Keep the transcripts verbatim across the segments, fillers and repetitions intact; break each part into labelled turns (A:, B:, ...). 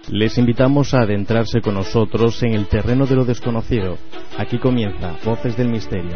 A: Les invitamos a adentrarse con nosotros en el terreno de lo desconocido. Aquí comienza Voces del Misterio.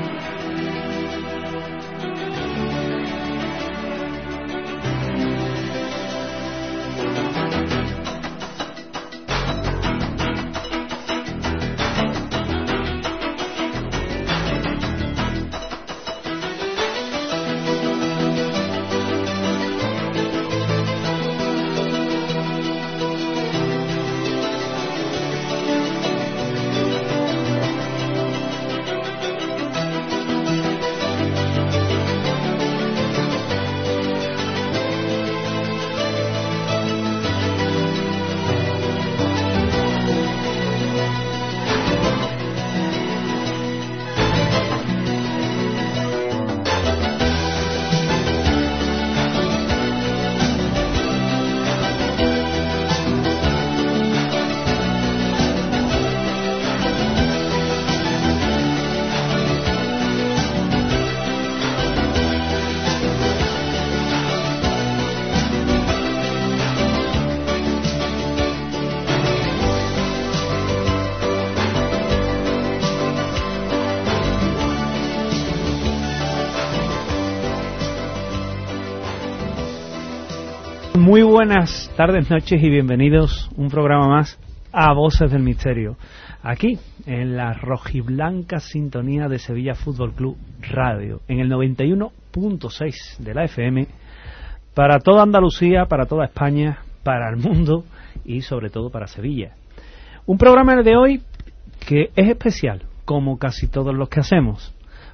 B: Muy buenas tardes, noches y bienvenidos un programa más a Voces del Misterio, aquí en la rojiblanca sintonía de Sevilla Fútbol Club Radio, en el noventa y uno punto seis de la F M, para toda Andalucía, para toda España, para el mundo y sobre todo para Sevilla. Un programa de hoy que es especial, como casi todos los que hacemos,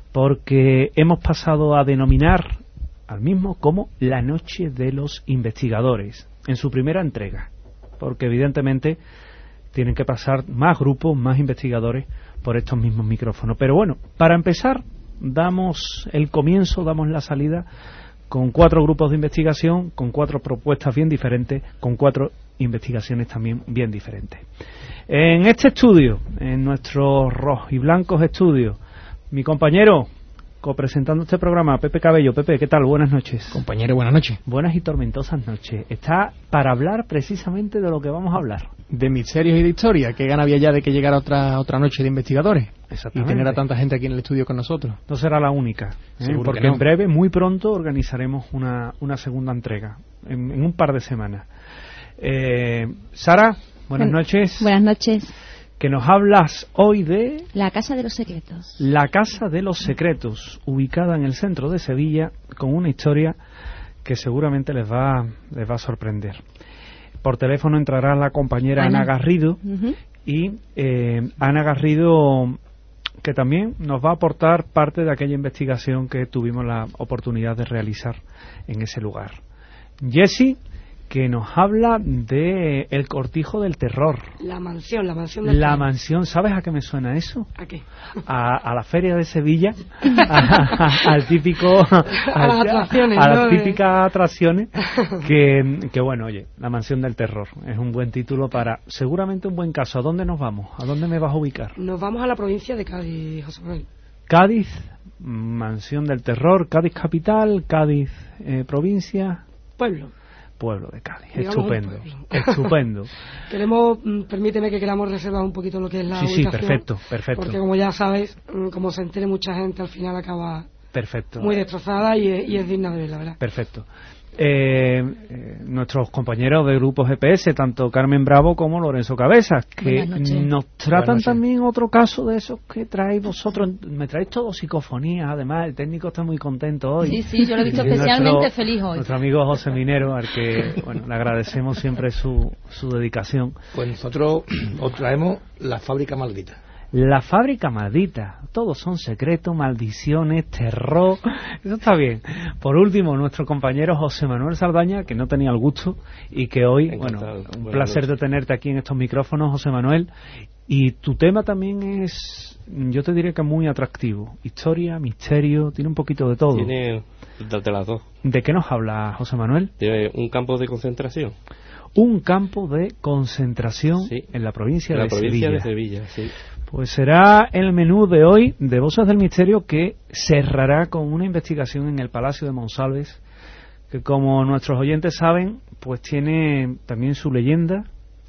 B: porque hemos pasado a denominar al mismo como la Noche de los Investigadores, en su primera entrega, porque evidentemente tienen que pasar más grupos, más investigadores por estos mismos micrófonos. Pero bueno, para empezar, damos el comienzo, damos la salida con cuatro grupos de investigación, con cuatro propuestas bien diferentes, con cuatro investigaciones también bien diferentes. En este estudio, en nuestros rojiblancos estudios, mi compañero copresentando este programa, Pepe Cabello. Pepe, ¿qué tal? Buenas noches.
C: Compañero, buenas noches.
B: Buenas y tormentosas noches. Está para hablar precisamente de lo que vamos a hablar.
C: De misterios y de historia. Qué gana había ya de que llegara otra otra noche de investigadores.
B: Exactamente.
C: Y tener a tanta gente aquí en el estudio con nosotros.
B: No será la única, ¿eh? Porque no. En breve, muy pronto, organizaremos una, una segunda entrega, en, en un par de semanas. Eh, Sara, buenas
D: bueno,
B: noches.
D: Buenas noches.
B: Que nos hablas hoy de...
D: La Casa de los Secretos.
B: La Casa de los Secretos, ubicada en el centro de Sevilla, con una historia que seguramente les va, les va a sorprender. Por teléfono entrará la compañera Ana, Ana Garrido, uh-huh. y eh, Ana Garrido, que también nos va a aportar parte de aquella investigación que tuvimos la oportunidad de realizar en ese lugar. Jessie, que nos habla de El Cortijo del Terror.
E: La mansión, la mansión del
B: La
E: terror.
B: mansión, ¿sabes a qué me suena eso?
E: ¿A qué?
B: A, a la feria de Sevilla, a, a, al típico...
E: A, a las atracciones,
B: A
E: ¿no?
B: las típicas atracciones, que, que bueno, oye, La Mansión del Terror, es un buen título para, seguramente un buen caso. ¿A dónde nos vamos? ¿A dónde me vas a ubicar?
E: Nos vamos a la provincia de Cádiz, José Manuel.
B: Cádiz, Mansión del Terror, Cádiz capital, Cádiz eh, provincia...
E: Pueblo.
B: Pueblo de Cádiz,
E: Digamos
B: estupendo, estupendo.
E: Queremos, permíteme que queramos reservar un poquito lo que es la
B: sí,
E: ubicación.
B: Sí, perfecto, perfecto.
E: Porque como ya sabes, como se entere mucha gente, al final acaba
B: perfecto.
E: muy destrozada y, y es digna de ver, la verdad.
B: Perfecto. Eh, eh, nuestros compañeros de Grupo G P S, tanto Carmen Bravo como Lorenzo Cabezas, que nos tratan también otro caso de esos que traéis vosotros. Me traéis todo psicofonías, además el técnico está muy contento hoy.
D: Sí, sí, yo lo he visto especialmente
B: nuestro,
D: feliz hoy.
B: Nuestro amigo José Minero, al que bueno, le agradecemos siempre su, su dedicación.
F: Pues nosotros os traemos La Fábrica Maldita.
B: La Fábrica Maldita, todos son secretos, maldiciones, terror, eso está bien. Por último, nuestro compañero José Manuel Saldaña, que no tenía el gusto y que hoy, Encantado. bueno, un Buenas placer noches. de tenerte aquí en estos micrófonos, José Manuel. Y tu tema también es, yo te diría que muy atractivo, historia, misterio, tiene un poquito de todo.
G: Tiene de las dos.
B: ¿De qué nos habla José Manuel?
G: De un campo de concentración.
B: Un campo de concentración
G: sí.
B: en la provincia,
G: en la
B: de,
G: provincia
B: Sevilla.
G: de Sevilla. Sí.
B: Pues será el menú de hoy de Voces del Misterio, que cerrará con una investigación en el Palacio de Monsalves, que como nuestros oyentes saben, pues tiene también su leyenda,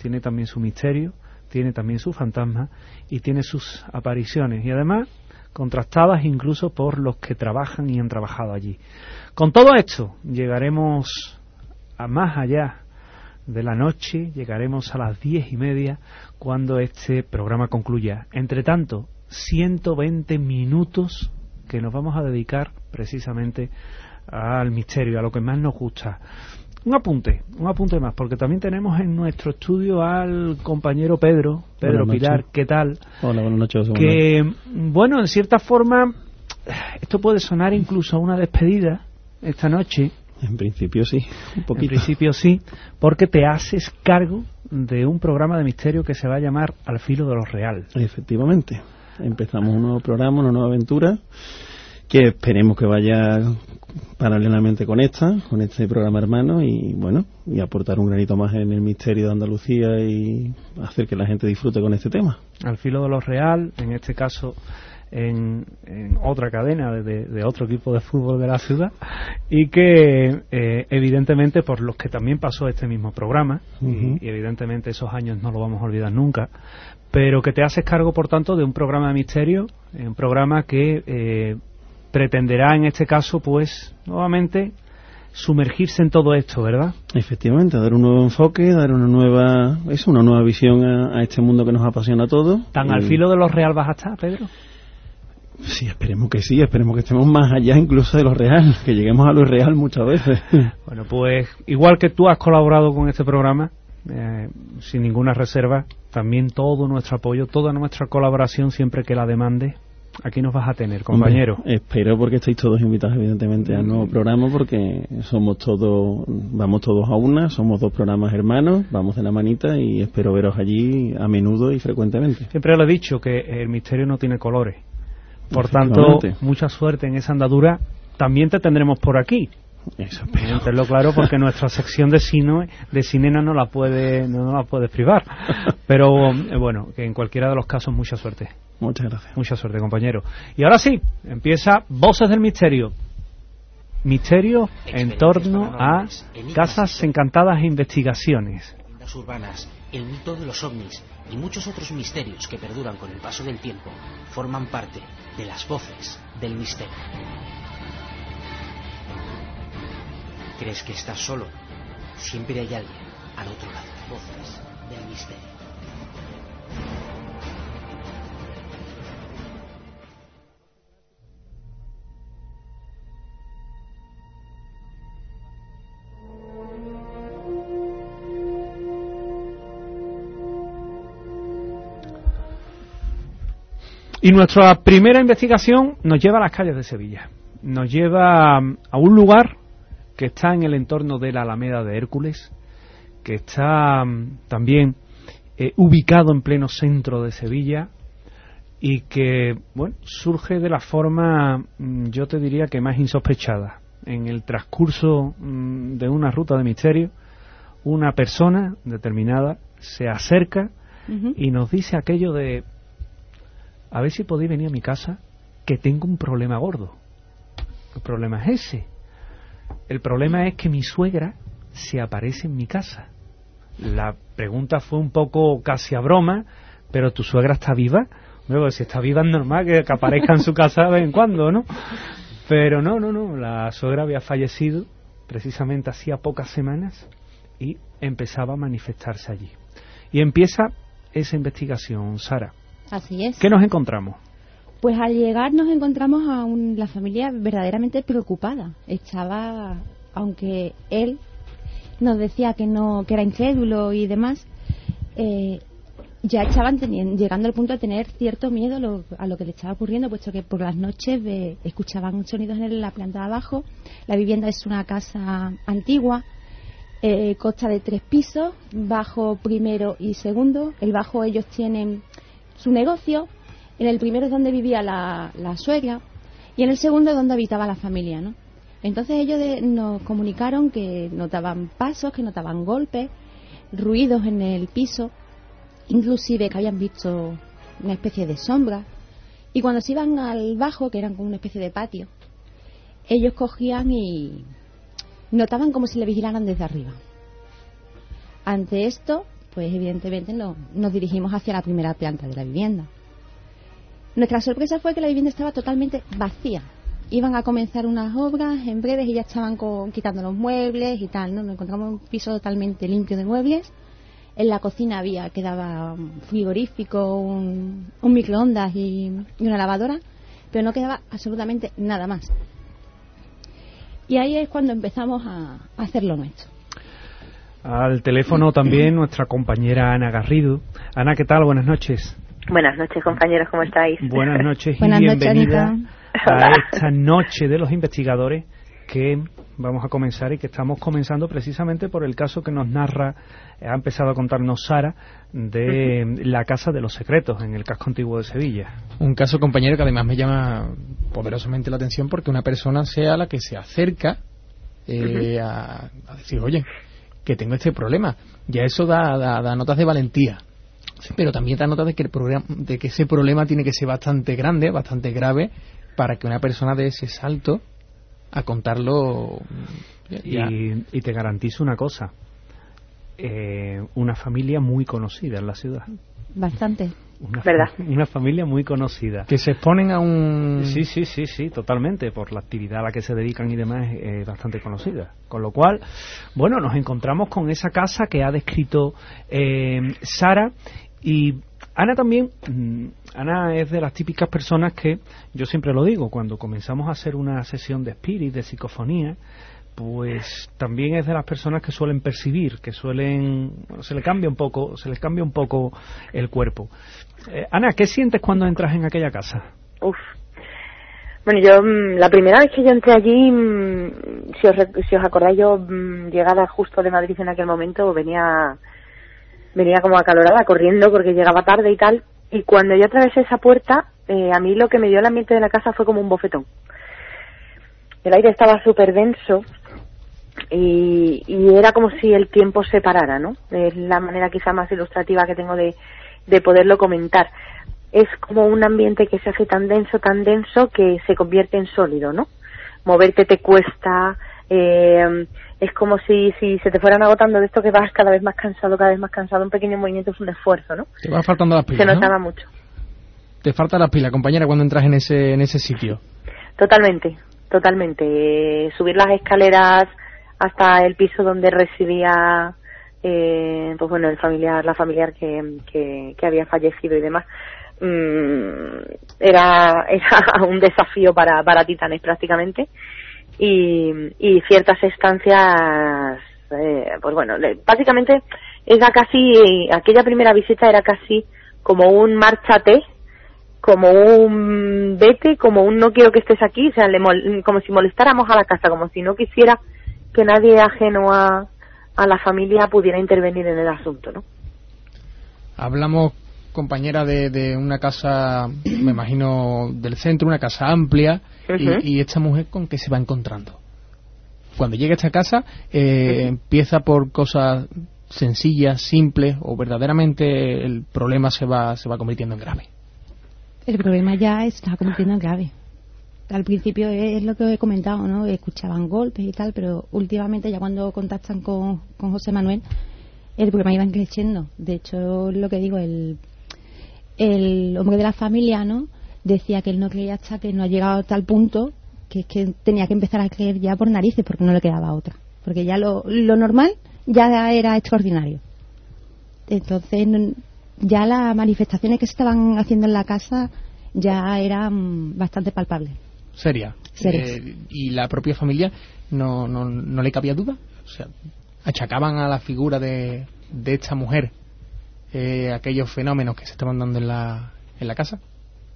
B: tiene también su misterio, tiene también su fantasma y tiene sus apariciones, y además contrastadas incluso por los que trabajan y han trabajado allí. Con todo esto llegaremos a más allá de la noche, llegaremos a las diez y media cuando este programa concluya. Entre tanto, ciento veinte minutos que nos vamos a dedicar precisamente al misterio, a lo que más nos gusta. Un apunte, un apunte más, porque también tenemos en nuestro estudio al compañero Pedro, Pedro Pilar, ¿qué tal?
H: Hola, buenas noches.
B: Que, bueno, en cierta forma, esto puede sonar incluso a una despedida esta noche.
H: En principio sí, un poquito.
B: En principio sí, porque te haces cargo de un programa de misterio que se va a llamar Al Filo de lo Real.
H: Efectivamente, empezamos un nuevo programa, una nueva aventura, que esperemos que vaya paralelamente con esta, con este programa hermano, y bueno, y aportar un granito más en el misterio de Andalucía y hacer que la gente disfrute con este tema.
B: Al Filo de lo Real, en este caso en, en otra cadena de, de otro equipo de fútbol de la ciudad, y que eh, evidentemente por los que también pasó este mismo programa, uh-huh. y, y evidentemente esos años no lo vamos a olvidar nunca, pero que te haces cargo por tanto de un programa de misterio, un programa que eh, pretenderá en este caso pues nuevamente sumergirse en todo esto, ¿verdad?
H: Efectivamente, dar un nuevo enfoque, dar una nueva es una nueva visión a, a este mundo que nos apasiona a todos.
B: ¿Tan y... al filo de lo real vas a estar, Pedro?
H: Sí, esperemos que sí, esperemos que estemos más allá incluso de lo real, que lleguemos a lo real muchas veces.
B: Bueno, pues igual que tú has colaborado con este programa, eh, sin ninguna reserva, también todo nuestro apoyo, toda nuestra colaboración siempre que la demande. Aquí nos vas a tener, compañero.
H: Hombre, espero, porque estáis todos invitados evidentemente al nuevo programa, porque somos todos, vamos todos a una, somos dos programas hermanos, vamos de la manita y espero veros allí a menudo y frecuentemente.
B: Siempre lo he dicho, que el misterio no tiene colores. Por tanto, mucha suerte en esa andadura. También te tendremos por aquí.
H: Eso espero.
B: Tenlo claro, porque nuestra sección de cine, de cinena no la puede, no la puede privar. Pero eh, bueno, que en cualquiera de los casos mucha suerte.
H: Muchas gracias.
B: Mucha suerte, compañero. Y ahora sí, empieza Voces del Misterio. Misterio en torno a casas encantadas e investigaciones.
I: Leyendas urbanas, el mito de los ovnis y muchos otros misterios que perduran con el paso del tiempo forman parte de las Voces del Misterio. ¿Crees que estás solo? Siempre hay alguien al otro lado. Voces del Misterio.
B: Y nuestra primera investigación nos lleva a las calles de Sevilla. Nos lleva a un lugar que está en el entorno de la Alameda de Hércules, que está um, también eh, ubicado en pleno centro de Sevilla, y que, bueno, surge de la forma, mm, yo te diría que más insospechada. En el transcurso mm, de una ruta de misterio, una persona determinada se acerca uh-huh. y nos dice aquello de: a ver si podéis venir a mi casa, que tengo un problema gordo. ¿Qué problema es ese? El problema es que mi suegra se aparece en mi casa. La pregunta fue un poco casi a broma, pero ¿tu suegra está viva? Luego, si está viva es normal que, que aparezca en su casa de vez en cuando, ¿no? Pero no, no, no, la suegra había fallecido precisamente hacía pocas semanas y empezaba a manifestarse allí. Y empieza esa investigación, Sara.
D: Así es.
B: ¿Qué nos encontramos?
D: Pues al llegar nos encontramos a un, la familia verdaderamente preocupada. Estaba, aunque él nos decía que no, que era incrédulo y demás, eh, ya estaban teniendo, llegando al punto de tener cierto miedo a lo, a lo que le estaba ocurriendo, puesto que por las noches ve, escuchaban sonidos en la planta de abajo. La vivienda es una casa antigua, eh, consta de tres pisos, bajo, primero y segundo. El bajo ellos tienen su negocio. En el primero es donde vivía la, la suegra y en el segundo es donde habitaba la familia, ¿no? Entonces ellos de, nos comunicaron que notaban pasos, que notaban golpes, ruidos en el piso, inclusive que habían visto una especie de sombra. Y cuando se iban al bajo, que eran como una especie de patio, ellos cogían y notaban como si le vigilaran desde arriba. Ante esto, pues evidentemente no, nos dirigimos hacia la primera planta de la vivienda. Nuestra sorpresa fue que la vivienda estaba totalmente vacía. Iban a comenzar unas obras en breves y ya estaban con, quitando los muebles y tal, ¿no? Nos encontramos un piso totalmente limpio de muebles. En la cocina había, quedaba un frigorífico, un, un microondas y, y una lavadora, pero no quedaba absolutamente nada más. Y ahí es cuando empezamos a, a hacer lo nuestro.
B: Al teléfono también nuestra compañera Ana Garrido. Ana, ¿qué tal? Buenas noches.
J: Buenas noches, compañeros, ¿cómo estáis?
B: Buenas noches y
D: Buenas
B: bienvenida
D: noches,
B: a esta noche de los investigadores que vamos a comenzar y que estamos comenzando precisamente por el caso que nos narra, ha empezado a contarnos Sara, de uh-huh. la Casa de los Secretos en el casco antiguo de Sevilla.
C: Un caso, compañero, que además me llama poderosamente la atención porque una persona sea la que se acerca eh, uh-huh. a, a decir, oye, que tengo este problema. Ya eso da, da, da notas de valentía. Sí. Pero también da nota de que el programa, de que ese problema tiene que ser bastante grande, bastante grave, para que una persona dé ese salto a contarlo.
B: Y, y te garantizo una cosa, eh, una familia muy conocida en la ciudad.
D: Bastante.
B: Una,
J: ¿verdad?
B: Una familia muy conocida.
C: Que se exponen a un...
B: Sí, sí, sí, sí, totalmente. Por la actividad a la que se dedican y demás, es eh, bastante conocida. Con lo cual, bueno, nos encontramos con esa casa que ha descrito eh, Sara. Y Ana también, Ana es de las típicas personas que, yo siempre lo digo, cuando comenzamos a hacer una sesión de spirit, de psicofonía, pues también es de las personas que suelen percibir, que suelen, se le cambia un poco, se les cambia un poco el cuerpo. Eh, Ana, ¿qué sientes cuando entras en aquella casa?
J: Uf. Bueno, yo, la primera vez que yo entré allí, si os, si os acordáis, yo, llegada justo de Madrid en aquel momento, venía... venía como acalorada, corriendo porque llegaba tarde y tal, y cuando yo atravesé esa puerta, eh, a mí lo que me dio el ambiente de la casa fue como un bofetón. El aire estaba súper denso y, y era como si el tiempo se parara, ¿no? Es la manera quizá más ilustrativa que tengo de, de poderlo comentar. Es como un ambiente que se hace tan denso, tan denso, que se convierte en sólido, ¿no? Moverte te cuesta... Eh, es como si, si se te fueran agotando de esto que vas cada vez más cansado, cada vez más cansado. Un pequeño movimiento es un esfuerzo, ¿no?
C: Te va faltando las pilas,
J: se notaba,
C: ¿no?
J: mucho.
C: Te falta las pilas, compañera, cuando entras en ese en ese sitio.
J: Totalmente, totalmente. Eh, subir las escaleras hasta el piso donde residía, eh, pues bueno, el familiar, la familiar que, que, que había fallecido y demás. Mm, era, era un desafío para, para titanes prácticamente. Y, y ciertas estancias, eh, pues bueno, básicamente era casi, aquella primera visita era casi como un márchate, como un vete, como un no quiero que estés aquí, o sea, le mol, como si molestáramos a la casa, como si no quisiera que nadie ajeno a, a la familia pudiera intervenir en el asunto, ¿no?
C: Hablamos, compañera, de, de una casa, me imagino, del centro, una casa amplia. Uh-huh. y, y esta mujer, ¿con qué se va encontrando? Cuando llega a esta casa, eh, uh-huh. empieza por cosas sencillas, simples, o verdaderamente el problema se va se va convirtiendo en grave.
D: El problema ya está convirtiendo en grave. Al principio es lo que he comentado, ¿no? Escuchaban golpes y tal, pero últimamente ya cuando contactan con, con José Manuel, el problema iba creciendo. De hecho, lo que digo, el, el hombre de la familia, ¿no?, decía que él no creía hasta que no ha llegado a tal punto que es que tenía que empezar a creer ya por narices porque no le quedaba otra. Porque ya lo, lo normal ya era extraordinario. Entonces ya las manifestaciones que se estaban haciendo en la casa ya eran bastante palpables.
C: ¿Seria? Eh, ¿Y la propia familia no, no, no le cabía duda? O sea, achacaban a la figura de, de esta mujer eh, aquellos fenómenos que se estaban dando en la, en la casa.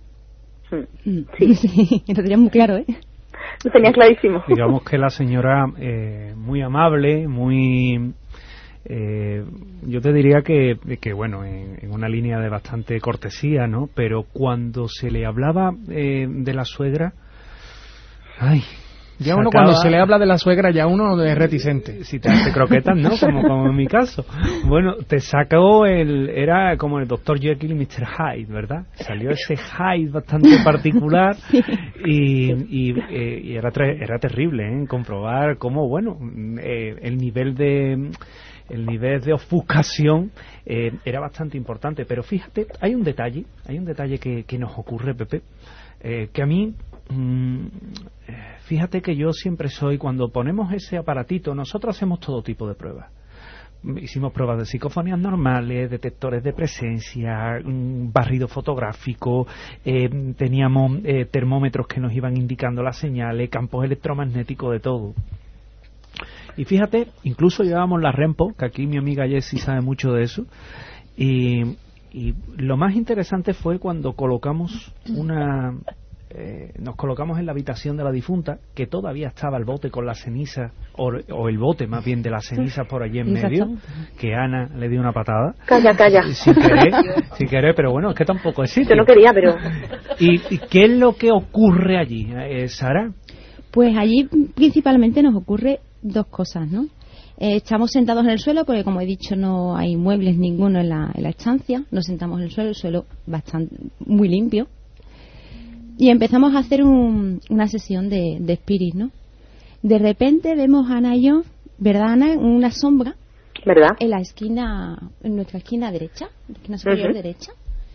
J: Sí,
D: sí, lo tenía muy claro, ¿eh?
J: Lo tenía clarísimo.
B: Digamos que la señora, eh, muy amable, muy... Eh, yo te diría que, que bueno, en, en una línea de bastante cortesía, ¿no? Pero cuando se le hablaba eh, de la suegra... ¡Ay!
C: Ya uno cuando se le habla de la suegra ya uno es reticente.
B: Si te hace croquetas, ¿no? Como, como en mi caso. Bueno, te sacó el... Era como el doctor Jekyll y mister Hyde, ¿verdad? Salió ese Hyde bastante particular y, y, eh, y era, tre- era terrible, ¿eh? Comprobar cómo, bueno, eh, el nivel de... el nivel de ofuscación eh, era bastante importante. Pero fíjate, hay un detalle, hay un detalle que, que nos ocurre, Pepe, eh, que a mí, mmm, fíjate que yo siempre soy, cuando ponemos ese aparatito, nosotros hacemos todo tipo de pruebas. Hicimos pruebas de psicofonías normales, detectores de presencia, un barrido fotográfico, eh, teníamos eh, termómetros que nos iban indicando las señales, campos electromagnéticos, de todo. Y fíjate, incluso llevábamos la REMPO, que aquí mi amiga Jessie sabe mucho de eso, y, y lo más interesante fue cuando colocamos una... Eh, nos colocamos en la habitación de la difunta, que todavía estaba el bote con la ceniza, o, o el bote más bien de las cenizas por allí en medio, que Ana le dio una patada.
J: Calla, calla.
B: Sin querer, sin querer, pero bueno, es que tampoco es sitio.
J: Yo no quería, pero...
B: ¿Y, y qué es lo que ocurre allí, eh, Sara?
D: Pues allí principalmente nos ocurre dos cosas, ¿no? Eh, estamos sentados en el suelo porque, como he dicho, no hay muebles ninguno en la, en la estancia. Nos sentamos en el suelo, el suelo bastante muy limpio. Y empezamos a hacer un, una sesión de, de spirit, ¿no? De repente vemos a Ana y yo, ¿verdad, Ana? Una sombra.
J: ¿Verdad?
D: En la esquina, en nuestra esquina derecha, la esquina superior uh-huh. derecha.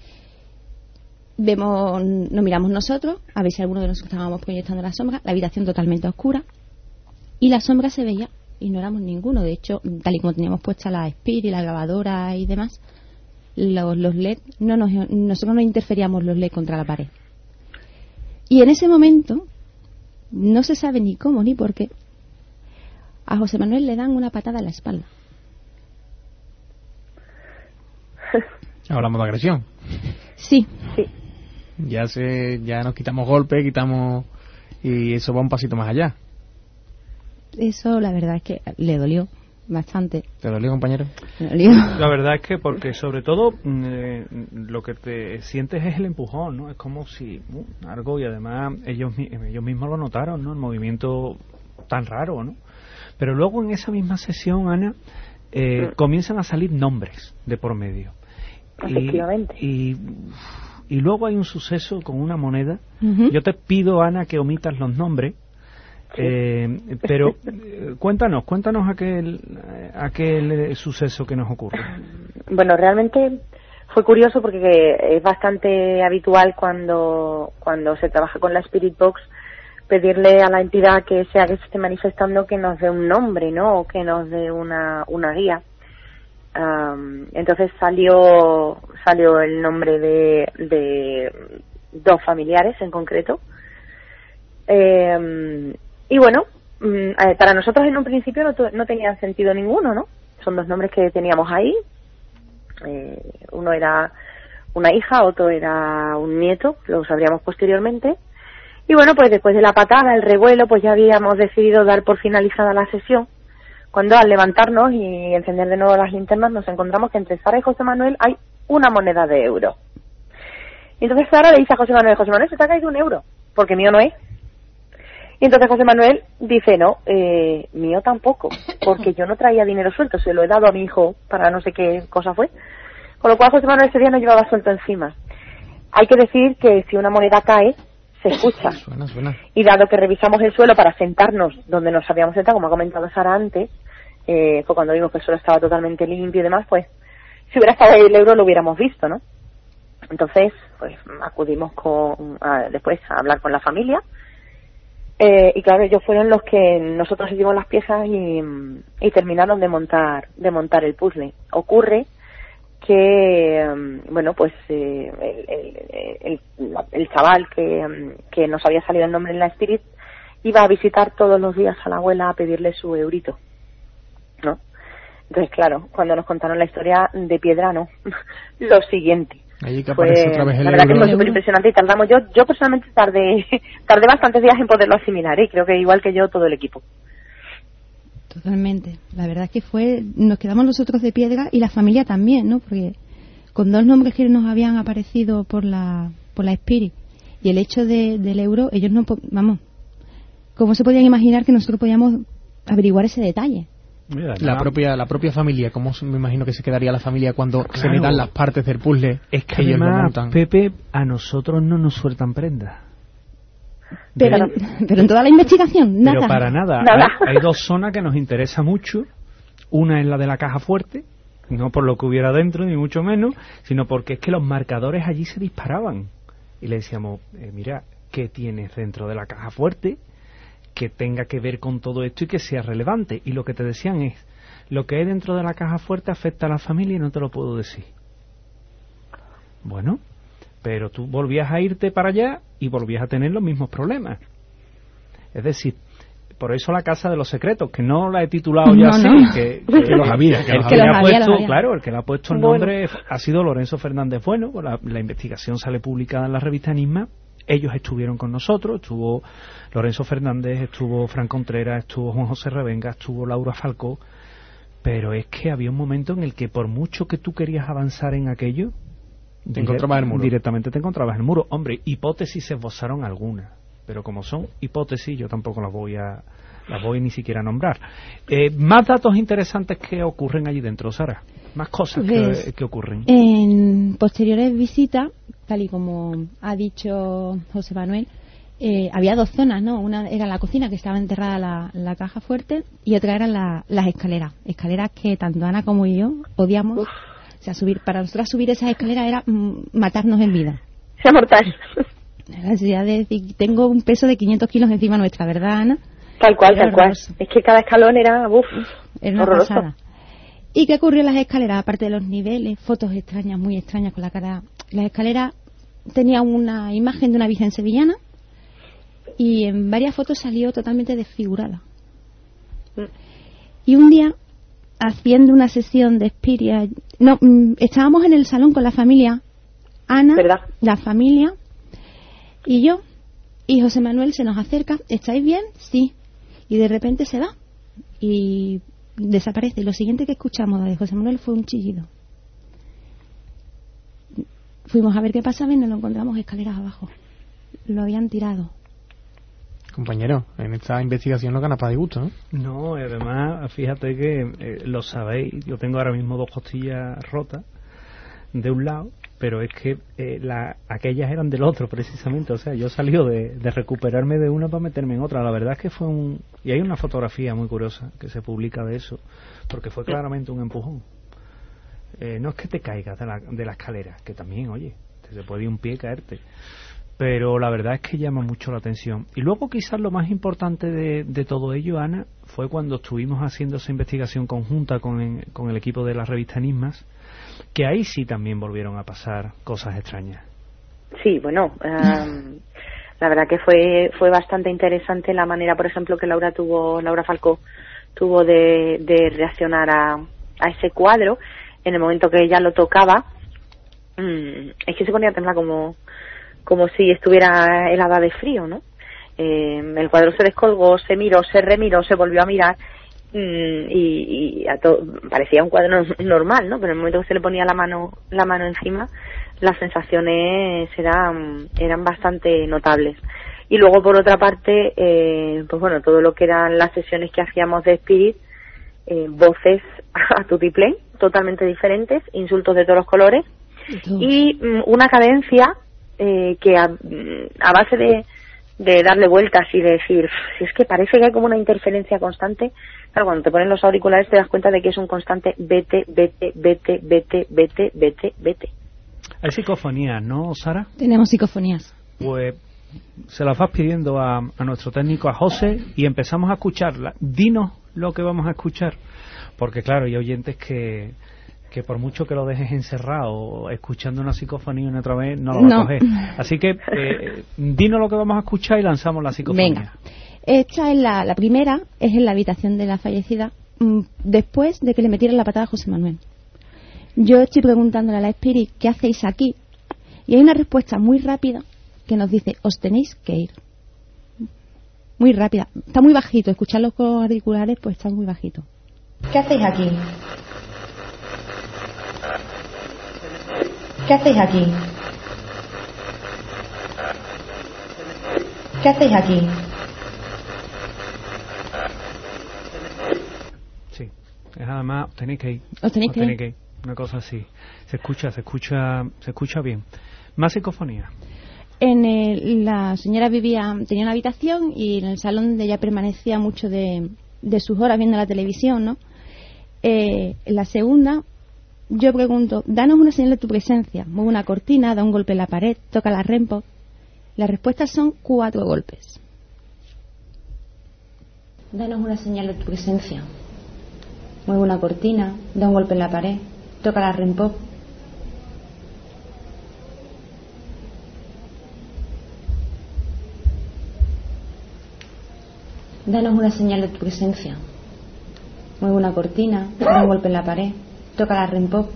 D: Vemos, nos miramos nosotros, a ver si alguno de nosotros estábamos proyectando la sombra, la habitación totalmente oscura. Y la sombra se veía, y no éramos ninguno. De hecho, tal y como teníamos puesta la spirit, la grabadora y demás, los, los L E D, no nos, nosotros no interferíamos los L E D contra la pared. Y en ese momento, no se sabe ni cómo ni por qué, a José Manuel le dan una patada en la espalda.
C: Hablamos de agresión.
D: Sí.
J: Sí.
C: Ya se, ya nos quitamos golpes, quitamos, y eso va un pasito más allá.
D: Eso, la verdad es que le dolió bastante.
C: ¿Te dolió, compañero?
D: Me dolió.
B: La verdad es que, porque sobre todo eh, lo que te sientes es el empujón, ¿no? Es como si uh, algo, y además ellos ellos mismos lo notaron, ¿no? El movimiento tan raro, ¿no? Pero luego en esa misma sesión, Ana, eh, mm. comienzan a salir nombres de por medio.
J: Efectivamente.
B: Y, y, y luego hay un suceso con una moneda.
D: Uh-huh.
B: Yo te pido, Ana, que omitas los nombres. Sí. Eh, pero eh, cuéntanos, cuéntanos aquel, aquel eh, suceso que nos ocurre.
J: Bueno, realmente fue curioso porque es bastante habitual cuando, cuando se trabaja con la Spirit Box pedirle a la entidad que sea que se esté manifestando que nos dé un nombre, ¿no? O que nos dé una, una guía. Um, entonces salió salió el nombre de, de dos familiares en concreto. Eh, y bueno, para nosotros en un principio no, no tenían sentido ninguno, ¿no? Son dos nombres que teníamos ahí. Eh, uno era una hija, otro era un nieto, lo sabríamos posteriormente. Y bueno, pues después de la patada, el revuelo, pues ya habíamos decidido dar por finalizada la sesión, cuando al levantarnos y encender de nuevo las linternas nos encontramos que entre Sara y José Manuel hay una moneda de euro. Y entonces Sara le dice a José Manuel, José Manuel, se te ha caído un euro, porque mío no es. Y entonces José Manuel dice, no, eh, mío tampoco, porque yo no traía dinero suelto, se lo he dado a mi hijo para no sé qué cosa fue. Con lo cual José Manuel ese día no llevaba suelto encima. Hay que decir que si una moneda cae, se escucha.
C: Suena, suena.
J: Y dado que revisamos el suelo para sentarnos donde nos habíamos sentado, como ha comentado Sara antes, eh, fue cuando vimos que el suelo estaba totalmente limpio y demás, pues si hubiera estado ahí el euro lo hubiéramos visto, ¿no? Entonces, pues acudimos con, a, después a hablar con la familia. Eh, y claro, ellos fueron los que nosotros hicimos las piezas y, y terminaron de montar de montar el puzzle. Ocurre que, bueno, pues eh, el, el, el, el chaval que, que nos había salido el nombre en la Spirit iba a visitar todos los días a la abuela a pedirle su eurito, ¿no? Entonces, claro, cuando nos contaron la historia de piedra, no, lo siguiente.
C: Allí que aparece otra vez el
J: la verdad
C: euro.
J: que fue súper impresionante y tardamos, yo yo personalmente tardé tardé bastantes días en poderlo asimilar, y ¿eh? Creo que igual que yo todo el equipo.
D: Totalmente, la verdad es que fue, nos quedamos nosotros de piedra y la familia también, ¿no? Porque con dos nombres que nos habían aparecido por la por la Spirit y el hecho de, del euro, ellos no, vamos, ¿cómo se podían imaginar que nosotros podíamos averiguar ese detalle?
C: Mira, la propia la propia familia, ¿cómo me imagino que se quedaría la familia cuando claro, se le dan las partes del puzzle?
B: Es que
C: ellos
B: además,
C: lo montan?
B: Pepe, a nosotros no nos sueltan prendas.
D: Pero, pero en toda la investigación, nada.
B: Pero para nada.
J: nada.
B: Hay, hay dos zonas que nos interesa mucho, Una es la de la caja fuerte, no por lo que hubiera dentro, ni mucho menos, sino porque es que los marcadores allí se disparaban. Y le decíamos, eh, mira, ¿qué tienes dentro de la caja fuerte que tenga que ver con todo esto y que sea relevante? Y lo que te decían es, lo que hay dentro de la caja fuerte afecta a la familia y no te lo puedo decir. Bueno, pero tú volvías a irte para allá y volvías a tener los mismos problemas. Es decir, por eso la casa de los secretos, que no la he titulado ya
D: no,
B: así,
D: no.
B: que, que,
H: que los había, que
B: el
H: los
B: que
H: había.
B: le ha
D: Los había,
B: puesto,
D: los había.
B: claro, el que le ha puesto el
J: Bueno.
B: nombre ha sido Lorenzo Fernández Bueno. La, la investigación sale publicada en la revista Enigma. Ellos estuvieron con nosotros, estuvo Lorenzo Fernández, estuvo Fran Contreras, estuvo Juan José Revenga, estuvo Laura Falcó, pero es que había un momento en el que por mucho que tú querías avanzar en aquello,
C: te encontrabas en el muro.
B: Directamente te encontrabas en el muro. Hombre, hipótesis se esbozaron algunas, pero como son hipótesis, yo tampoco las voy a las voy ni siquiera a nombrar. Eh, más datos interesantes que ocurren allí dentro, Sara. Más cosas
D: Pues,
B: que, que ocurren.
D: En posteriores visitas, tal y como ha dicho José Manuel, eh, había dos zonas, ¿no? Una era la cocina, que estaba enterrada la, la caja fuerte, y otra eran la, las escaleras. Escaleras que tanto Ana como yo odiamos. Uf. O sea, subir, para nosotros subir esas escaleras era mm, matarnos en vida.
J: Sea mortal.
D: La necesidad de decir, tengo un peso de quinientos kilos encima nuestra, ¿verdad, Ana?
J: Tal cual,
D: Era
J: tal cual.
D: horroroso.
J: Es que cada escalón era, uff,
D: Era una
J: horroroso.
D: pasada. ¿Y qué ocurrió en las escaleras? Aparte de los niveles, fotos extrañas, muy extrañas con la cara. Las escaleras tenían una imagen de una virgen sevillana y en varias fotos salió totalmente desfigurada.
J: Mm.
D: Y un día, haciendo una sesión de Spiria, no, mm, estábamos en el salón con la familia, Ana,
J: ¿verdad?
D: la familia y yo, y José Manuel se nos acerca. ¿Estáis bien? Sí. Y de repente se va y desaparece. Y lo siguiente que escuchamos de José Manuel fue un chillido. Fuimos a ver qué pasaba y nos lo encontramos escaleras abajo. Lo habían tirado.
C: Compañero, en esta investigación no gana para disgusto, ¿no?
B: No, además, fíjate que eh, lo sabéis, yo tengo ahora mismo dos costillas rotas de un lado, pero es que eh, la, aquellas eran del otro precisamente. O sea, yo salí de, de recuperarme de una para meterme en otra. La verdad es que fue un... Y hay una fotografía muy curiosa que se publica de eso, porque fue claramente un empujón. Eh, no es que te caigas de la, de la escalera, que también, oye, te puede ir un pie y caerte, pero la verdad es que llama mucho la atención. Y luego quizás lo más importante de, de todo ello, Ana, fue cuando estuvimos haciendo esa investigación conjunta con, en, con el equipo de la revista Enigmas, que ahí sí también volvieron a pasar cosas extrañas.
J: Sí, bueno, um, la verdad que fue fue bastante interesante la manera, por ejemplo, que Laura tuvo, Laura Falcó tuvo de, de reaccionar a, a ese cuadro en el momento que ella lo tocaba. Mmm, es que se ponía a temblar como como si estuviera helada de frío, ¿no? Eh, el cuadro se descolgó, se miró, se remiró, se volvió a mirar mmm, y, y a to- parecía un cuadro normal, ¿no? Pero en el momento que se le ponía la mano la mano encima, las sensaciones eran eran bastante notables. Y luego, por otra parte, eh, pues bueno, todo lo que eran las sesiones que hacíamos de Spirit, eh, voces a tutiplén, totalmente diferentes, insultos de todos los colores y mm, una cadencia eh, que a, a base de, de darle vueltas y de decir, si es que parece que hay como una interferencia constante. Claro, cuando te ponen los auriculares te das cuenta de que es un constante vete, vete, vete, vete, vete, vete, vete.
B: Hay psicofonías, ¿no, Sara?
D: Tenemos psicofonías.
B: Pues se las vas pidiendo a, a nuestro técnico, a José, y empezamos a escucharla. Dinos lo que vamos a escuchar, porque claro, hay oyentes que que por mucho que lo dejes encerrado escuchando una psicofonía una otra vez no lo va
D: No.
B: a coger. Así que eh, dinos lo que vamos a escuchar y lanzamos la psicofonía.
D: Venga, esta es la, la primera, es en la habitación de la fallecida, mm, después de que le metieran la patada a José Manuel. Yo estoy preguntándole a la Spirit, ¿qué hacéis aquí? Y hay una respuesta muy rápida que nos dice, os tenéis que ir. Muy rápida. Está muy bajito, escucharlo con auriculares pues está muy bajito. ¿Qué hacéis aquí? ¿Qué hacéis aquí? ¿Qué hacéis aquí?
B: Sí, es además, os tenéis que ir.
D: Os tenéis que ir.
B: ir. Una cosa así. Se escucha, se escucha, se escucha bien. Más psicofonía.
D: En el, la señora vivía, tenía una habitación y en el salón donde ella permanecía mucho de, de sus horas viendo la televisión, ¿no? Eh, en la segunda, yo pregunto, danos una señal de tu presencia. Mueve una cortina, da un golpe en la pared, toca la R E M P O. Las respuestas son cuatro golpes. Danos una señal de tu presencia. Mueve una cortina, da un golpe en la pared, toca la R E M P O. Danos una señal de tu presencia. Mueve una cortina, da un golpe en la pared, toca la R E M P O.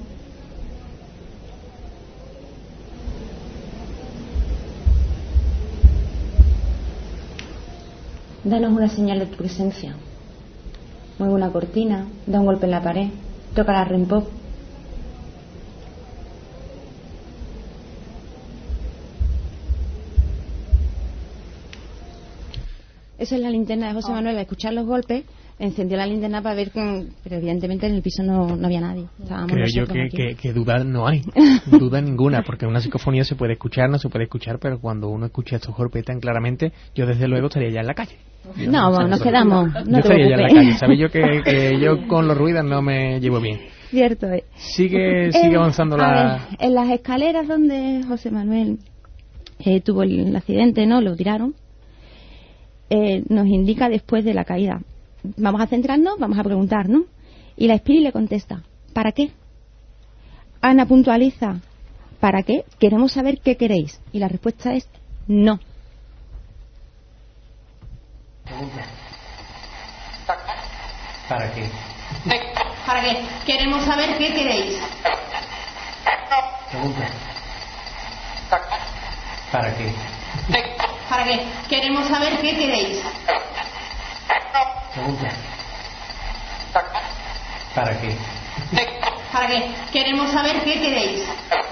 D: Danos una señal de tu presencia. Mueve una cortina, da un golpe en la pared, toca la R E M P O. Esa es la linterna de José Manuel. Al escuchar los golpes, encendió la linterna para ver con... Pero evidentemente en el piso no, no había nadie. Estábamos
C: Creo yo que, que, que duda no hay, duda ninguna, porque una psicofonía se puede escuchar, no se puede escuchar, pero cuando uno escucha estos golpes tan claramente, yo desde luego estaría ya en la calle. Yo
D: no, bueno, nos quedamos, no
C: yo
D: te
C: estaría ya en la
D: preocupes.
C: calle, ¿sabes? Yo que, que yo con los ruidos no me llevo bien.
D: Cierto es.
C: Sigue, sigue
D: Eh,
C: avanzando
D: a
C: la...
D: ver, en las escaleras donde José Manuel eh, tuvo el, el accidente, ¿no? Lo tiraron. Eh, nos indica después de la caída. Vamos a centrarnos, vamos a preguntar, ¿no? Y la Espiri le contesta, ¿para qué? Ana puntualiza, ¿para qué? Queremos saber qué queréis. Y la respuesta es no.
C: ¿Para qué?
K: ¿Para qué? Queremos saber qué queréis.
C: Pregunta. ¿Para qué?
K: ¿Para qué? Queremos saber qué queréis.
C: Pregunta. ¿Para qué?
K: ¿Para qué? Queremos saber qué queréis.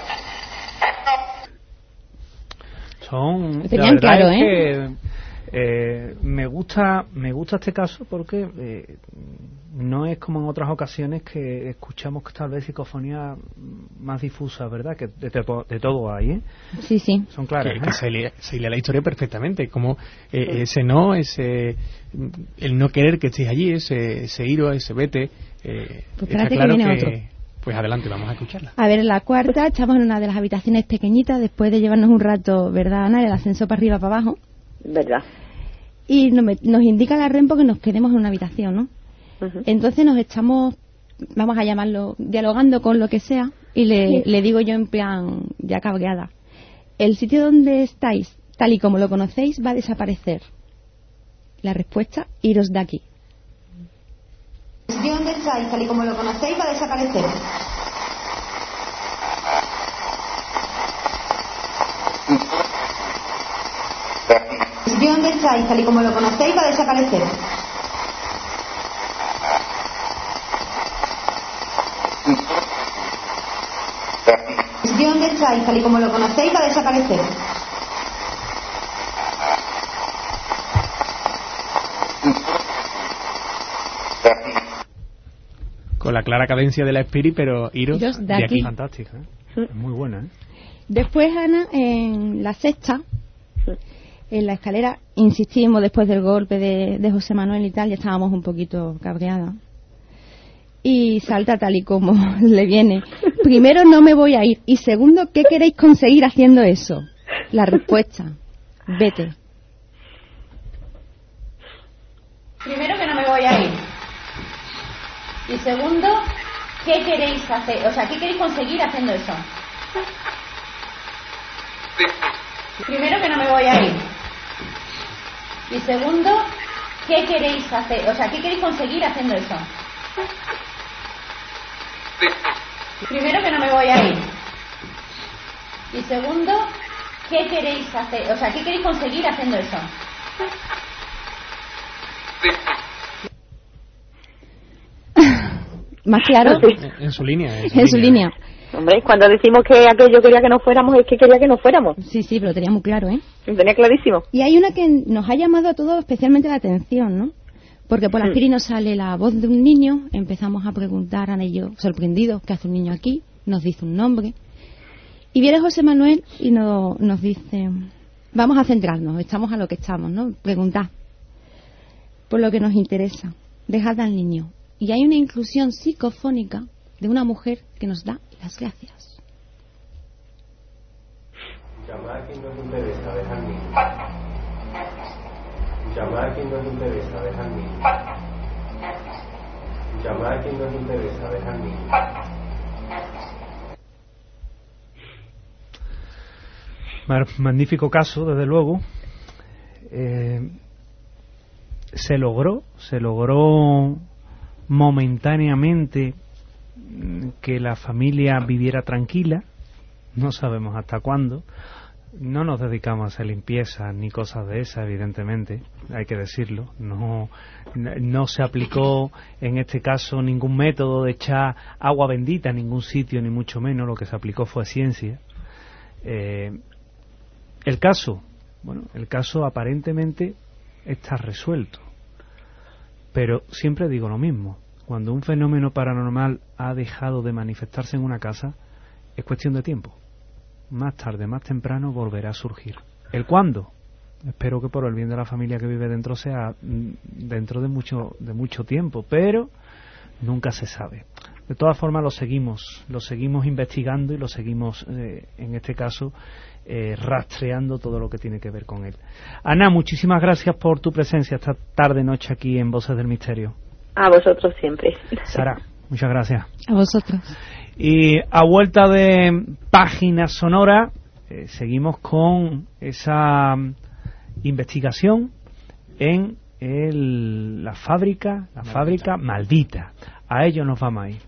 B: Son...
D: Tenían
B: la verdad
D: claro,
B: es
D: ¿eh?
B: que, eh, me gusta me gusta este caso porque eh, no es como en otras ocasiones que escuchamos que tal vez psicofonía más difusa, ¿verdad? Que de, de, de todo hay, ¿eh?
D: Sí, sí.
B: Son claras.
C: Que,
B: ¿eh?
C: que se lee, se lee la historia perfectamente, como eh, ese no, ese el no querer que estéis allí, ese, ese iro, ese vete, eh,
D: Pues
C: está
D: espérate que
C: claro
D: viene
C: que...
D: otro.
C: Pues adelante, vamos a escucharla.
D: A ver, en la cuarta estamos en una de las habitaciones pequeñitas después de llevarnos un rato, ¿verdad, Ana? El ascenso para arriba, para abajo.
J: ¿Verdad?
D: Y nos, met- nos indica la R E M P O que nos quedemos en una habitación, ¿no?
J: Ujú.
D: Entonces nos estamos, vamos a llamarlo, dialogando con lo que sea, y le,
J: Sí.
D: le digo yo en plan, ya cabreada, el sitio donde estáis, tal y como lo conocéis, va a desaparecer. La respuesta, iros de aquí.
K: El sitio donde estáis, tal y como lo conocéis, va a desaparecer. El sitio donde estáis, tal y como lo conocéis, va a desaparecer. El sitio donde estáis, tal y como lo conocéis, va a desaparecer.
C: Con la clara cadencia de la Espiri, pero iros
D: Iros de
C: de
D: aquí.
C: aquí.
B: Fantástica, ¿eh? Es muy buena, ¿eh?
D: Después, Ana, en la sexta, en la escalera, insistimos después del golpe de, de José Manuel y tal, ya estábamos un poquito cabreadas. Y salta tal y como le viene. Primero, no me voy a ir. Y segundo, ¿qué queréis conseguir haciendo eso? La respuesta, vete.
K: Primero, que no me voy a ir. Y segundo, ¿qué queréis hacer? O sea, ¿qué queréis conseguir haciendo eso? Primero, que no me voy a ir. Y segundo, ¿qué queréis hacer? O sea, ¿qué queréis conseguir haciendo eso? Primero, que no me voy a ir. Y segundo, ¿qué queréis hacer? O sea, ¿qué queréis conseguir haciendo eso?
D: Más claro,
C: En, en su línea. En su,
D: en su línea.
J: Hombre, cuando decimos que aquello quería que no fuéramos, es que quería que no fuéramos.
D: Sí, sí, pero lo tenía muy claro, ¿eh?
J: Lo tenía clarísimo.
D: Y hay una que nos ha llamado a todos especialmente la atención, ¿no? Porque por la Espiri nos sale la voz de un niño, empezamos a preguntar, Ana y yo, sorprendidos, ¿qué hace un niño aquí? Nos dice un nombre. Y viene José Manuel y no, nos dice, vamos a centrarnos, estamos a lo que estamos, ¿no? Preguntad por lo que nos interesa. Dejad al niño. y hay una inclusión psicofónica de una mujer que nos da las gracias.
L: Llamar a quien no te interesa, dejarme. Llamar a quien no te interesa, dejarme. Llamar a quien no te interesa, dejarme.
B: Magnífico caso, desde luego. Eh, se logró, se logró momentáneamente que la familia viviera tranquila. No sabemos hasta cuándo. No nos dedicamos a hacer limpieza ni cosas de esas, evidentemente, hay que decirlo. No, no se aplicó en este caso ningún método de echar agua bendita en ningún sitio, ni mucho menos. Lo que se aplicó fue ciencia. Eh, el caso, bueno, el caso aparentemente está resuelto. Pero siempre digo lo mismo. Cuando un fenómeno paranormal ha dejado de manifestarse en una casa, es cuestión de tiempo. Más tarde, más temprano, volverá a surgir. ¿El cuándo? Espero que por el bien de la familia que vive dentro sea dentro de mucho de mucho tiempo, pero nunca se sabe. De todas formas, lo seguimos, lo seguimos investigando y lo seguimos, eh, en este caso, eh, rastreando todo lo que tiene que ver con él. Ana, muchísimas gracias por tu presencia esta tarde-noche aquí en Voces del Misterio.
J: A vosotros siempre.
B: Sara, muchas gracias.
D: A vosotros.
B: Y a vuelta de página sonora, eh, seguimos con esa investigación en el, la fábrica, la fábrica maldita. A ello nos vamos a ir.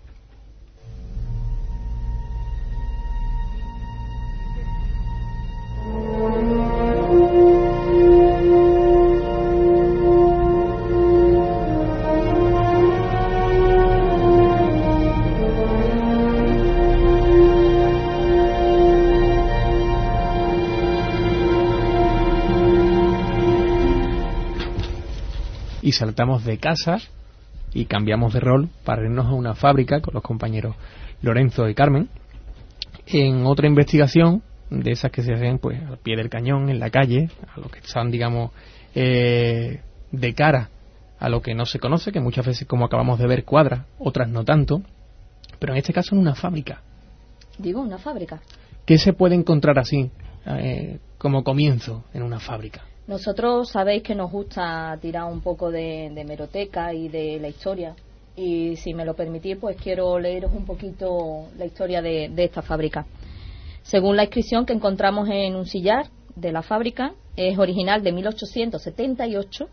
C: Y saltamos de casa y cambiamos de rol para irnos a una fábrica con los compañeros Lorenzo y Carmen en otra investigación de esas que se hacen pues al pie del cañón, en la calle, a lo que están, digamos, eh, de cara a lo que no se conoce, que muchas veces, como acabamos de ver, cuadra, otras no tanto, pero en este caso en una fábrica.
K: Digo, una fábrica.
C: ¿Qué se puede encontrar así eh, como comienzo en una fábrica?
K: Nosotros sabéis que nos gusta tirar un poco de, de hemeroteca y de la historia, y si me lo permitís, pues quiero leeros un poquito la historia de, de esta fábrica. Según la inscripción que encontramos en un sillar de la fábrica, es original de mil ochocientos setenta y ocho,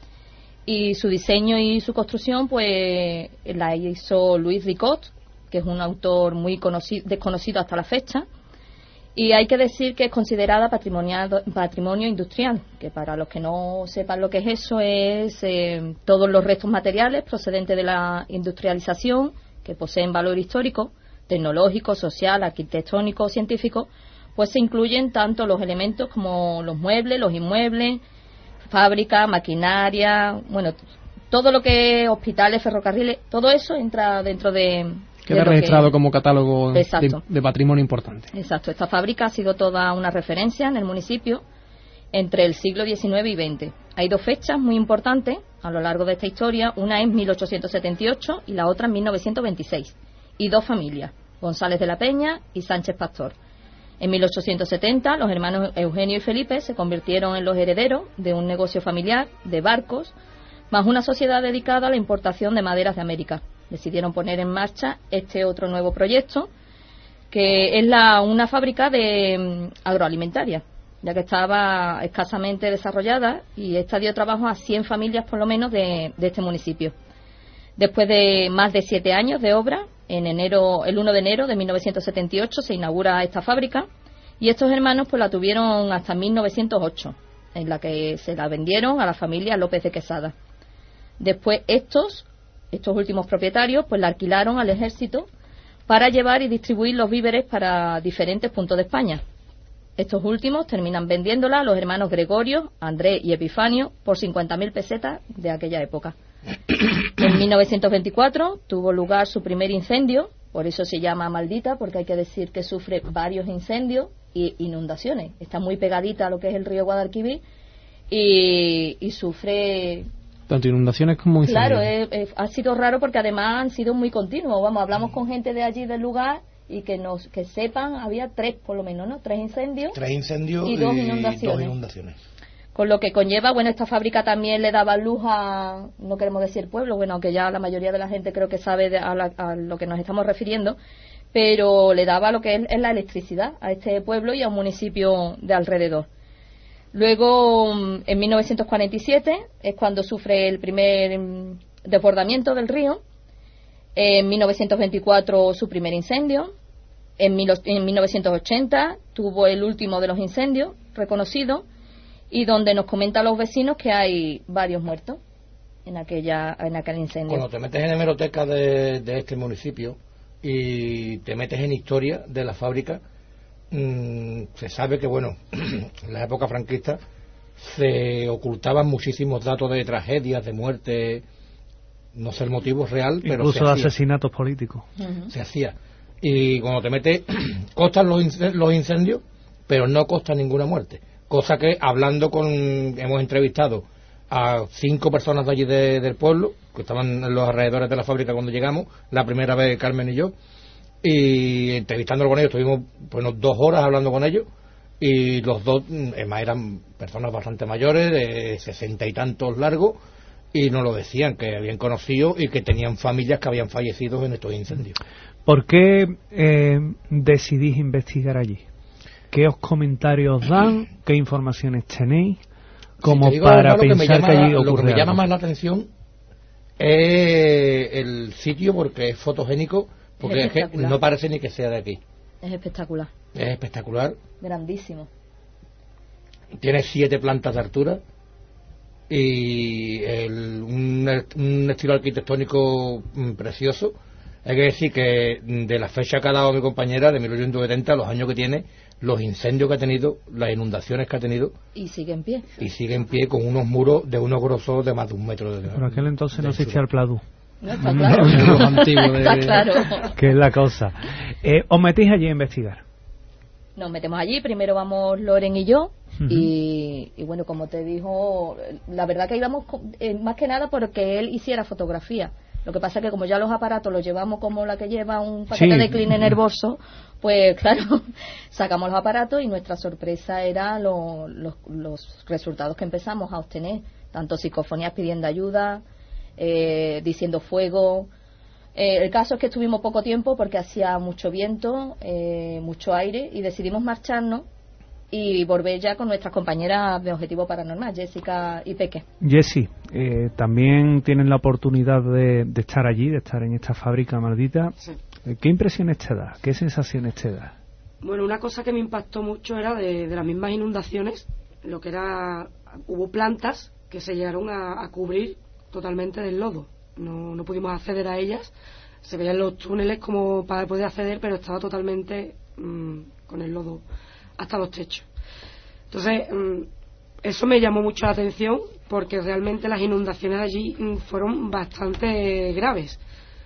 K: y su diseño y su construcción pues la hizo Louis Ricot, que es un autor muy conocido, desconocido hasta la fecha. Y hay que decir que es considerada patrimonio industrial, que para los que no sepan lo que es eso, es eh, todos los restos materiales procedentes de la industrialización que poseen valor histórico, tecnológico, social, arquitectónico, científico, pues se incluyen tanto los elementos como los muebles, los inmuebles, fábrica, maquinaria, bueno, todo lo que es hospitales, ferrocarriles, todo eso entra dentro de...
C: Queda registrado que... como catálogo de, de patrimonio importante.
K: Exacto. Esta fábrica ha sido toda una referencia en el municipio entre el siglo diecinueve y veinte. Hay dos fechas muy importantes a lo largo de esta historia. Una es mil ochocientos setenta y ocho y la otra en mil novecientos veintiséis. Y dos familias, González de la Peña y Sánchez Pastor. En mil ochocientos setenta, los hermanos Eugenio y Felipe se convirtieron en los herederos de un negocio familiar de barcos, más una sociedad dedicada a la importación de maderas de América. Decidieron poner en marcha este otro nuevo proyecto, que es la, una fábrica de um, agroalimentaria, ya que estaba escasamente desarrollada, y esta dio trabajo a cien familias por lo menos de, de este municipio. Después de más de siete años de obra, en enero, el uno de enero de mil novecientos setenta y ocho se inaugura esta fábrica, y estos hermanos pues la tuvieron hasta mil novecientos ocho, en la que se la vendieron a la familia López de Quesada. Después estos Estos últimos propietarios pues la alquilaron al ejército para llevar y distribuir los víveres para diferentes puntos de España. Estos últimos terminan vendiéndola a los hermanos Gregorio, Andrés y Epifanio por cincuenta mil pesetas de aquella época. En mil novecientos veinticuatro tuvo lugar su primer incendio, por eso se llama maldita, porque hay que decir que sufre varios incendios e inundaciones. Está muy pegadita a lo que es el río Guadalquivir y, y sufre
C: Tanto inundaciones como incendios.
K: Claro, eh, eh, ha sido raro porque además han sido muy continuos. Vamos, hablamos con gente de allí del lugar y que nos que sepan, había tres por lo menos, ¿no? Tres incendios.
F: Tres incendios
K: y dos
F: y
K: inundaciones.
F: dos inundaciones.
K: Con lo que conlleva, bueno, esta fábrica también le daba luz a, no queremos decir pueblo, bueno, aunque ya la mayoría de la gente creo que sabe de, a, la, a lo que nos estamos refiriendo, pero le daba lo que es, es la electricidad a este pueblo y a un municipio de alrededor. Luego, en mil novecientos cuarenta y siete, es cuando sufre el primer mm, desbordamiento del río. En mil novecientos veinticuatro, su primer incendio. En, mil, en mil novecientos ochenta, tuvo el último de los incendios reconocido, y donde nos comentan los vecinos que hay varios muertos en aquella en aquel incendio.
F: Cuando te metes en la hemeroteca de, de este municipio y te metes en historia de la fábrica, mmm, se sabe que, bueno, en la época franquista se ocultaban muchísimos datos de tragedias, de muerte, no sé el motivo real, pero
B: incluso
F: de
B: asesinatos políticos.
K: Uh-huh.
F: Se hacía. Y cuando te metes, costan los, los incendios, pero no consta ninguna muerte. Cosa que, hablando con, hemos entrevistado a cinco personas de allí de, del pueblo, que estaban en los alrededores de la fábrica cuando llegamos, la primera vez Carmen y yo, y entrevistándolo con ellos, estuvimos bueno, dos horas hablando con ellos, y los dos, además, eran personas bastante mayores, de sesenta y tantos largos, y nos lo decían, que habían conocido y que tenían familias que habían fallecido en estos incendios.
B: ¿Por qué eh, decidís investigar allí? ¿Qué os comentarios dan? ¿Qué informaciones tenéis? Como
F: si
B: para
F: verdad,
B: pensar
F: que,
B: que allí
F: Lo
B: ocurre
F: que me llama
B: algo.
F: más la atención es el sitio, porque es fotogénico, porque
K: es
F: es que no parece ni que sea de aquí.
K: Es espectacular.
F: Es espectacular.
K: Grandísimo.
F: Tiene siete plantas de altura y el, un, un estilo arquitectónico precioso. Hay que decir que de la fecha que ha dado mi compañera, de mil ochocientos setenta, los años que tiene, los incendios que ha tenido, las inundaciones que ha tenido,
K: y sigue en pie.
F: Y sigue en pie con unos muros de unos grosores de más de un metro de.
B: Por aquel entonces no existía el Pladú.
K: No, está claro.
B: de,
K: está claro.
B: Que es la cosa. Eh, ¿Os metéis allí a investigar?
K: Nos metemos allí, primero vamos Loren y yo,
B: uh-huh.
K: y, y bueno, como te dijo, la verdad que íbamos eh, más que nada porque él hiciera fotografía. Lo que pasa es que como ya los aparatos los llevamos como la que lleva un paquete
B: sí.
K: de clean en el bolso, pues claro, sacamos los aparatos y nuestra sorpresa era lo, lo, los resultados que empezamos a obtener, tanto psicofonías pidiendo ayuda, eh, diciendo fuego. Eh, el caso es que estuvimos poco tiempo porque hacía mucho viento, eh, mucho aire, y decidimos marcharnos y volver ya con nuestras compañeras de Objetivo Paranormal, Jessica y Peque.
B: Jessie, eh, también tienen la oportunidad de, de estar allí, de estar en esta fábrica maldita.
E: Sí.
B: ¿Qué impresiones te da? ¿Qué sensaciones te da?
E: Bueno, una cosa que me impactó mucho era de, de las mismas inundaciones, lo que era, hubo plantas que se llegaron a, a cubrir totalmente del lodo. No, no pudimos acceder a ellas, se veían los túneles como para poder acceder, pero estaba totalmente mmm, con el lodo hasta los techos. Entonces, mmm, eso me llamó mucho la atención, porque realmente las inundaciones allí mmm, fueron bastante graves.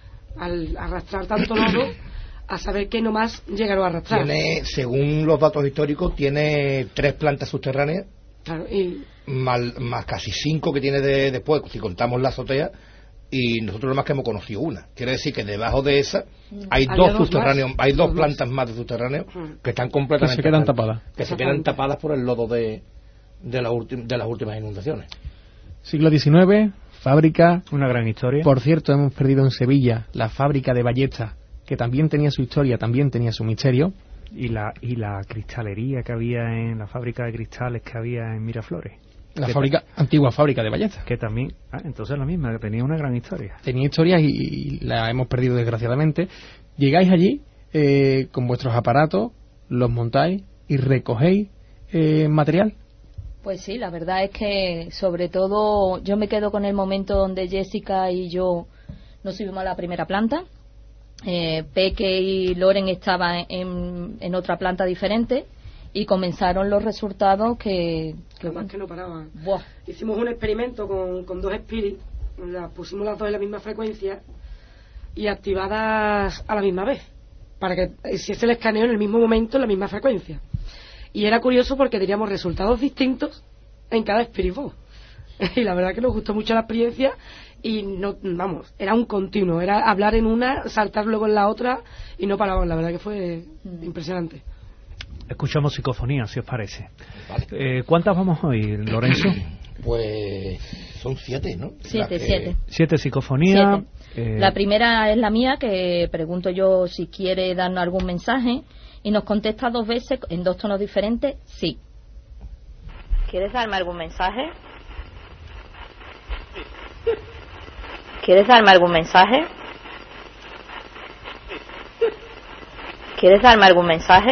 E: Al arrastrar tanto lodo, a saber que no más llegaron a arrastrar.
F: Tiene, según los datos históricos, tiene tres plantas subterráneas,
E: claro, y
F: más, más casi cinco que tiene de, después, si contamos la azotea, y nosotros lo más que hemos conocido una. Quiere decir que debajo de esa hay
E: Había
F: dos
E: dos
F: subterráneos,
E: más.
F: hay dos
E: Dos
F: plantas más de subterráneos
E: Mm.
F: que están completamente
C: Que se quedan tapadas.
F: que se quedan tapadas por el lodo de de, la ulti- de las últimas inundaciones.
C: Siglo diecinueve, fábrica.
B: Una gran historia.
C: Por cierto, hemos perdido en Sevilla la fábrica de ballestas, que también tenía su historia, también tenía su misterio.
B: Y la, y la cristalería que había en la fábrica de cristales que había en Miraflores.
C: La
B: que
C: fábrica,
B: ta-
C: antigua fábrica de ballestas.
B: Que también, ah, entonces la misma, que tenía una gran historia.
C: Tenía historias y, y la hemos perdido desgraciadamente. Llegáis allí eh, con vuestros aparatos, los montáis y recogéis eh, material.
K: Pues sí, la verdad es que sobre todo yo me quedo con el momento donde Jessica y yo nos subimos a la primera planta. Eh, Peque y Loren estaban en, en otra planta diferente y comenzaron los resultados que... que
E: además que no paraban.
K: Buah.
E: Hicimos un experimento con, con dos spirits, las pusimos las dos en la misma frecuencia y activadas a la misma vez, para que hiciese el escaneo en el mismo momento, en la misma frecuencia. Y era curioso porque teníamos resultados distintos en cada Spirit Box. y la verdad que nos gustó mucho la experiencia y no, vamos, era un continuo, era hablar en una, saltar luego en la otra y no paraban, la verdad que fue impresionante.
B: Escuchamos psicofonía, si os parece.
F: Vale.
B: Eh, ¿Cuántas vamos a oír, Lorenzo?
F: Pues son siete, ¿no?
K: Siete,
F: que...
K: siete.
B: Siete psicofonías.
K: Siete.
B: Eh...
K: La primera es la mía, que pregunto yo si quiere darnos algún mensaje y nos contesta dos veces en dos tonos diferentes, sí.
M: ¿Quieres darme algún mensaje? ¿Quieres darme algún mensaje? ¿Quieres darme algún mensaje?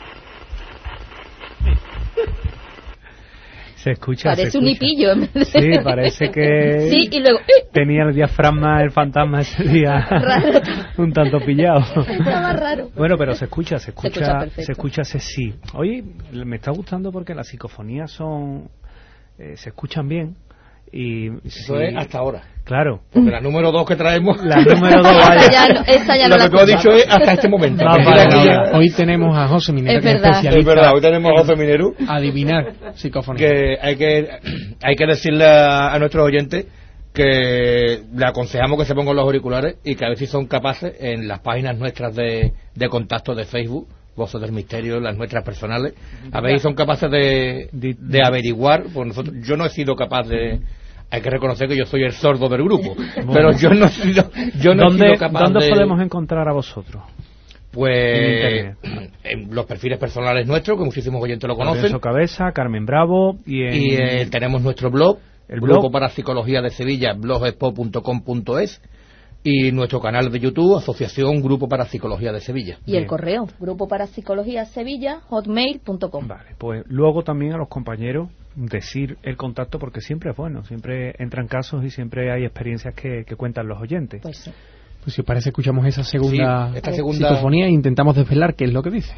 B: Se escucha.
K: Parece
B: se
K: un
B: escucha.
K: hipillo.
B: Sí, parece que.
K: Sí, y luego.
B: Tenía el diafragma el fantasma ese día.
K: Raro.
B: Un tanto pillado.
K: Estaba raro.
B: Bueno, pero se escucha, se escucha,
K: se escucha, perfecto.
B: se escucha ese sí. Oye, me está gustando porque las psicofonías son. Eh, se escuchan bien. Y
F: eso
B: sí,
F: es hasta ahora.
B: Claro.
F: Porque la número dos que traemos.
B: La número dos, vaya.
K: Esa ya no, esa ya no
F: lo
K: la
F: que tú has dicho es hasta este momento.
C: No, vale, no, hoy tenemos a José Minero,
K: es
C: que es
K: verdad.
C: especialista.
F: Es verdad, hoy tenemos a José Minero.
C: Adivinar psicofonía.
F: Que hay que hay que decirle a, a nuestros oyentes que le aconsejamos que se pongan los auriculares y que a ver si son capaces en las páginas nuestras de, de contacto de Facebook, Voces del Misterio, las nuestras personales, a ver si son capaces de, de averiguar. Pues nosotros, yo no he sido capaz de. Hay que reconocer que yo soy el sordo del grupo, bueno. pero yo no he sido, yo no
B: ¿Dónde,
F: he sido capaz
B: ¿Dónde
F: de...
B: podemos encontrar a vosotros?
F: Pues en, en los perfiles personales nuestros, que muchísimos oyentes lo conocen.
B: Lorenzo Cabeza, Carmen Bravo y, en...
F: y eh, tenemos nuestro blog,
B: el
F: Grupo
B: blog
F: para Psicología de Sevilla, blogspot punto com punto es, y nuestro canal de YouTube, Asociación Grupo para Psicología de Sevilla.
K: Y el correo, Grupo para Psicología Sevilla, hotmail punto com.
B: Vale, pues luego también a los compañeros decir el contacto, porque siempre es bueno, siempre entran casos y siempre hay experiencias que, que cuentan los oyentes.
K: Pues sí.
C: Pues si os parece, escuchamos esa segunda,
F: sí, esta segunda
C: psicofonía e intentamos desvelar qué es lo que dice.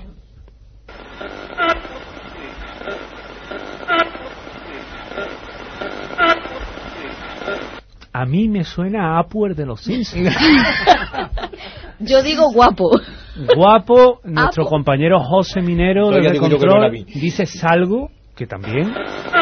B: A mí me suena a Upward de los Simpsons.
K: Yo digo guapo.
B: Guapo, nuestro
K: Apo.
B: compañero José Minero
F: no,
B: de Control
F: no
B: dice salgo, que también.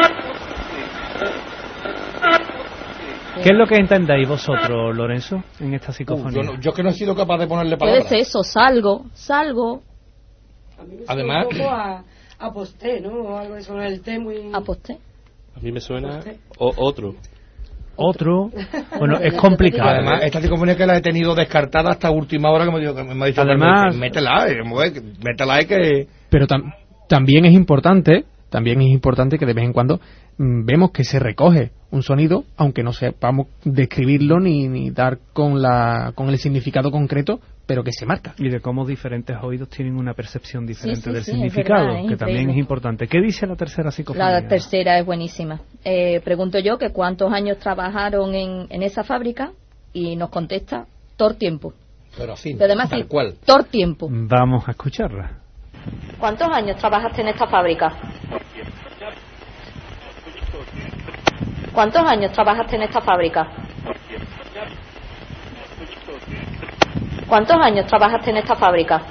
B: ¿Qué es lo que entendéis vosotros, Lorenzo, en esta psicofonía?
F: Uh, yo, no, yo que no he sido capaz de ponerle
K: Puede
F: palabras.
K: ser eso, salgo, salgo.
E: A mí me
F: Además,
E: suena un poco a, a posté, ¿no? O algo de eso, el té muy...
K: Aposté.
G: A mí me suena o, otro.
B: Otro, bueno, es complicado.
F: Además, esta psicofonía que la he tenido descartada hasta última hora que me, digo, que me ha dicho,
B: Además,
F: métela, eh, métela, que...
C: Pero tam también es importante, también es importante que de vez en cuando mmm, vemos que se recoge un sonido, aunque no sepamos describirlo ni, ni dar con la con el significado concreto, pero que se marca.
B: Y de cómo diferentes oídos tienen una percepción diferente
K: Sí, sí,
B: del
K: sí,
B: significado,
K: es verdad, es
B: que también
K: increíble.
B: es importante. ¿Qué dice la tercera psicofonía?
K: La tercera es buenísima. Eh, pregunto yo que cuántos años trabajaron en, en esa fábrica y nos contesta todo el tiempo.
F: Pero así,
K: Pero además
F: tal
K: sí,
F: cual.
K: todo el tiempo.
B: Vamos a escucharla.
M: ¿Cuántos años trabajaste en esta fábrica? ¿Cuántos años trabajaste en esta fábrica? ¿Cuántos años trabajaste en esta fábrica?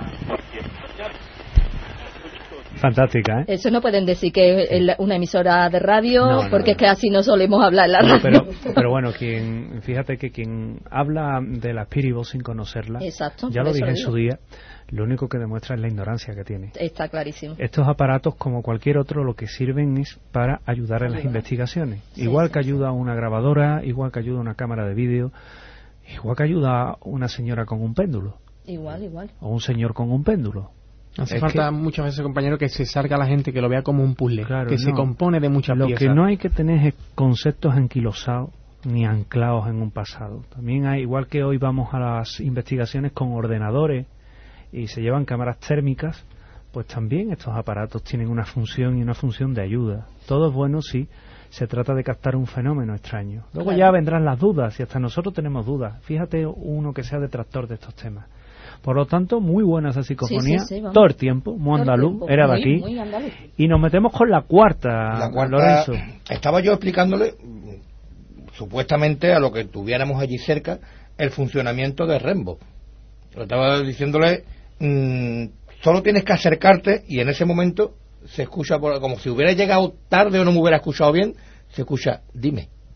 B: Fantástica, ¿eh?
K: Eso no pueden decir que es una emisora de radio,
B: No, no,
K: porque
B: no.
K: es que así no solemos hablar en la radio.
B: Pero, pero bueno, quien, fíjate que quien habla de la Spirit Box sin conocerla,
K: Exacto,
B: ya
K: por
B: lo
K: eso
B: dije
K: lo
B: en
K: digo.
B: su día, lo único que demuestra es la ignorancia que tiene.
K: Está clarísimo.
B: Estos aparatos, como cualquier otro, lo que sirven es para ayudar en las investigaciones.
K: Sí,
B: igual
K: sí,
B: que
K: sí.
B: ayuda a una grabadora, igual que ayuda a una cámara de vídeo, igual que ayuda a una señora con un péndulo,
K: Igual, igual.
B: o un señor con un péndulo.
C: Hace
B: Es
C: falta
B: que-
C: muchas veces, compañero, que se salga la gente, que lo vea como un puzzle,
B: Claro,
C: que se
B: no.
C: compone de muchas
B: Lo
C: piezas.
B: que no hay que tener es conceptos anquilosados ni anclados en un pasado. También hay, igual que hoy vamos a las investigaciones con ordenadores y se llevan cámaras térmicas, pues también estos aparatos tienen una función y una función de ayuda. Todo es bueno si se trata de captar un fenómeno extraño. Luego
K: Claro.
B: ya vendrán las dudas, y hasta nosotros tenemos dudas. Fíjate uno que sea detractor de estos temas. Por lo tanto, muy buena esa psicofonía,
K: Sí, sí, sí, vamos.
B: todo el tiempo, muy
K: Todo el
B: andaluz,
K: tiempo.
B: era de
K: Muy,
B: aquí.
K: muy andaluz.
B: Y nos metemos con la cuarta,
F: La cuarta,
B: Lorenzo.
F: estaba yo explicándole, mm, supuestamente a lo que tuviéramos allí cerca, el funcionamiento de Rembo. Lo estaba diciéndole, mmm, solo tienes que acercarte y en ese momento se escucha, por, como si hubiera llegado tarde o no me hubiera escuchado bien, se escucha, dime.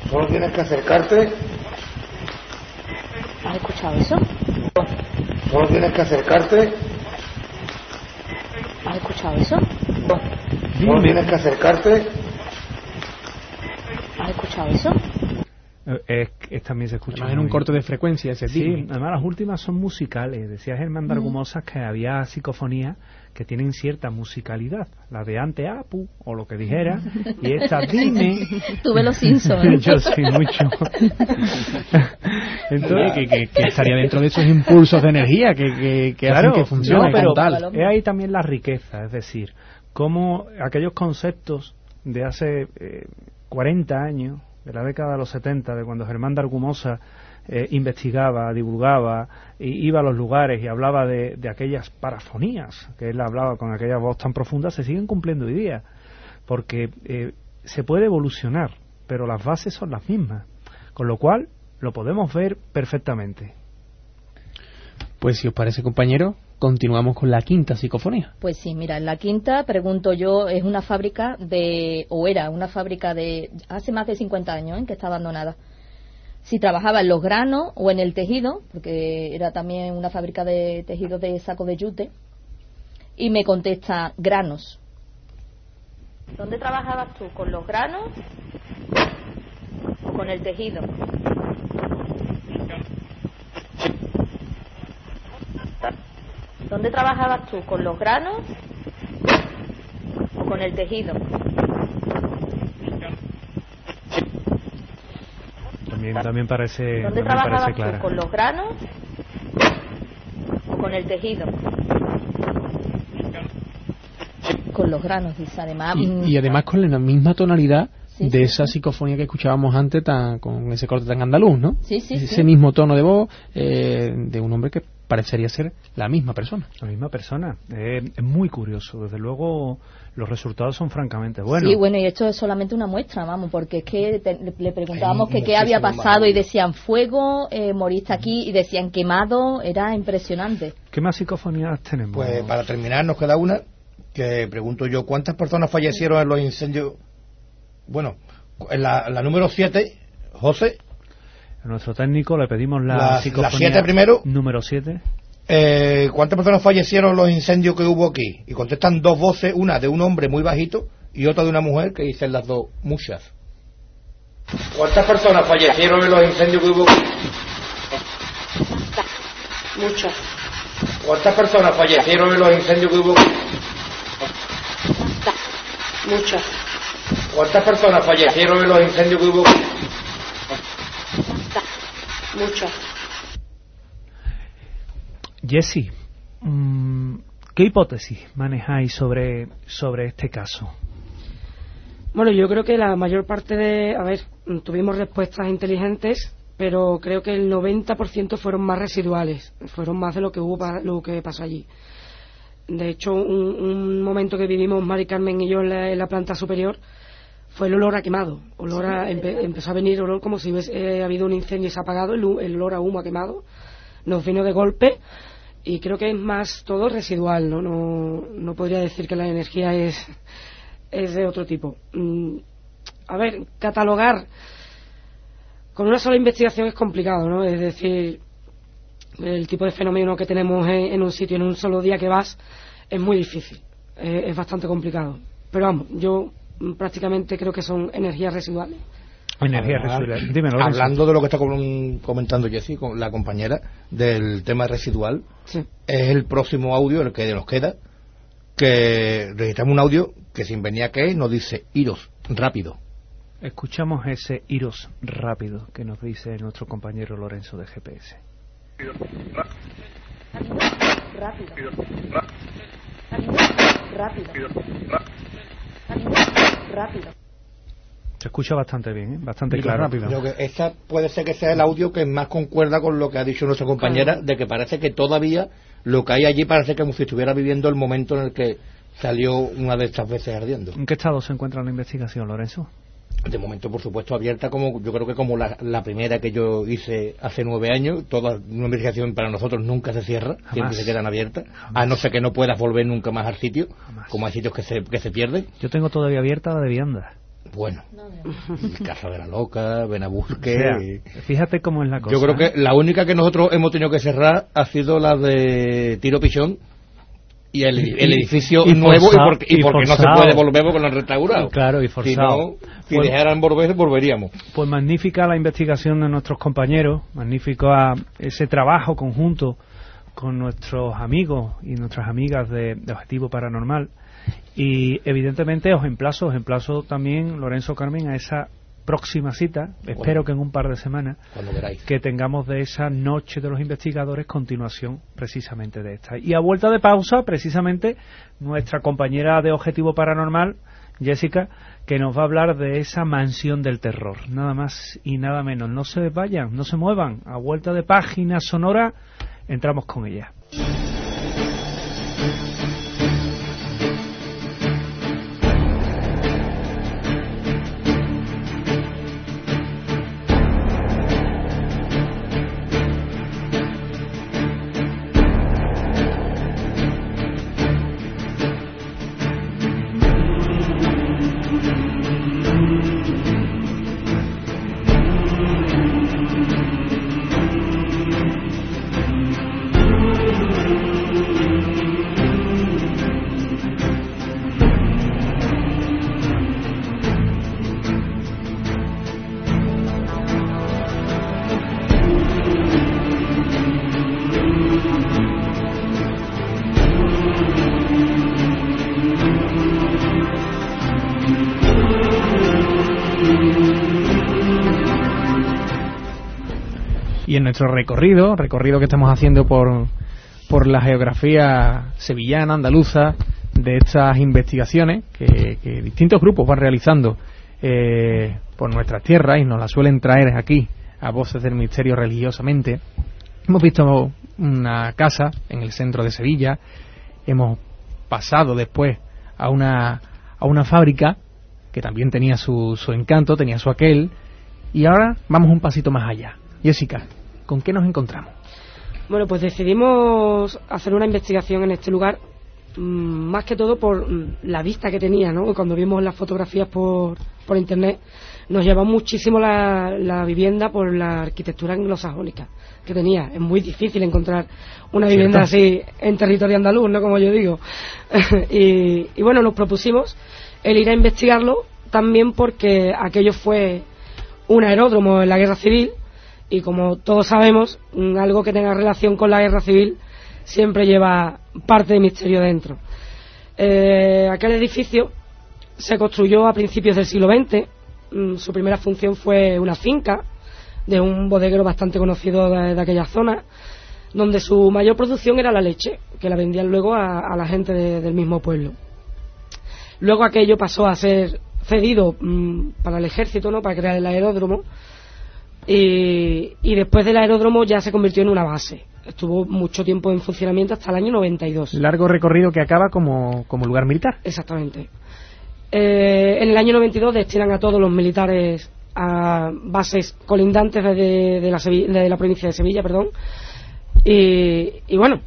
F: Solo tienes que acercarte.
M: ¿Has escuchado eso?
F: Solo tienes que acercarte.
M: ¿Has escuchado eso?
F: Solo tienes que acercarte.
M: ¿Has escuchado eso?
B: Es, es, también se escucha
C: además en un corte de frecuencia ese
B: sí,
C: dime.
B: Además las últimas son musicales. Decía Germán de Argumosas que había psicofonías que tienen cierta musicalidad, la de ante apu o lo que dijera, y esta dime.
K: Tuve los Simpsons.
B: Yo sí, mucho.
C: Entonces que, que, que estaría dentro de esos impulsos de energía que, que, que
B: claro,
C: hacen que funcione
B: no, pero
C: tal.
B: Es ahí también la riqueza, es decir, cómo aquellos conceptos de hace eh, cuarenta años, de la década de los setenta, de cuando Germán de Argumosa eh, investigaba, divulgaba, y iba a los lugares y hablaba de, de aquellas parafonías, que él hablaba con aquella voz tan profunda, se siguen cumpliendo hoy día, porque eh, se puede evolucionar, pero las bases son las mismas, con lo cual lo podemos ver perfectamente.
C: Pues si os parece, compañero, continuamos con la quinta psicofonía.
K: Pues sí, mira, en la quinta, pregunto yo, es una fábrica de, o era una fábrica de, hace más de cincuenta años, ¿eh? Que está abandonada. Si trabajaba en los granos o en el tejido, porque era también una fábrica de tejido de saco de yute, y me contesta, granos.
M: ¿Dónde trabajabas tú? ¿Con los granos o con el tejido? ¿Dónde trabajabas tú? ¿Con los granos o con el tejido?
B: También, también parece,
M: ¿Dónde
B: también
M: trabajabas
B: parece
M: tú?
B: clara.
M: ¿Con los granos o con el tejido?
K: Con los granos, dice, además.
C: Y, y además con la misma tonalidad sí, de sí, esa sí. psicofonía que escuchábamos antes tan, con ese corte tan andaluz, ¿no?
K: Sí, sí,
C: ese
K: sí.
C: mismo tono de voz eh, de un hombre que parecería ser la misma persona.
B: La misma persona. Eh, es muy curioso. Desde luego, los resultados son francamente buenos.
K: Sí, bueno, y esto es solamente una muestra, vamos, porque es que te, le preguntábamos que qué había pasado y decían fuego, eh, moriste aquí, y decían quemado, era impresionante.
B: ¿Qué más psicofonías tenemos?
F: Pues para terminar nos queda una que pregunto yo, ¿cuántas personas fallecieron en los incendios? Bueno, en la, la número siete, José.
B: A nuestro técnico le pedimos la,
F: la
B: psicofonía
F: la siete primero.
B: Número siete.
F: Eh, ¿Cuántas personas fallecieron en los incendios que hubo aquí? Y contestan dos voces, una de un hombre muy bajito y otra de una mujer, que dicen las dos, muchas. ¿Cuántas personas fallecieron en los incendios que hubo aquí?
E: Muchas.
F: ¿Cuántas personas fallecieron en los incendios que hubo aquí?
E: Muchas.
F: ¿Cuántas personas fallecieron en los incendios que hubo aquí?
E: Muchas.
B: Jessy, ¿qué hipótesis manejáis sobre, sobre este caso?
E: Bueno, yo creo que la mayor parte de... A ver, tuvimos respuestas inteligentes, pero creo que el noventa por ciento fueron más residuales, fueron más de lo que hubo, lo que pasó allí. De hecho, un, un momento que vivimos Mari Carmen y yo en la, en la planta superior fue el olor a quemado. Olor a, empe, empezó a venir olor como si hubiese eh, habido un incendio y se ha apagado, el, el olor a humo a quemado. Nos vino de golpe y creo que es más todo residual, ¿no? No, no podría decir que la energía es, es de otro tipo. Mm, a ver, catalogar con una sola investigación es complicado, ¿no? Es decir, el tipo de fenómeno que tenemos en, en un sitio en un solo día que vas es muy difícil, eh, es bastante complicado. Pero vamos, yo prácticamente creo que son energías residuales.
B: Energías residuales. Dímelo,
F: hablando de lo que está comentando Jessy, con la compañera, del tema residual,
E: sí.
F: Es el próximo audio el que nos queda, que registramos un audio que sin venir a que nos dice iros rápido.
B: Escuchamos ese iros rápido que nos dice nuestro compañero Lorenzo de G P S.
M: Rápido. Rápido. Rápido.
B: Se escucha bastante bien, ¿eh? Bastante
F: Mira,
B: claro.
F: Rápido. Creo que esta puede ser que sea el audio que más concuerda con lo que ha dicho nuestra compañera, claro. De que parece que todavía lo que hay allí parece como si estuviera viviendo el momento en el que salió una de estas veces ardiendo.
B: ¿En qué estado se encuentra la investigación, Lorenzo?
F: De momento, por supuesto, abierta, como yo creo que como la, la primera que yo hice hace nueve años. Toda una investigación para nosotros nunca se cierra, jamás. Siempre se quedan abiertas, jamás. A no ser que no puedas volver nunca más al sitio, jamás. Como hay sitios que se, que se pierden.
B: Yo tengo todavía abierta la de vianda.
F: Bueno, Casa de la Loca, Benabusque.
B: O sea, fíjate cómo es la cosa.
F: Yo creo que la única que nosotros hemos tenido que cerrar ha sido la de Tiro Pichón y el, el edificio
B: y, y
F: nuevo
B: forzado,
F: y porque, y
B: y
F: porque no se puede volver porque lo han restaurado.
B: Claro, y forzado.
F: Si no, si
B: pues,
F: dejaran volver, volveríamos.
B: Pues magnífica la investigación de nuestros compañeros, magnífico a ese trabajo conjunto con nuestros amigos y nuestras amigas de, de Objetivo Paranormal. Y evidentemente os emplazo, os emplazo también, Lorenzo, Carmen, a esa próxima cita, bueno, espero que en un par de semanas, que tengamos de esa noche de los investigadores continuación precisamente de esta. Y a vuelta de pausa, precisamente, nuestra compañera de Objetivo Paranormal, Jessica, que nos va a hablar de esa mansión del terror, nada más y nada menos. No se vayan, no se muevan, a vuelta de página sonora, entramos con ella. Y en nuestro recorrido, recorrido que estamos haciendo por, por la geografía sevillana, andaluza, de estas investigaciones que, que distintos grupos van realizando eh, por nuestras tierras y nos las suelen traer aquí a Voces del Misterio religiosamente, hemos visto una casa en el centro de Sevilla, hemos pasado después a una, a una fábrica que también tenía su, su encanto, tenía su aquel, y ahora vamos un pasito más allá. Jessica, ¿con qué nos encontramos?
E: Bueno, pues decidimos hacer una investigación en este lugar, mmm, más que todo por mmm, la vista que tenía, ¿no? Cuando vimos las fotografías por, por internet, nos llamó muchísimo la, la vivienda por la arquitectura anglosajónica que tenía. Es muy difícil encontrar una vivienda así en territorio andaluz, ¿no? Como yo digo. y, y bueno, nos propusimos el ir a investigarlo también porque aquello fue un aeródromo en la Guerra Civil. Y como todos sabemos, algo que tenga relación con la guerra civil siempre lleva parte de misterio dentro. Eh, aquel edificio se construyó a principios del siglo veinte. Mm, su primera función fue una finca de un bodeguero bastante conocido de, de aquella zona, donde su mayor producción era la leche, que la vendían luego a, a la gente de, del mismo pueblo. Luego aquello pasó a ser cedido mm, para el ejército, ¿no?, para crear el aeródromo. Y, y después del aeródromo ya se convirtió en una base. Estuvo mucho tiempo en funcionamiento hasta el año noventa y dos.
B: Largo recorrido que acaba como, como lugar militar.
E: Exactamente. Eh, en el año noventa y dos destinan a todos los militares a bases colindantes de, de, de, la, Sevilla, de la provincia de Sevilla, perdón. Y, y bueno,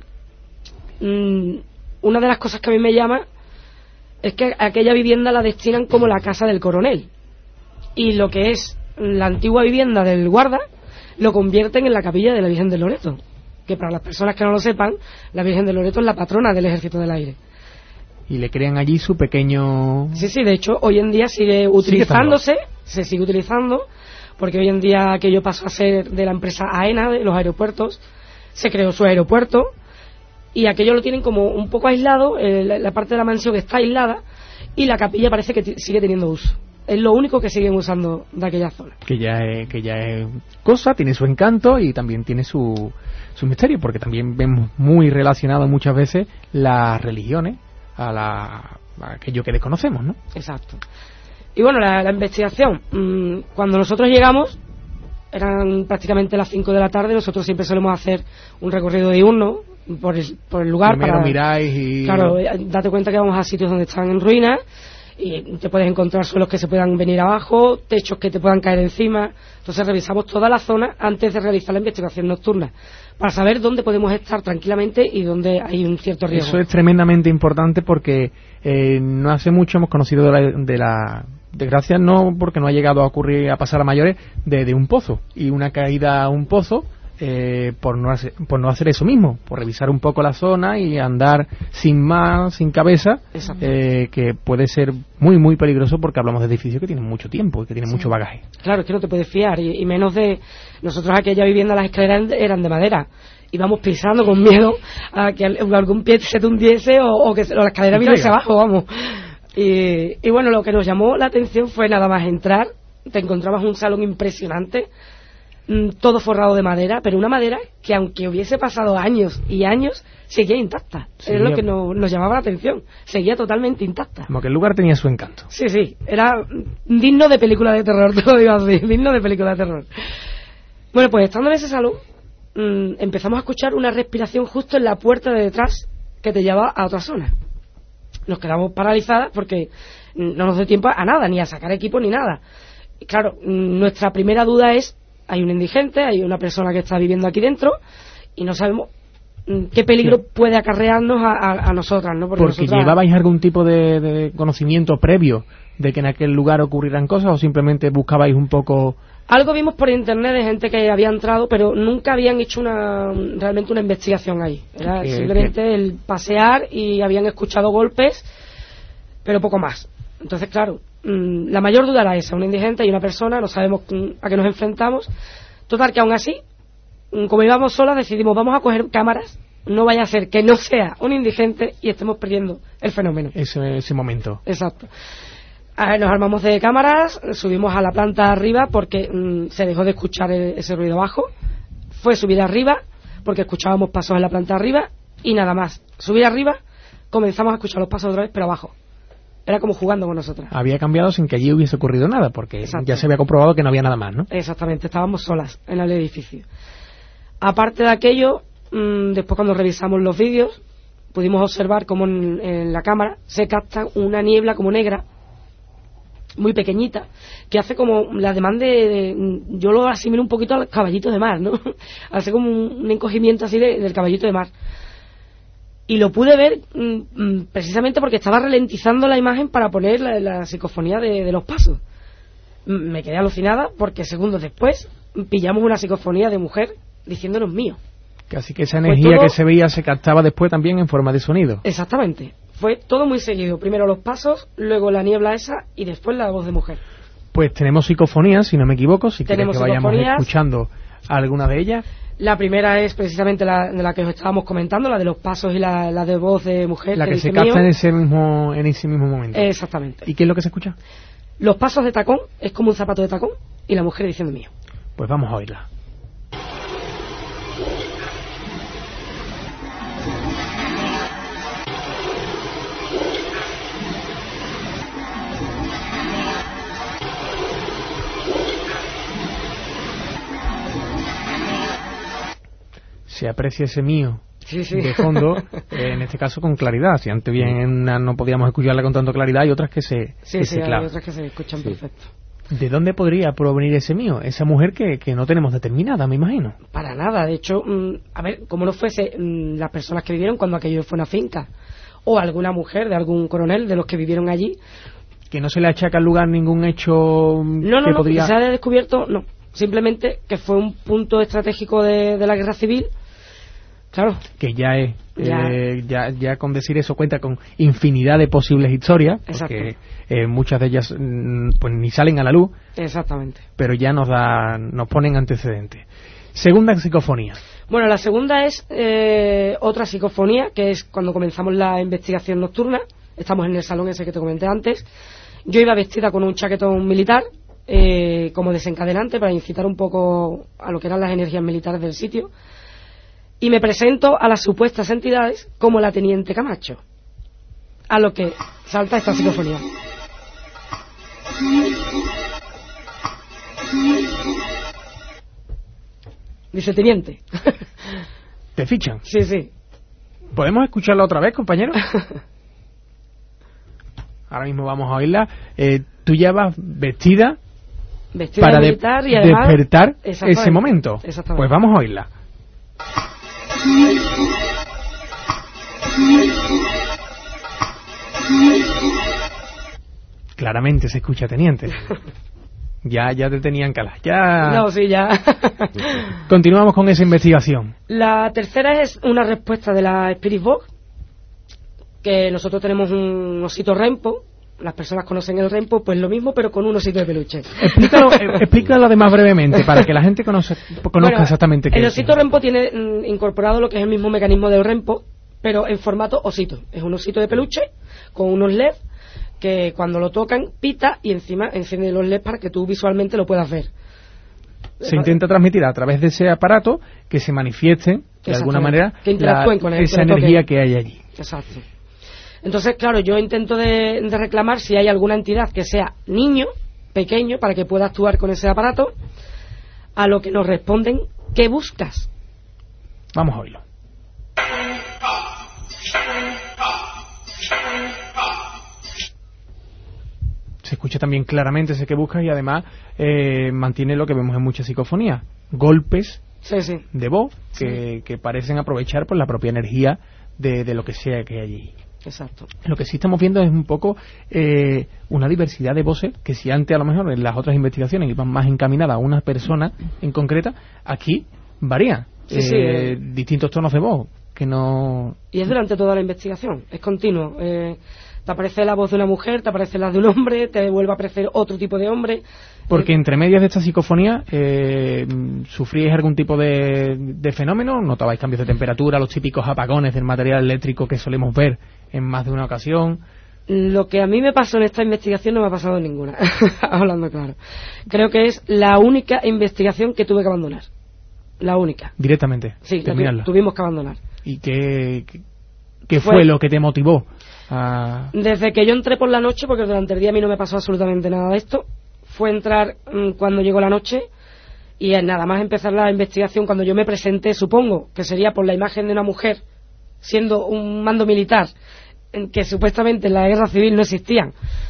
E: mmm, una de las cosas que a mí me llama es que aquella vivienda la destinan como la casa del coronel. Y lo que es la antigua vivienda del guarda lo convierten en la capilla de la Virgen del Loreto, que para las personas que no lo sepan, la Virgen del Loreto es la patrona del Ejército del Aire.
B: Y le crean allí su pequeño...
E: Sí, sí, de hecho hoy en día sigue utilizándose, ¿Sigue se sigue utilizando, porque hoy en día aquello pasó a ser de la empresa AENA, de los aeropuertos, se creó su aeropuerto, y aquello lo tienen como un poco aislado, eh, la, la parte de la mansión está aislada, y la capilla parece que t- sigue teniendo uso. Es lo único que siguen usando de aquella zona.
B: Que ya es, que ya es cosa, tiene su encanto y también tiene su, su misterio, porque también vemos muy relacionado muchas veces las religiones a, la, a aquello que desconocemos, ¿no?
E: Exacto. Y bueno, la, la investigación, mmm, cuando nosotros llegamos, eran prácticamente las cinco de la tarde, nosotros siempre solemos hacer un recorrido diurno por el, por el lugar.
B: Primero
E: para
B: miráis y...
E: Claro, date cuenta que vamos a sitios donde están en ruinas, y te puedes encontrar suelos que se puedan venir abajo, techos que te puedan caer encima. Entonces revisamos toda la zona antes de realizar la investigación nocturna, para saber dónde podemos estar tranquilamente y dónde hay un cierto riesgo.
B: Eso es tremendamente importante porque eh, no hace mucho hemos conocido de la, de la
C: desgracia no, porque no ha llegado a ocurrir, a pasar a mayores, de, de un pozo, y una caída a un pozo eh, por, no hacer, por no hacer eso mismo, por revisar un poco la zona y andar sin más, sin cabeza, eh, que puede ser muy muy peligroso, porque hablamos de edificios que tienen mucho tiempo y que tienen
E: Sí.
C: mucho bagaje.
E: Claro, es que no te puedes fiar, y, y menos de... Nosotros aquella vivienda, las escaleras eran de madera, íbamos pisando con miedo a que algún pie se te hundiese o, o que o la escalera viniese abajo, vamos. Y, y bueno, lo que nos llamó la atención fue nada más entrar, te encontrabas un salón impresionante, mmm, todo forrado de madera, pero una madera que aunque hubiese pasado años y años, seguía intacta.
C: Seguía.
E: Es lo que no, nos llamaba la atención, seguía totalmente intacta.
C: Como que el lugar tenía su encanto.
E: Sí, sí, era digno de película de terror, te lo digo así, digno de película de terror. Bueno, pues estando en ese salón, mmm, empezamos a escuchar una respiración justo en la puerta de detrás que te llevaba a otra zona. Nos quedamos paralizadas porque no nos dio tiempo a nada, ni a sacar equipo ni nada. Y claro, nuestra primera duda es, hay un indigente, hay una persona que está viviendo aquí dentro y no sabemos qué peligro sí. puede acarrearnos a, a, a nosotras, ¿no?
C: Porque, Porque nosotras... ¿llevabais algún tipo de, de conocimiento previo de que en aquel lugar ocurrieran cosas, o simplemente buscabais un poco...?
E: Algo vimos por internet de gente que había entrado, pero nunca habían hecho una realmente una investigación ahí. Era
C: ¿Qué,
E: simplemente
C: qué?
E: el pasear, y habían escuchado golpes, pero poco más. Entonces, claro, mmm, la mayor duda era esa, un indigente y una persona, no sabemos a qué nos enfrentamos. Total, que aún así, como íbamos solas, decidimos, vamos a coger cámaras, no vaya a ser que no sea un indigente y estemos perdiendo el fenómeno.
C: Ese, ese momento.
E: Exacto. A, nos armamos de cámaras, subimos a la planta arriba porque mmm, se dejó de escuchar el, ese ruido bajo. Fue subir arriba porque escuchábamos pasos en la planta arriba y nada más. Subir arriba, comenzamos a escuchar los pasos otra vez, pero abajo. Era como jugando con nosotras.
C: Había cambiado sin que allí hubiese ocurrido nada, porque Exacto. ya se había comprobado que no había nada más, ¿no?
E: Exactamente, estábamos solas en el edificio. Aparte de aquello, mmm, después cuando revisamos los vídeos, pudimos observar cómo en, en la cámara se capta una niebla como negra, muy pequeñita, que hace como la demanda de, de yo lo asimilo un poquito al caballito de mar, ¿no? Hace como un, un encogimiento así de, del caballito de mar. Y lo pude ver mmm, precisamente porque estaba ralentizando la imagen para poner la, la psicofonía de, de los pasos. Me quedé alucinada porque segundos después pillamos una psicofonía de mujer diciéndonos mío.
C: Casi que esa energía pues todo... que se veía se captaba después también en forma de sonido.
E: Exactamente. Fue todo muy seguido. Primero los pasos, luego la niebla esa y después la voz de mujer.
C: Pues tenemos psicofonías, si no me equivoco, si quieres que vayamos escuchando alguna de ellas.
E: La primera es precisamente la de la que os estábamos comentando, la de los pasos y la, la de voz de mujer.
C: La que,
E: que
C: se capta en ese mismo en ese mismo momento.
E: Exactamente.
C: ¿Y qué es lo que se escucha?
E: Los pasos de tacón, es como un zapato de tacón, y la mujer diciendo mío.
C: Pues vamos a oírla. Se aprecia ese mío
E: sí, sí.
C: de fondo, eh, en este caso con claridad. Si antes bien no podíamos escucharla con tanta claridad, hay otras que se
E: sí,
C: que
E: sí,
C: se
E: hay
C: clavan.
E: otras que se escuchan sí. perfecto.
C: ¿De dónde podría provenir ese mío? Esa mujer que, que no tenemos determinada, me imagino.
E: Para nada, de hecho, mmm, a ver, como no fuese mmm, las personas que vivieron cuando aquello fue una finca, o alguna mujer de algún coronel de los que vivieron allí.
C: Que no se le achaca al lugar ningún hecho
E: no, no,
C: que
E: no,
C: podría...
E: que se haya descubierto, no. Simplemente que fue un punto estratégico de, de la guerra civil. Claro.
C: Que ya es, ya. Eh, ya, ya con decir eso cuenta con infinidad de posibles historias, porque eh, muchas de ellas mm, pues ni salen a la luz.
E: Exactamente.
C: Pero ya nos da, nos ponen antecedentes. Segunda psicofonía.
E: Bueno, la segunda es eh, otra psicofonía, que es cuando comenzamos la investigación nocturna. Estamos en el salón ese que te comenté antes. Yo iba vestida con un chaquetón militar, eh, como desencadenante, para incitar un poco a lo que eran las energías militares del sitio. Y me presento a las supuestas entidades como la teniente Camacho, a lo que salta esta psicofonía. Dice teniente.
C: ¿Te fichan?
E: Sí, sí.
C: ¿Podemos escucharla otra vez, compañero? Ahora mismo vamos a oírla. Eh, tú ya vas vestida,
E: vestida
C: para
E: de militar y además
C: despertar ese momento. Pues vamos a oírla. Claramente se escucha, teniente. Ya, ya te tenían calas. Ya.
E: No, sí, ya.
C: Continuamos con esa investigación.
E: La tercera es una respuesta de la Spirit Box, que nosotros tenemos un osito Rempo. Las personas conocen el Rempo, pues lo mismo, pero con un osito de peluche.
C: Explícalo, eh, explícalo además brevemente, para que la gente conoce, conozca
E: bueno,
C: exactamente qué
E: el
C: es.
E: osito Rempo tiene mm, incorporado lo que es el mismo mecanismo del Rempo, pero en formato osito. Es un osito de peluche con unos L E D que cuando lo tocan pita y encima enciende los L E D para que tú visualmente lo puedas ver.
C: Se intenta transmitir a través de ese aparato que se manifieste de alguna manera
E: que interactúen
C: la,
E: con el,
C: esa
E: con el
C: energía
E: toque.
C: que hay allí.
E: Exacto. Entonces, claro, yo intento de, de reclamar si hay alguna entidad que sea niño, pequeño, para que pueda actuar con ese aparato, a lo que nos responden, ¿qué buscas?
C: Vamos a oírlo. Se escucha también claramente ese que buscas y además eh, mantiene lo que vemos en muchas psicofonías, golpes
E: sí, sí.
C: de voz que, sí. que parecen aprovechar por la propia energía de, de lo que sea que hay allí.
E: Exacto.
C: Lo que sí estamos viendo es un poco eh, una diversidad de voces que si antes a lo mejor en las otras investigaciones iban más encaminadas a una persona en concreta, aquí varían
E: sí,
C: eh,
E: sí, eh.
C: distintos tonos de voz que no...
E: Y es durante toda la investigación, es continuo. Eh, te aparece la voz de una mujer, te aparece la de un hombre, te vuelve a aparecer otro tipo de hombre.
C: Porque
E: eh,
C: entre medias de esta psicofonía, eh, ¿sufríais algún tipo de, de fenómeno? ¿Notabais cambios de temperatura, los típicos apagones del material eléctrico que solemos ver en más de una ocasión?
E: Lo que a mí me pasó en esta investigación no me ha pasado en ninguna, hablando claro. Creo que es la única investigación que tuve que abandonar. La única.
C: Directamente.
E: Sí,
C: terminarla.
E: Tu, tuvimos que abandonar.
C: ¿Y qué, qué, qué fue, fue lo que te motivó a...?
E: Desde que yo entré por la noche, porque durante el día a mí no me pasó absolutamente nada de esto, fue entrar mmm, cuando llegó la noche y nada más empezar la investigación, cuando yo me presenté, supongo que sería por la imagen de una mujer siendo un mando militar en que supuestamente en la guerra civil no existían,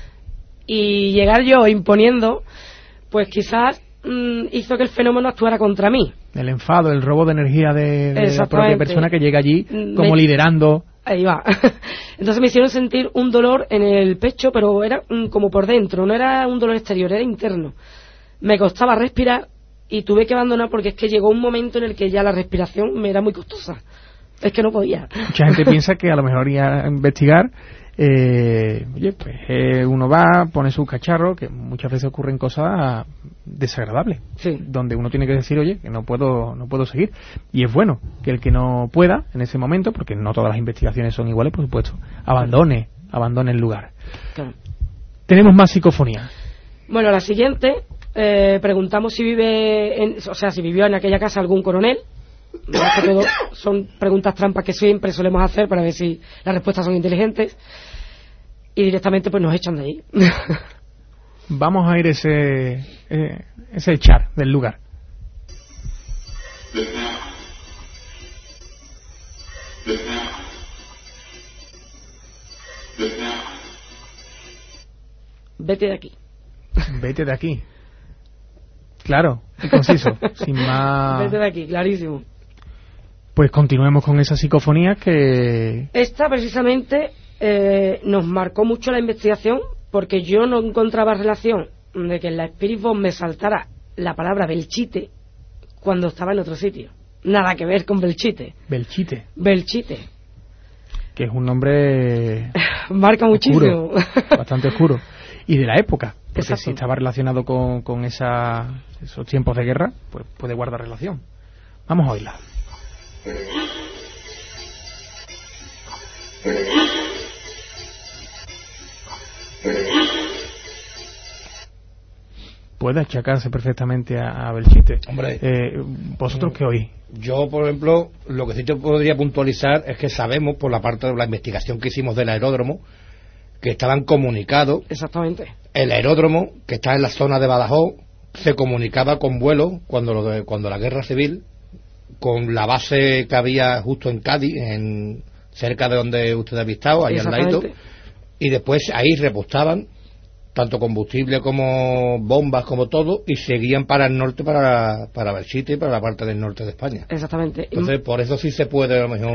E: y llegar yo imponiendo, pues quizás mmm, hizo que el fenómeno actuara contra mí.
C: El enfado, el robo de energía de, de la propia persona que llega allí como
E: me...
C: liderando.
E: Ahí va. Entonces me hicieron sentir un dolor en el pecho, pero era mm, como por dentro, no era un dolor exterior, era interno. Me costaba respirar y tuve que abandonar porque es que llegó un momento en el que ya la respiración me era muy costosa. Es que no podía.
C: Mucha gente piensa que a lo mejor ir a investigar, eh, oye, pues eh, uno va, pone su cacharro, que muchas veces ocurren cosas desagradables,
E: sí.
C: donde uno tiene que decir, oye, que no puedo, no puedo seguir. Y es bueno que el que no pueda en ese momento, porque no todas las investigaciones son iguales, por supuesto, abandone, abandone el lugar.
E: Claro.
C: Tenemos más psicofonía.
E: Bueno, la siguiente, eh, preguntamos si vive, en, o sea, si vivió en aquella casa algún coronel. Más que todo son preguntas trampas que siempre solemos hacer para ver si las respuestas son inteligentes, y directamente pues nos echan de ahí.
C: Vamos a ir ese eh, ese echar del lugar. Vete de aquí. Vete de aquí. Claro, y conciso, sin más.
E: Vete de aquí, clarísimo.
C: Pues continuemos con esa psicofonía que...
E: Esta precisamente eh, nos marcó mucho la investigación, porque yo no encontraba relación de que en la Spirit Box me saltara la palabra Belchite cuando estaba en otro sitio. Nada que ver con Belchite.
C: Belchite.
E: Belchite.
C: Que es un nombre...
E: Marca muchísimo.
C: Oscuro, bastante oscuro. Y de la época. Porque
E: Exacto.
C: si estaba relacionado con, con esa, esos tiempos de guerra, pues puede guardar relación. Vamos a oírla. Puede achacarse perfectamente a, a Belchite.
F: Hombre,
C: eh, ¿vosotros qué oís?
F: Yo, por ejemplo, lo que sí te podría puntualizar es que sabemos, por la parte de la investigación que hicimos del aeródromo, que estaban comunicados.
E: Exactamente.
F: El aeródromo, que está en la zona de Badajoz, se comunicaba con vuelos cuando, lo de, cuando la guerra civil, con la base que había justo en Cádiz, en, cerca de donde usted ha visto, ahí al ladito, y después ahí repostaban tanto combustible como bombas como todo, y seguían para el norte, para para Belchite y para la parte del norte de España.
E: Exactamente.
F: Entonces por eso sí se puede a lo mejor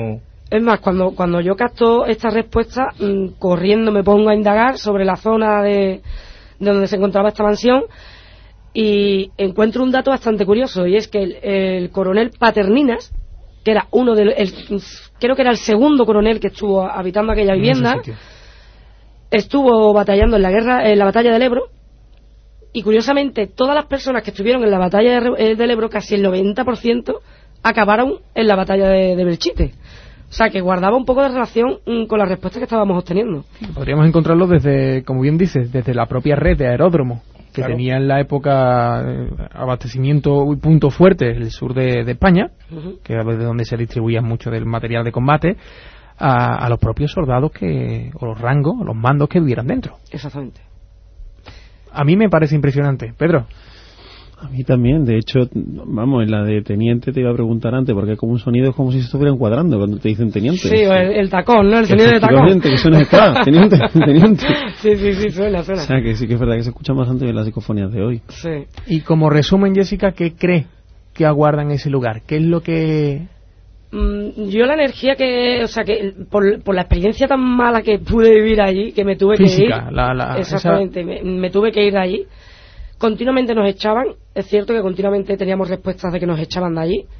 E: Es más, cuando, cuando yo capto esta respuesta, mmm, corriendo me pongo a indagar sobre la zona de, de donde se encontraba esta mansión y encuentro un dato bastante curioso, y es que el, el coronel Paterninas, que era uno de el, creo que era el segundo coronel que estuvo habitando aquella vivienda, estuvo batallando en la guerra, en la batalla del Ebro, y curiosamente todas las personas que estuvieron en la batalla de, del Ebro, casi el noventa por ciento, acabaron en la batalla de, de Belchite. O sea, que guardaba un poco de relación mm, con la respuesta que estábamos obteniendo.
C: Podríamos encontrarlo desde, como bien dices, desde la propia red de aeródromos, que claro, tenía en la época eh, abastecimiento y punto fuerte el sur de, de España, uh-huh, que era de donde se distribuía mucho del material de combate, a, a los propios soldados que, o los rangos, o los mandos que vivieran dentro.
E: Exactamente.
C: A mí me parece impresionante. Pedro.
H: A mí también, de hecho, vamos, en la de teniente te iba a preguntar antes, porque como un sonido es como si se estuviera encuadrando cuando te dicen teniente.
E: Sí, o el, el tacón, ¿no? El sonido de tacón.
H: Que suena claro, teniente, teniente.
E: Sí, sí, sí, suena, suena.
H: O sea, que sí que es verdad que se escucha bastante bien las psicofonías de hoy.
E: Sí.
C: Y como resumen, Jessica, ¿qué cree que aguarda en ese lugar? ¿Qué es lo que...?
E: Mm, yo la energía que, o sea, que por, por la experiencia tan mala que pude vivir allí, que me tuve
C: Física,
E: que ir.
C: La, la,
E: exactamente,
C: esa...
E: me, me tuve que ir de allí. Continuamente nos echaban, es cierto que continuamente teníamos respuestas de que nos echaban de allí.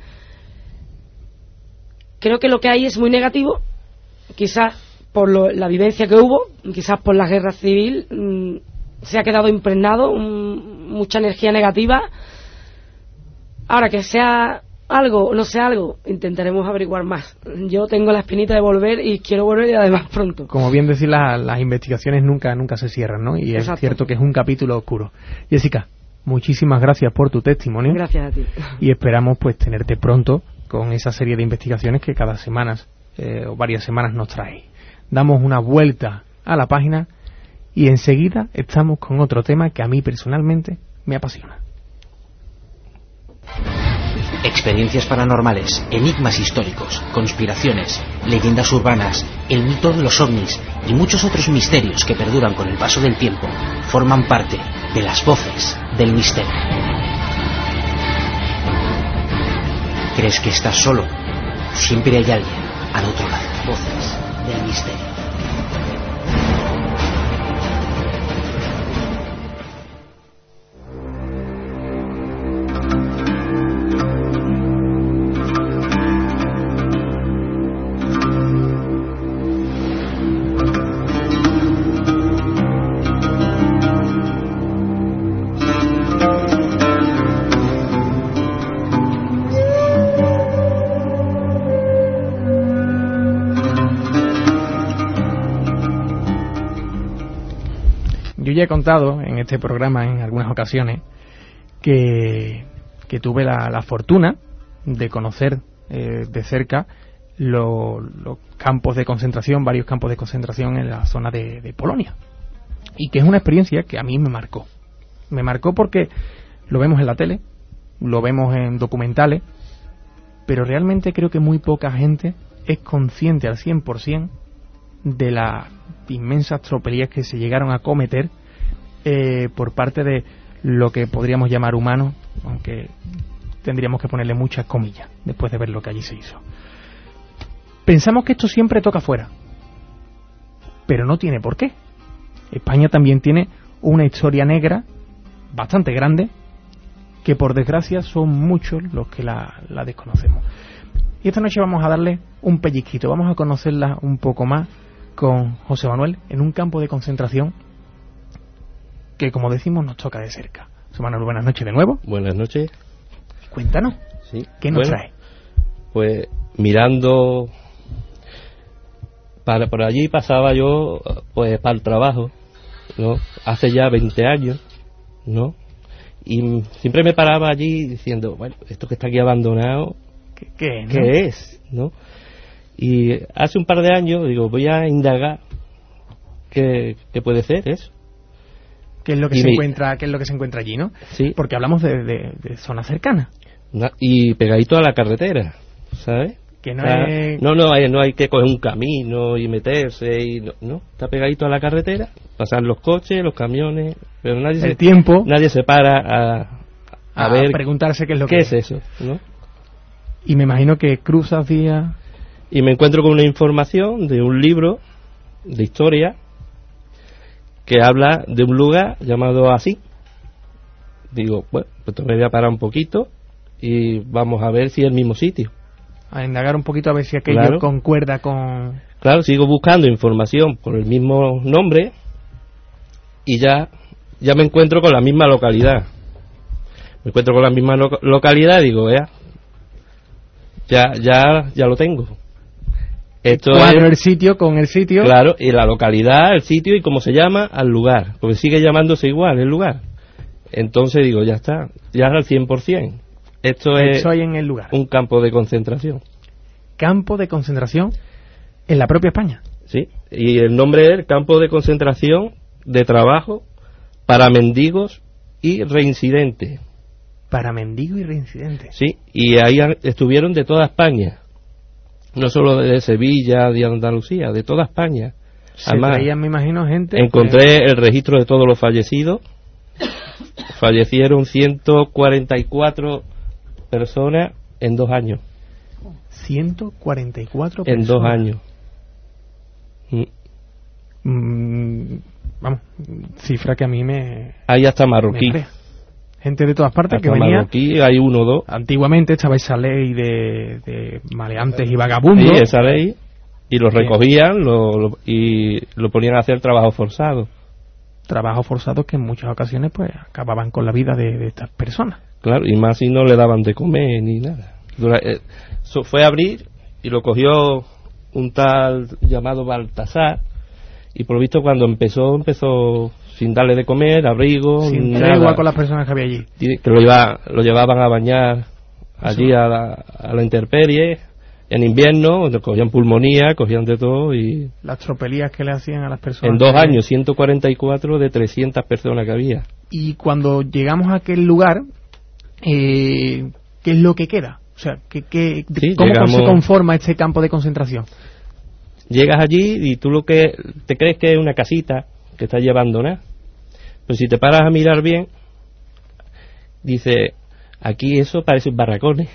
E: Creo que lo que hay es muy negativo, quizás por lo, la vivencia que hubo, quizás por la guerra civil, mmm, se ha quedado impregnado, mmm, mucha energía negativa. Ahora, que sea algo o no sea algo, intentaremos averiguar más. Yo tengo la espinita de volver y quiero volver, y además pronto.
C: Como bien decir, la, las investigaciones nunca nunca se cierran, ¿no? Y Exacto. Es cierto que es un capítulo oscuro. Jessica, muchísimas gracias por tu testimonio.
E: Gracias a ti.
C: Y esperamos pues tenerte pronto con esa serie de investigaciones que cada semana eh, o varias semanas nos trae. Damos una vuelta a la página y enseguida estamos con otro tema que a mí personalmente me apasiona.
I: Experiencias paranormales, enigmas históricos, conspiraciones, leyendas urbanas, el mito de los ovnis y muchos otros misterios que perduran con el paso del tiempo forman parte de las voces del misterio. ¿Crees que estás solo? Siempre hay alguien al otro lado. Voces del misterio.
C: Yo ya he contado en este programa en algunas ocasiones que, que tuve la, la fortuna de conocer eh, de cerca los lo campos de concentración, varios campos de concentración en la zona de, de Polonia. Y que es una experiencia que a mí me marcó. Me marcó porque lo vemos en la tele, lo vemos en documentales, pero realmente creo que muy poca gente es consciente al cien por ciento de las inmensas tropelías que se llegaron a cometer eh, por parte de lo que podríamos llamar humanos, aunque tendríamos que ponerle muchas comillas después de ver lo que allí se hizo. Pensamos que esto siempre toca fuera, pero no tiene por qué. España también tiene una historia negra bastante grande, que por desgracia son muchos los que la, la desconocemos. Y esta noche vamos a darle un pellizquito, vamos a conocerla un poco más con José Manuel en un campo de concentración que, como decimos, nos toca de cerca. José Manuel, buenas noches de nuevo.
G: Buenas noches.
C: Cuéntanos,
G: sí.
C: ¿Qué nos
G: bueno,
C: trae?
G: Pues mirando para por allí pasaba yo pues para el trabajo, ¿no? Hace ya veinte años, ¿no? Y siempre me paraba allí diciendo, bueno, esto que está aquí abandonado,
C: ¿qué, qué, ¿no?
G: ¿qué es? ¿No? Y hace un par de años digo, voy a indagar qué, qué puede ser eso.
C: ¿Qué es lo que
G: y
C: se
G: me...
C: encuentra, qué es lo que se encuentra allí, no?
G: Sí.
C: Porque hablamos de, de, de zona cercana.
G: Y pegadito a la carretera, ¿sabes?
C: Que no,
G: o sea,
C: es...
G: no, no hay, no hay que coger un camino y meterse y no, no, está pegadito a la carretera, pasan los coches, los camiones, pero nadie
C: el
G: se,
C: tiempo
G: nadie se para a, a,
C: a
G: ver
C: preguntarse qué es lo
G: qué
C: que
G: es eso, ¿no?
C: Y me imagino que cruzas días
G: y me encuentro con una información de un libro de historia que habla de un lugar llamado así. Digo, bueno, pues me voy a parar un poquito y vamos a ver si es el mismo sitio.
C: A indagar un poquito a ver si aquello
G: Claro.
C: concuerda con...
G: Claro, sigo buscando información por el mismo nombre y ya, ya me encuentro con la misma localidad. Me encuentro con la misma lo- localidad y digo, vea, ya, ya, ya lo tengo. Esto
C: Cuadro
G: es,
C: el sitio con el sitio.
G: claro, y la localidad, el sitio y cómo se llama al lugar, porque sigue llamándose igual el lugar. Entonces digo, ya está, ya es al cien por ciento. Esto es
C: Eso hay en el lugar.
G: un campo de concentración.
C: Campo de concentración en la propia España.
G: Sí, y el nombre es Campo de Concentración de Trabajo para Mendigos y Reincidentes.
C: Para mendigos y reincidentes.
G: Sí, y ahí han- estuvieron de toda España. No solo de Sevilla, de Andalucía, de toda España.
C: Se
G: Además,
C: traían, me imagino, gente...
G: encontré el registro de todos los fallecidos. Fallecieron ciento cuarenta y cuatro personas en dos años.
C: ciento cuarenta y cuatro
G: En dos
C: personas.
G: años. Mm.
C: Mm, vamos, cifra que a mí me...
G: Hay hasta
C: me
G: marroquí.
C: crea. Gente de todas partes
G: Hasta
C: que venía...
G: marroquí, hay uno o dos.
C: Antiguamente estaba esa ley de, de maleantes y vagabundos.
G: Sí, esa ley. Y los
C: Bien.
G: recogían lo, lo- y lo ponían a hacer trabajo forzado.
C: Trabajos forzados que en muchas ocasiones pues acababan con la vida de, de estas personas.
G: Claro, y más si no le daban de comer ni nada. Dura- eh, so- fue a abrir y lo cogió un tal llamado Baltasar. Y por lo visto cuando empezó, empezó sin darle de comer, abrigo,
C: Sin
G: nada.
C: tregua con las personas que había allí.
G: Y que lo, lleva- lo llevaban a bañar allí a la, a la intemperie. En invierno, donde cogían pulmonía, cogían de todo y...
C: Las tropelías que le hacían a las personas.
G: En dos
C: que-
G: años, ciento cuarenta y cuatro de trescientas personas que había.
C: Y cuando llegamos a aquel lugar, eh, ¿qué es lo que queda? O sea, ¿qué, qué,
G: Sí,
C: ¿cómo
G: llegamos-
C: se conforma este campo de concentración?
G: Llegas allí y tú lo que te crees que es una casita que está allí abandonada. Pero si te paras a mirar bien, dice, aquí eso parece barracones.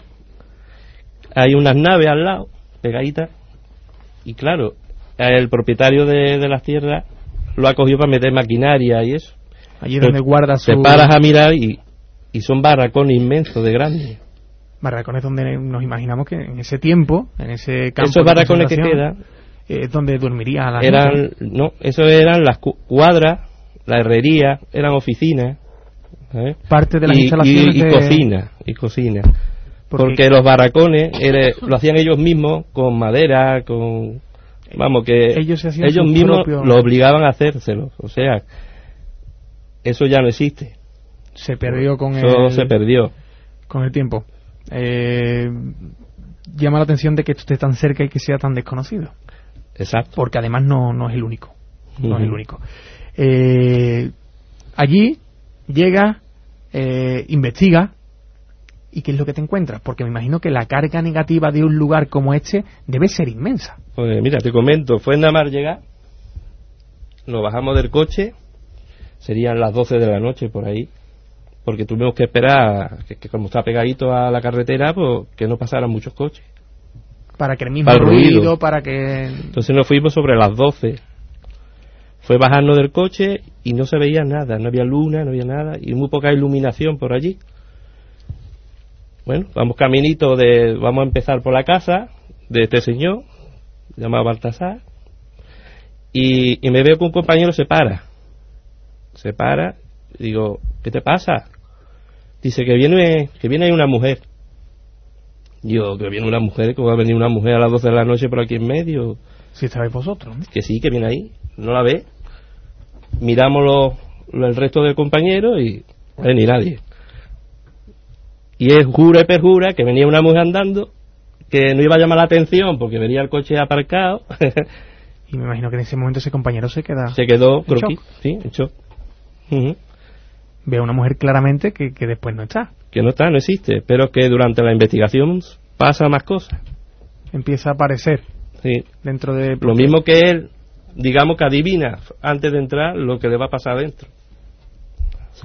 G: Hay unas naves al lado, pegaditas, y claro, el propietario de, de las tierras lo ha cogido para meter maquinaria y eso.
C: Allí es
G: Pero
C: donde guarda su...
G: Te paras a mirar y, y son barracones inmensos de grandes.
C: Barracones donde nos imaginamos que en ese tiempo, en ese campo
G: Esos
C: de
G: barracones que
C: concentración,
G: quedan
C: es donde dormiría a la
G: eran,
C: gente.
G: no, eso eran las cu- cuadras, la herrería, eran oficinas. ¿sabes?
C: Parte de las
G: y,
C: instalaciones
G: y, y
C: de-
G: cocina, y cocina.
C: Porque-
G: Porque los barracones era- lo hacían ellos mismos con madera, con... Vamos, que
C: Ellos se hacían
G: ellos
C: sus
G: mismos
C: propios-
G: lo obligaban a hacérselo. O sea, eso ya no existe.
C: Se perdió con
G: Eso
C: el...
G: se perdió.
C: con el tiempo. Eh, llama la atención de que esto esté tan cerca y que sea tan desconocido.
G: Exacto.
C: Porque además no, no es el único. No es el
G: Ujú.
C: único. Eh, allí llega, eh, investiga, ¿y qué es lo que te encuentras? Porque me imagino que la carga negativa de un lugar como este debe ser inmensa.
G: Pues mira, te comento, fue nada más llegar, nos bajamos del coche, serían las doce de la noche por ahí, porque tuvimos que esperar, que, que como está pegadito a la carretera, pues que no pasaran muchos coches.
C: Para que el mismo
G: Para el
C: ruido,
G: ruido.
C: para que...
G: Entonces nos fuimos sobre las doce. Fue bajarnos del coche y no se veía nada, no había luna, no había nada, y muy poca iluminación por allí. Bueno, vamos caminito de, vamos a empezar por la casa de este señor, llamado Baltasar, y, y me veo que un compañero se para, se para, y digo, ¿qué te pasa? Dice que viene, que viene ahí una mujer. Yo, que viene una mujer, que va a venir una mujer a las doce de la noche por aquí en medio.
C: Si estabais vosotros, ¿no?
G: Que sí, que viene ahí, no la ve. Miramos lo- lo- el resto del compañero y eh, ni nadie. Y es jura y perjura que venía una mujer andando, que no iba a llamar la atención porque venía el coche aparcado.
C: Y me imagino que en ese momento ese compañero se queda...
G: Se quedó
C: en
G: croquis,
C: shock.
G: sí, en shock. Ujú.
C: Ve a una mujer claramente que, que después no está.
G: Que no está, no existe, pero que durante la investigación pasa más cosas.
C: Empieza a aparecer
G: Sí.
C: dentro de...
G: Lo mismo que él, digamos que adivina antes de entrar lo que le va a pasar adentro. ¿Sabes?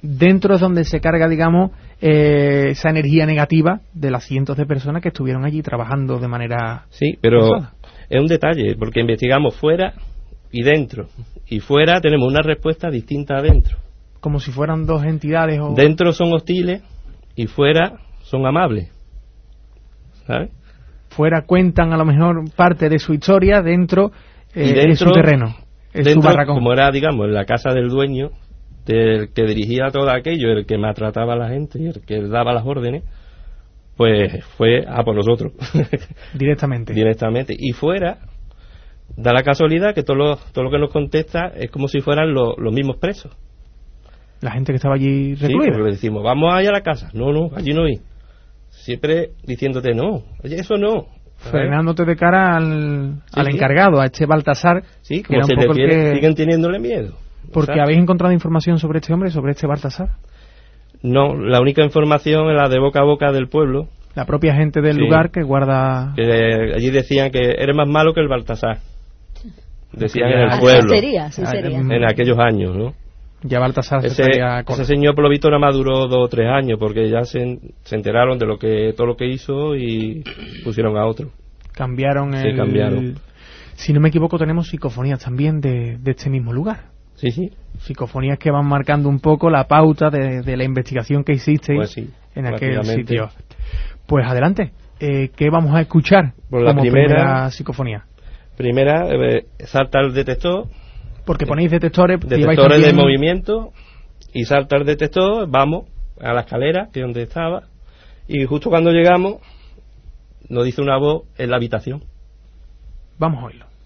C: dentro es donde se carga, digamos, eh, esa energía negativa de las cientos de personas que estuvieron allí trabajando de manera...
G: Sí, pero
C: forzada.
G: Es un detalle, porque investigamos fuera y dentro. Y fuera tenemos una respuesta distinta a dentro.
C: Como si fueran dos entidades o...
G: Dentro son hostiles y fuera son amables. ¿Sabes?
C: Fuera cuentan a lo mejor parte de su historia, dentro, eh,
G: y dentro
C: es su terreno, es
G: dentro,
C: su barracón.
G: Como era, digamos, la casa del dueño, del que dirigía todo aquello, el que maltrataba a la gente y el que daba las órdenes, pues fue a por nosotros.
C: Directamente.
G: Directamente. Y fuera, da la casualidad que todo lo, todo lo que nos contesta es como si fueran lo, los mismos presos.
C: La gente que estaba allí
G: Sí,
C: recluida.
G: porque le decimos, vamos allá a la casa. No, no, allí no ir. Siempre diciéndote, no, oye, eso no.
C: Frenándote de cara al,
G: Sí,
C: al
G: sí.
C: encargado, a este Baltasar.
G: Sí,
C: que
G: como
C: era
G: se
C: un poco el
G: refiere,
C: que-
G: siguen teniéndole miedo.
C: Porque
G: ¿sabes?
C: habéis encontrado información sobre este hombre, sobre este Baltasar.
G: No, la única información es la de boca a boca del pueblo.
C: La propia gente del
G: Sí.
C: lugar que guarda...
G: Que allí decían que eres más malo que el Baltasar. Decían en
C: Ya-
G: el
C: Así
G: pueblo.
K: sería, así sería.
G: En aquellos años, ¿no?
C: Ya Baltasar se
G: Ese,
C: estaría con-
G: ese señor, por lo visto, nada más duró dos o tres años, porque ya se, se enteraron de lo que todo lo que hizo y pusieron a otro.
C: Cambiaron
G: Sí,
C: el...
G: cambiaron.
C: Si no me equivoco, tenemos psicofonías también de, de este mismo lugar.
G: Sí, sí.
C: Psicofonías que van marcando un poco la pauta de, de la investigación que hicisteis
G: Pues sí,
C: en aquel
G: prácticamente.
C: sitio. Pues adelante. Eh, ¿Qué vamos a escuchar
G: Por la
C: como
G: primera-
C: psicofonía?
G: Primera, eh, salta el detector.
C: Porque ponéis detectores, lleváis
G: Detectores de
C: también-
G: movimiento. Y salta el detector, vamos a la escalera, que es donde estaba. Y justo cuando llegamos, nos dice una voz en la habitación.
C: Vamos a oírlo.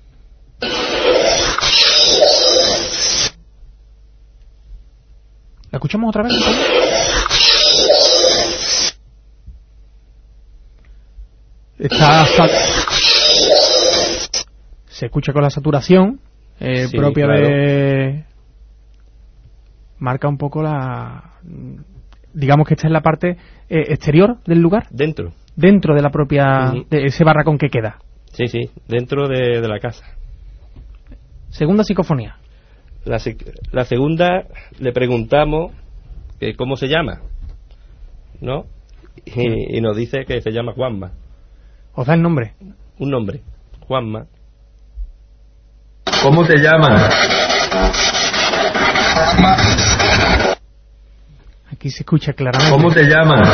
C: ¿La escuchamos otra vez? Está sa- se escucha con la saturación eh,
G: Sí,
C: propia
G: claro.
C: de... Marca un poco la... Digamos que esta es la parte eh, exterior del lugar.
G: Dentro.
C: Dentro de la propia...
G: Ujú.
C: de ese barracón que queda.
G: Sí, sí, dentro de, de la casa.
C: Segunda psicofonía.
G: La, sec- la segunda le preguntamos que cómo se llama, ¿no? Y, y nos dice que se llama Juanma.
C: ¿Os da el nombre?
G: Un nombre, Juanma.
N: ¿Cómo te llamas?
C: Aquí se escucha claramente.
N: ¿Cómo te llamas?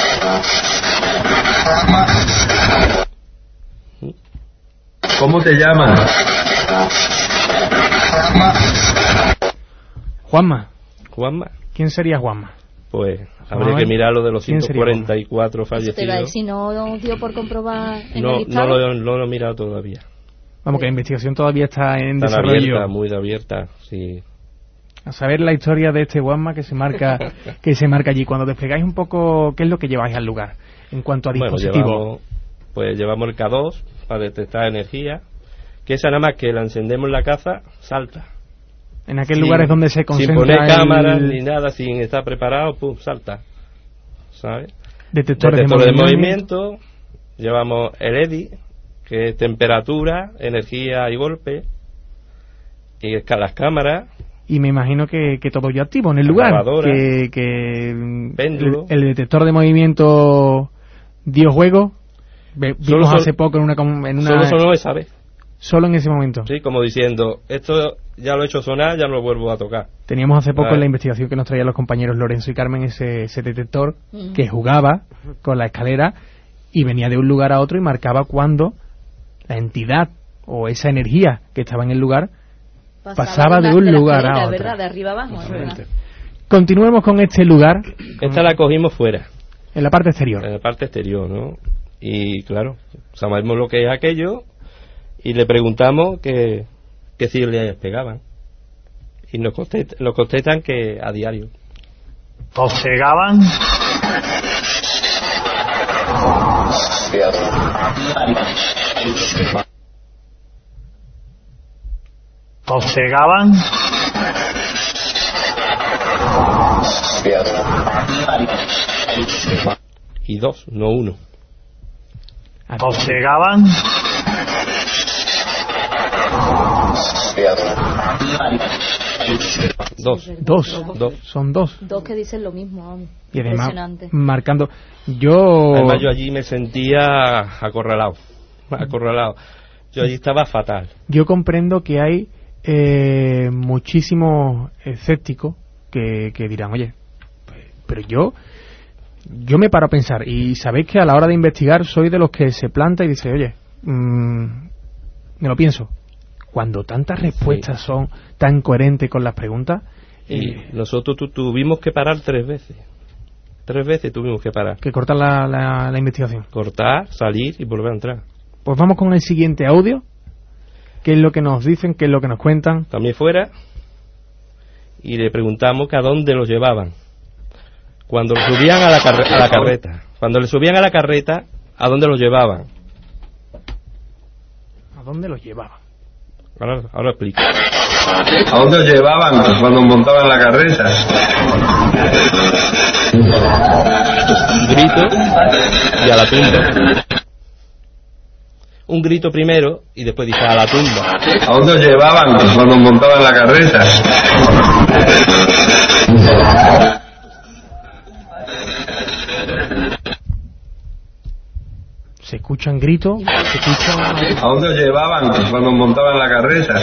N: ¿Cómo te llamas?
C: Juanma.
G: Juanma.
C: ¿Quién sería Juanma?
G: Pues
C: Vamos a
G: habría
C: ver.
G: que mirar lo de los
C: ¿Quién
G: ciento
C: sería
G: cuarenta y cuatro
K: Eso te iba a
G: fallecidos.
K: decir, no dio por comprobar en
G: No,
K: el
G: no
K: listado.
G: lo, no lo he mirado todavía.
C: Vamos, que la investigación todavía está en
G: Tan
C: desarrollo.
G: abierta, muy abierta, sí.
C: A saber la historia de este Juanma que se marca que se marca allí. Cuando desplegáis un poco qué es lo que lleváis al lugar en cuanto a
G: Bueno,
C: dispositivos.
G: llevamos, pues llevamos el K dos para detectar energía, que esa nada más que la encendemos en la casa, salta.
C: En aquel
G: Sin-
C: lugar es donde se
G: Sin
C: concentra
G: poner
C: el-
G: cámaras ni nada, sin estar preparado, pum, salta. ¿Sabes?
C: Detectores,
G: Detectores
C: de
G: de
C: movimiento.
G: movimiento. Llevamos el E D I, que es temperatura, energía y golpe. Y es ca- las cámaras.
C: Y me imagino que, que todo ya activo en el
G: La
C: lugar.
G: grabadora.
C: Que, que mm,
G: Péndulo.
C: el, el detector de movimiento dio juego. Ve-
G: Solo
C: Vimos
G: son-
C: hace poco en una, com- en una
G: Solo sonó esa vez.
C: solo en ese momento.
G: Sí, como diciendo, esto ya lo he hecho sonar, ya no lo vuelvo a tocar.
C: Teníamos hace poco
G: Vale.
C: en la investigación que nos traían los compañeros Lorenzo y Carmen ese, ese detector
K: Mm.
C: que jugaba con la escalera y venía de un lugar a otro y marcaba cuando la entidad o esa energía que estaba en el lugar pasaba de
K: una-
C: un
K: la
C: lugar a
K: escalera,
C: otro.
K: ¿verdad? De arriba abajo, es verdad.
C: Continuemos con este lugar
G: Esta la cogimos fuera,
C: en la parte exterior.
G: en la parte exterior, ¿no? Y claro, sabemos lo que es aquello y le preguntamos que, que si le pegaban. Y nos contestan, nos contestan que a diario.
O: ¿Os cegaban? ¿Os cegaban?
G: Y dos, no uno.
O: ¿Os cegaban?
G: Dos.
C: Dos.
G: Dos.
C: Son dos.
K: Dos que dicen lo mismo, vamos.
C: Y además,
K: Impresionante.
C: marcando. Yo.
G: Además, yo allí me sentía acorralado. Acorralado. Yo allí estaba fatal.
C: Yo comprendo que hay eh, muchísimos escépticos que, que dirán, oye, pero yo. Yo me paro a pensar, y sabéis que a la hora de investigar soy de los que se planta y dice, oye, mmm, me lo pienso. Cuando tantas respuestas sí. son tan coherentes con las preguntas...
G: Y
C: eh,
G: nosotros tu, tuvimos que parar tres veces. Tres veces tuvimos que parar.
C: Que cortar la, la, la investigación.
G: Cortar, salir y volver a entrar.
C: Pues vamos con el siguiente audio. ¿Qué es lo que nos dicen? ¿Qué es lo que nos cuentan?
G: También fuera. Y le preguntamos que a dónde los llevaban. Cuando los subían a la, carre- a la carreta. Cuando le subían a la carreta, ¿a dónde los llevaban?
C: ¿A dónde los llevaban?
G: Ahora, ahora explico.
N: ¿A dónde os llevaban cuando montaban la carreta?
G: Un grito y a la tumba. Un grito primero y después dice a la tumba.
N: ¿A dónde os llevaban cuando montaban la carreta?
C: Se escuchan gritos, se escuchan...
N: ¿A dónde os llevaban cuando montaban la carreta?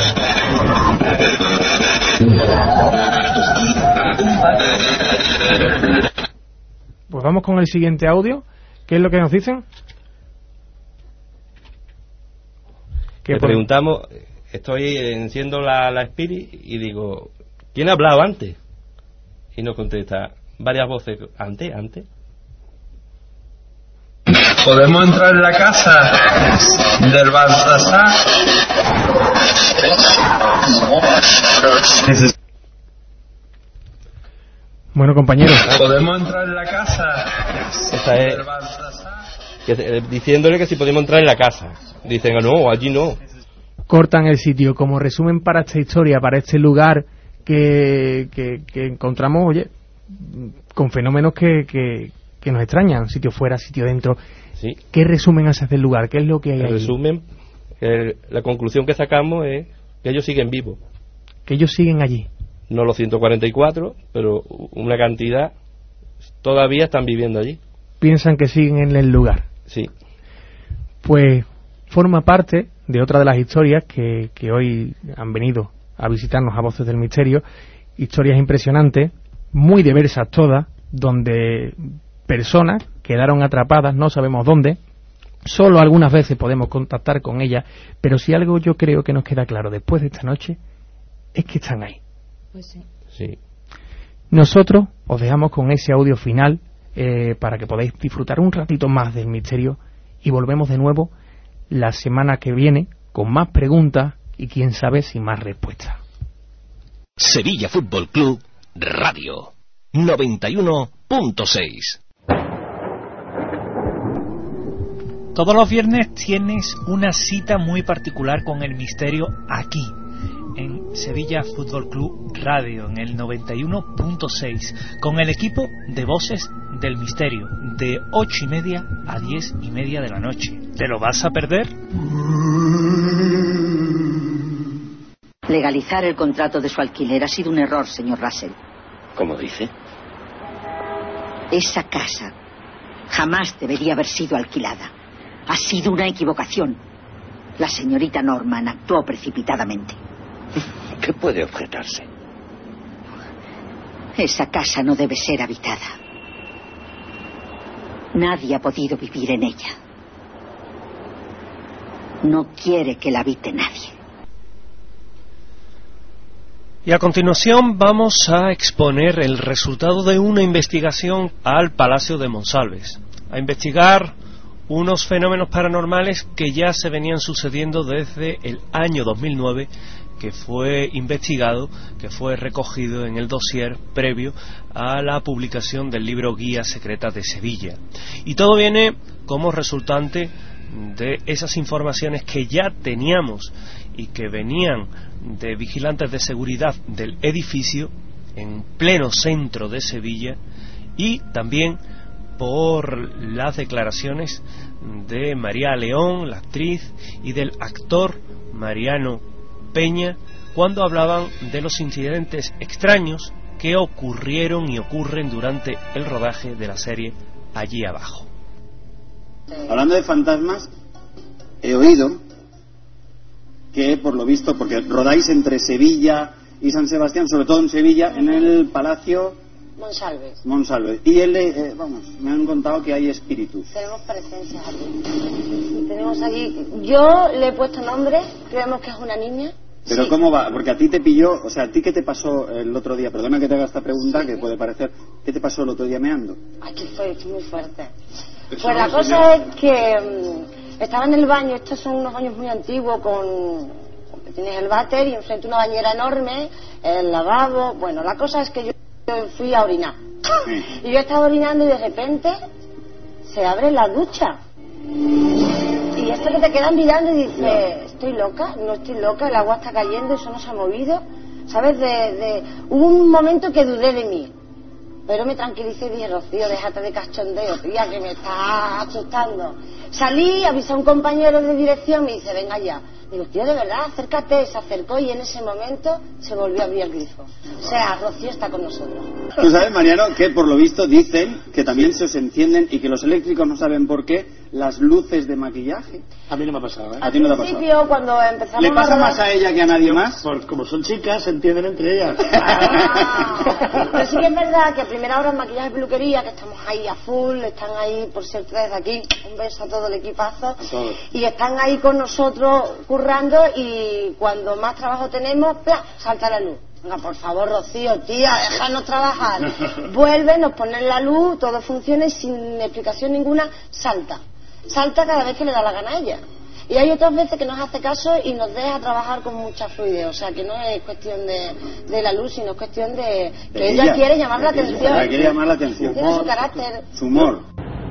C: Pues vamos con el siguiente audio. ¿Qué es lo que nos dicen?
G: Le
C: por...
G: preguntamos, estoy enciendo la, la Spirit y digo, ¿quién ha hablado antes? Y nos contesta, varias voces, antes, antes.
N: ¿Podemos entrar en la casa del Baltasar?
C: Bueno, compañeros.
N: ¿Podemos entrar en la casa
G: Esta es,
N: del Baltasar?
G: que, eh, diciéndole que si podemos entrar en la casa. Dicen, no, allí no.
C: Cortan el sitio. Como resumen para esta historia, para este lugar que, que, que encontramos, oye, con fenómenos que, que, que nos extrañan, sitio fuera, sitio dentro.
G: Sí.
C: ¿Qué resumen haces del lugar? ¿Qué es lo que hay
G: El
C: ahí?
G: resumen, eh, la conclusión que sacamos es que ellos siguen vivos.
C: Que ellos siguen allí.
G: No los ciento cuarenta y cuatro, pero una cantidad todavía están viviendo allí.
C: Piensan que siguen en el lugar.
G: Sí.
C: Pues forma parte de otra de las historias que, que hoy han venido a visitarnos a Voces del Misterio. Historias impresionantes, muy diversas todas, donde personas quedaron atrapadas, no sabemos dónde. Solo algunas veces podemos contactar con ellas, pero si algo yo creo que nos queda claro después de esta noche es que están ahí.
K: Pues sí.
G: Sí.
C: Nosotros os dejamos con ese audio final eh, para que podáis disfrutar un ratito más del misterio y volvemos de nuevo la semana que viene con más preguntas y quién sabe si más respuestas.
P: Sevilla Fútbol Club Radio noventa y uno punto seis.
Q: Todos los viernes tienes una cita muy particular con el misterio aquí, en Sevilla Fútbol Club Radio, en el noventa y uno punto seis, con el equipo de Voces del Misterio, de ocho y media a diez y media de la noche. ¿Te lo vas a perder?
R: Legalizar el contrato de su alquiler ha sido un error, señor Russell.
S: ¿Cómo dice?
R: Esa casa jamás debería haber sido alquilada. Ha sido una equivocación. La señorita Norman actuó precipitadamente.
S: ¿Qué puede objetarse?
R: Esa casa no debe ser habitada. Nadie ha podido vivir en ella. No quiere que la habite nadie.
Q: Y a continuación vamos a exponer el resultado de una investigación al Palacio de Monsalves. A investigar unos fenómenos paranormales que ya se venían sucediendo desde el año dos mil nueve, que fue investigado, que fue recogido en el dossier previo a la publicación del libro Guía Secreta de Sevilla. Y todo viene como resultante de esas informaciones que ya teníamos y que venían de vigilantes de seguridad del edificio en pleno centro de Sevilla, y también por las declaraciones de María León, la actriz, y del actor Mariano Peña, cuando hablaban de los incidentes extraños que ocurrieron y ocurren durante el rodaje de la serie Allí Abajo.
T: Hablando de fantasmas, he oído que, por lo visto, porque rodáis entre Sevilla y San Sebastián, sobre todo en Sevilla, en el Palacio
U: Monsalves.
T: Monsalves. Y él, eh, vamos, me han contado que hay espíritus.
U: Tenemos presencias aquí. Tenemos aquí. Yo le he puesto nombre, creemos que es una niña.
T: Pero
U: sí.
T: ¿Cómo va? Porque a ti te pilló, o sea, ¿a ti qué te pasó el otro día? Perdona que te haga esta pregunta, sí, que puede parecer. ¿Qué te pasó el otro día meando?
U: Aquí fue muy fuerte.
T: Eso
U: Pues
T: no,
U: la cosa
T: señor.
U: es que um, estaba en el baño, estos son unos baños muy antiguos, con tienes el váter y enfrente una bañera enorme, el lavabo. Bueno, la cosa es que yo, yo fui a orinar. Sí. Y yo estaba orinando y de repente se abre la ducha. Y esto que te quedan mirando y dices, ¿estoy loca? No estoy loca, el agua está cayendo, eso no se ha movido. ¿Sabes? De, de... Hubo un momento que dudé de mí, pero me tranquilicé y dije, Rocío, déjate de cachondeo, tía, que me está asustando. Salí, avisé a un compañero de dirección, me dice, venga ya. Digo, tío, de verdad, acércate. Se acercó y en ese momento se volvió a abrir el grifo. O sea, Rocío está con nosotros.
T: Tú sabes, Mariano, que por lo visto dicen que también se os encienden y que los eléctricos no saben por qué las luces de maquillaje.
V: A mí no me ha pasado, ¿eh?
T: A ti no te ha pasado.
U: Al principio, cuando empezamos
T: ¿Le pasa
U: a
T: más a ella que a nadie más?
V: Por, como son chicas, se entienden entre ellas.
U: Ah, pero sí que es verdad que a primera hora en maquillaje y peluquería, que estamos ahí a full, están ahí por ser tres de aquí, un beso a todo el equipazo,
V: A todos.
U: y están ahí con nosotros currando, y cuando más trabajo tenemos, ¡plá!, salta la luz. Venga, por favor, Rocío, tía, déjanos trabajar. Vuelve, nos ponen la luz, todo funciona y sin explicación ninguna salta. Salta cada vez que le da la gana a ella. Y hay otras veces que nos hace caso y nos deja trabajar con mucha fluidez. O sea, que no es cuestión de, de la luz, sino es cuestión de que
T: De
U: ella,
T: ella.
U: quiere llamar la
T: Que
U: atención.
T: ella quiere llamar la atención.
U: Tiene su carácter.
T: Su humor.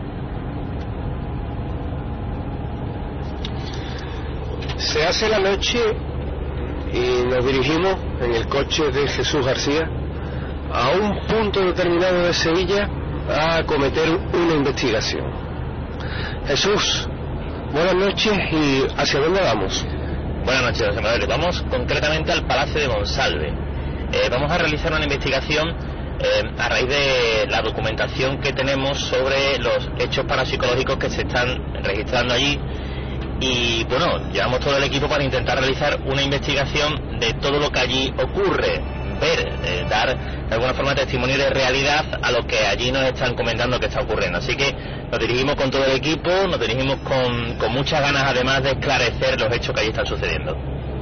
W: Se hace la noche y nos dirigimos en el coche de Jesús García a un punto determinado de Sevilla a acometer una investigación. Jesús, buenas noches, y ¿hacia dónde vamos?
X: Buenas noches, José Manuel. Vamos concretamente al Palacio de Monsalve. Eh, vamos a realizar una investigación eh, a raíz de la documentación que tenemos sobre los hechos parapsicológicos que se están registrando allí. Y bueno, llevamos todo el equipo para intentar realizar una investigación de todo lo que allí ocurre, ver, eh, dar de alguna forma testimonio de realidad a lo que allí nos están comentando que está ocurriendo. Así que nos dirigimos con todo el equipo, nos dirigimos con, con muchas ganas además de esclarecer los hechos que allí están sucediendo.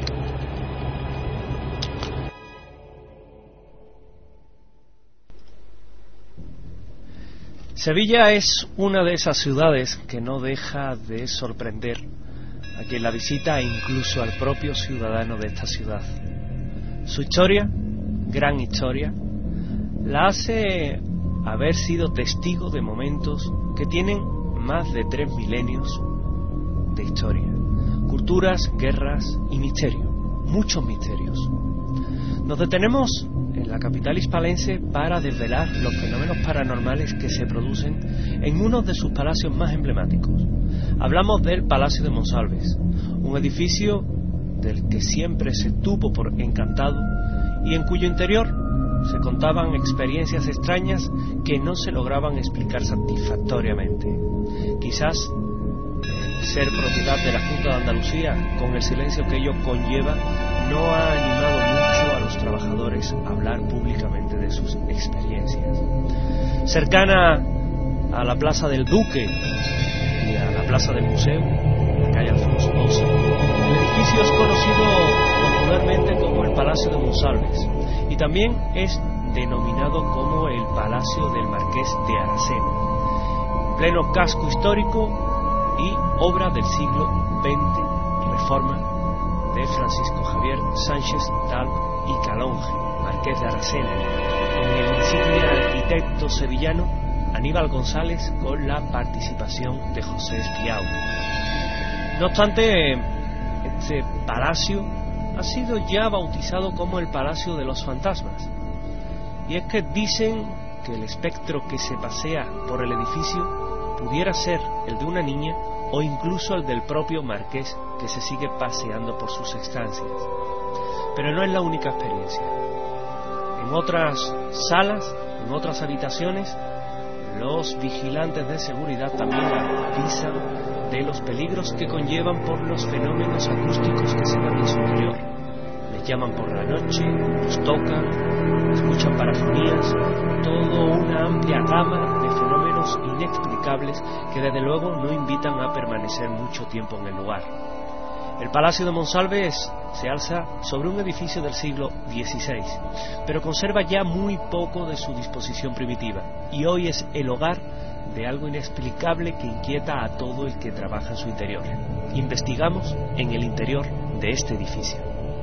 Q: Sevilla es una de esas ciudades que no deja de sorprender a quien la visita e incluso al propio ciudadano de esta ciudad. Su historia, gran historia, la hace haber sido testigo de momentos que tienen más de tres milenios de historia, culturas, guerras y misterio, muchos misterios. Nos detenemos en la capital hispalense para desvelar los fenómenos paranormales que se producen en uno de sus palacios más emblemáticos. Hablamos del Palacio de Monsalves, un edificio del que siempre se tuvo por encantado y en cuyo interior se contaban experiencias extrañas que no se lograban explicar satisfactoriamente. Quizás el ser propiedad de la Junta de Andalucía, con el silencio que ello conlleva, no ha animado mucho a los trabajadores a hablar públicamente de sus experiencias. Cercana a la Plaza del Duque y a la Plaza del Museo, en la calle Alfonso doce, el edificio es conocido popularmente como el Palacio de Monsalves y también es denominado como el Palacio del Marqués de Aracena, pleno casco histórico y obra del siglo veinte, reforma de Francisco Javier Sánchez Dalp y Calonge, Marqués de Aracena, con el insigne arquitecto sevillano Aníbal González, con la participación de José Espiau. No obstante, este palacio ha sido ya bautizado como el Palacio de los Fantasmas, y es que dicen que el espectro que se pasea por el edificio pudiera ser el de una niña o incluso el del propio marqués que se sigue paseando por sus estancias. Pero no es la única experiencia. En otras salas, en otras habitaciones, los vigilantes de seguridad también avisan de los peligros que conllevan por los fenómenos acústicos que se dan en su interior. Les llaman por la noche, los tocan, escuchan parafonías, toda una amplia gama de fenómenos inexplicables que desde luego no invitan a permanecer mucho tiempo en el lugar. El Palacio de Monsalve es, se alza sobre un edificio del siglo dieciséis, pero conserva ya muy poco de su disposición primitiva, y hoy es el hogar de algo inexplicable que inquieta a todo el que trabaja en su interior. Investigamos en el interior de este edificio.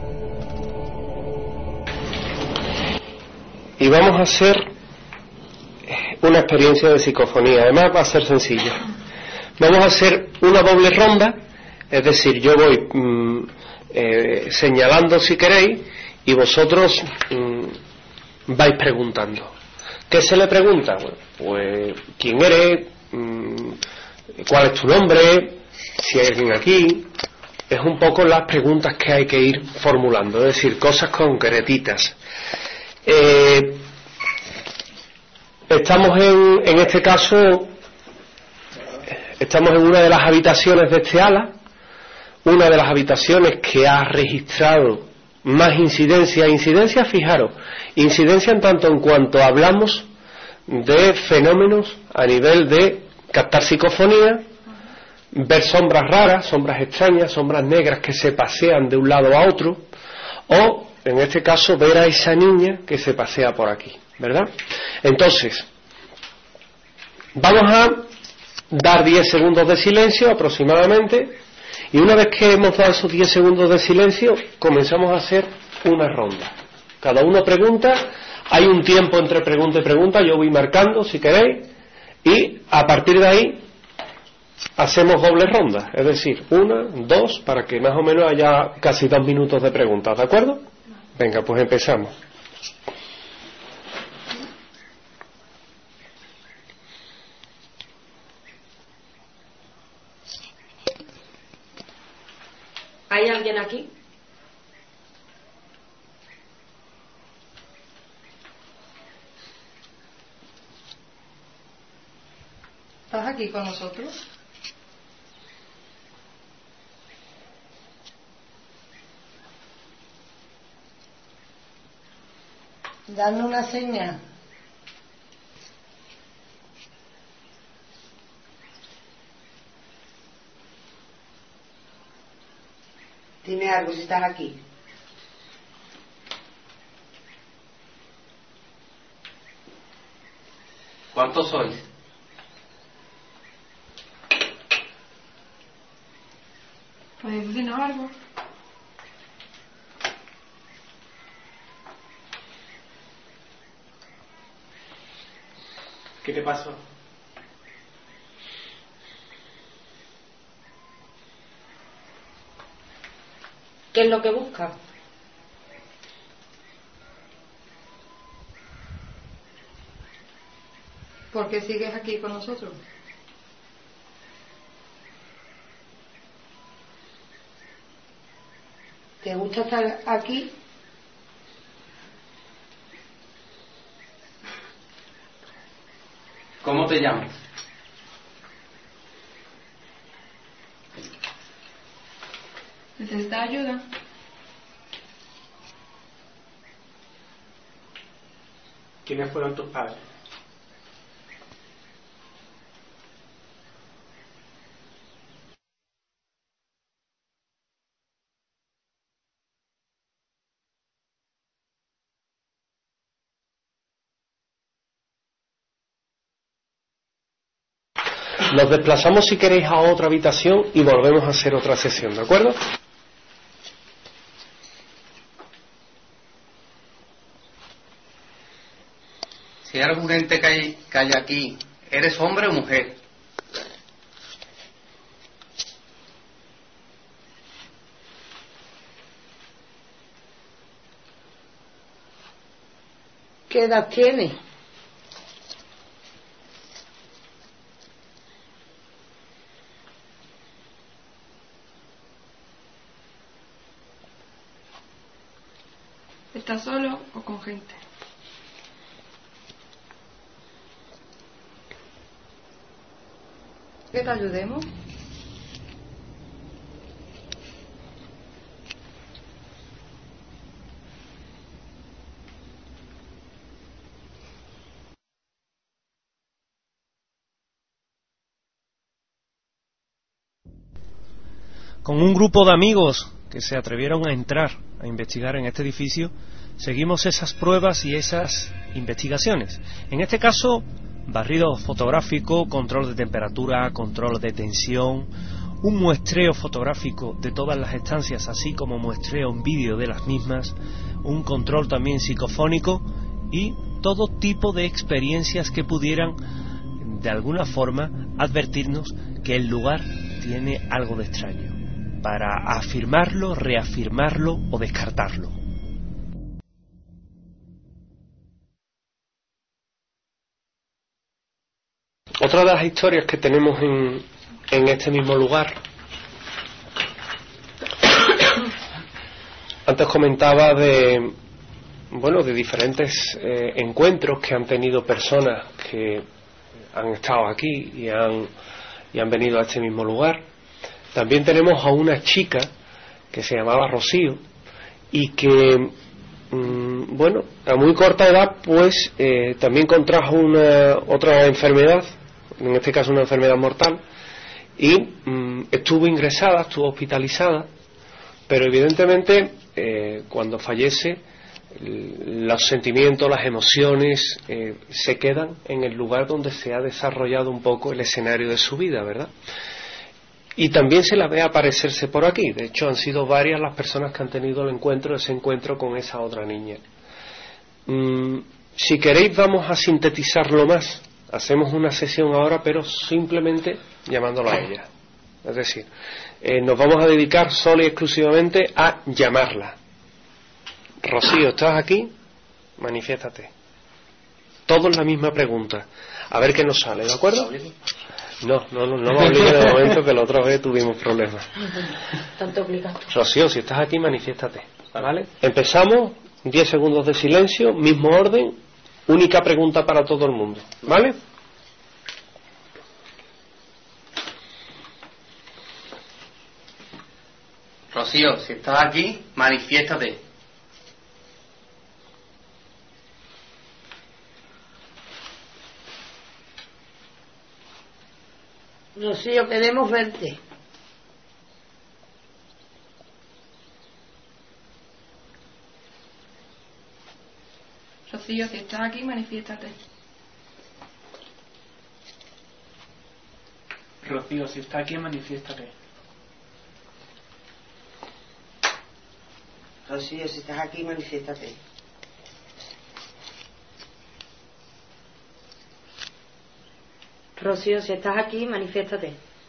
W: Y vamos a hacer una experiencia de psicofonía. Además va a ser sencilla. Vamos a hacer una doble ronda. Es decir, yo voy mmm, eh, señalando si queréis y vosotros mmm, vais preguntando. ¿Qué se le pregunta? Bueno, pues quién eres, mmm, cuál es tu nombre, si hay alguien aquí. Es un poco las preguntas que hay que ir formulando, es decir, cosas concretitas. Eh, estamos en, en este caso, estamos en una de las habitaciones de este ala. Una de las habitaciones que ha registrado más incidencia, incidencia, fijaros, incidencia en tanto en cuanto hablamos de fenómenos a nivel de captar psicofonía, ver sombras raras, sombras extrañas, sombras negras que se pasean de un lado a otro, o, en este caso, ver a esa niña que se pasea por aquí, ¿verdad? Entonces, vamos a dar diez segundos de silencio aproximadamente. Y una vez que hemos dado esos diez segundos de silencio, comenzamos a hacer una ronda. Cada uno pregunta, hay un tiempo entre pregunta y pregunta, yo voy marcando si queréis, y a partir de ahí hacemos doble ronda, es decir, una, dos, para que más o menos haya casi dos minutos de preguntas, ¿de acuerdo? Venga, pues empezamos.
E: ¿Hay alguien aquí?
A: ¿Estás aquí con nosotros? Dame una señal. Dime algo si estás aquí.
W: ¿Cuántos sois?
A: ¿Podéis decirnos algo?
W: ¿Qué te pasó?
E: ¿Qué es lo que busca?
A: ¿Por qué sigues aquí con nosotros? ¿Te gusta estar aquí?
W: ¿Cómo te llamas?
A: ¿Necesitas ayuda?
W: ¿Quiénes fueron tus padres? Nos desplazamos si queréis a otra habitación y volvemos a hacer otra sesión, ¿de acuerdo?
D: Si hay algún ente que hay, que hay aquí, ¿eres hombre o mujer?
A: ¿Qué edad tiene? ¿Estás solo o con gente? ¿Que te ayudemos?
Q: Con un grupo de amigos que se atrevieron a entrar a investigar en este edificio, seguimos esas pruebas y esas investigaciones. En este caso, barrido fotográfico, control de temperatura, control de tensión, un muestreo fotográfico de todas las estancias, así como muestreo en vídeo de las mismas, un control también psicofónico y todo tipo de experiencias que pudieran, de alguna forma, advertirnos que el lugar tiene algo de extraño, para afirmarlo, reafirmarlo o descartarlo.
W: Otra de las historias que tenemos en, en este mismo lugar, antes comentaba de, bueno, de diferentes eh, encuentros que han tenido personas que han estado aquí y han, y han venido a este mismo lugar. También tenemos a una chica que se llamaba Rocío y que, mmm, bueno, a muy corta edad, pues eh, también contrajo una otra enfermedad, en este caso una enfermedad mortal, y mmm, estuvo ingresada, estuvo hospitalizada, pero evidentemente eh, cuando fallece los sentimientos, las emociones eh, se quedan en el lugar donde se ha desarrollado un poco el escenario de su vida, ¿verdad? Y también se la ve aparecerse por aquí. De hecho, han sido varias las personas que han tenido el encuentro, ese encuentro con esa otra niña. Mm, si queréis, vamos a sintetizarlo más. Hacemos una sesión ahora, pero simplemente llamándola a ella. Es decir, eh, nos vamos a dedicar solo y exclusivamente a llamarla. Rocío, ¿estás aquí? Manifiéstate. Todos la misma pregunta. A ver qué nos sale, ¿de acuerdo? No, no, no, no me obligue de momento, que la otra vez tuvimos problemas.
E: Tanto obligado.
W: Rocío, si estás aquí, manifiéstate, ¿vale? Empezamos, diez segundos de silencio, mismo orden, única pregunta para todo el mundo, ¿vale?
D: Rocío, si estás aquí, manifiéstate.
U: Rocío, queremos verte.
A: Rocío, si estás aquí, manifiéstate.
B: Rocío, si estás aquí, manifiéstate.
U: Rocío, si estás aquí, manifiéstate.
E: Rocío, si estás aquí, manifiéstate.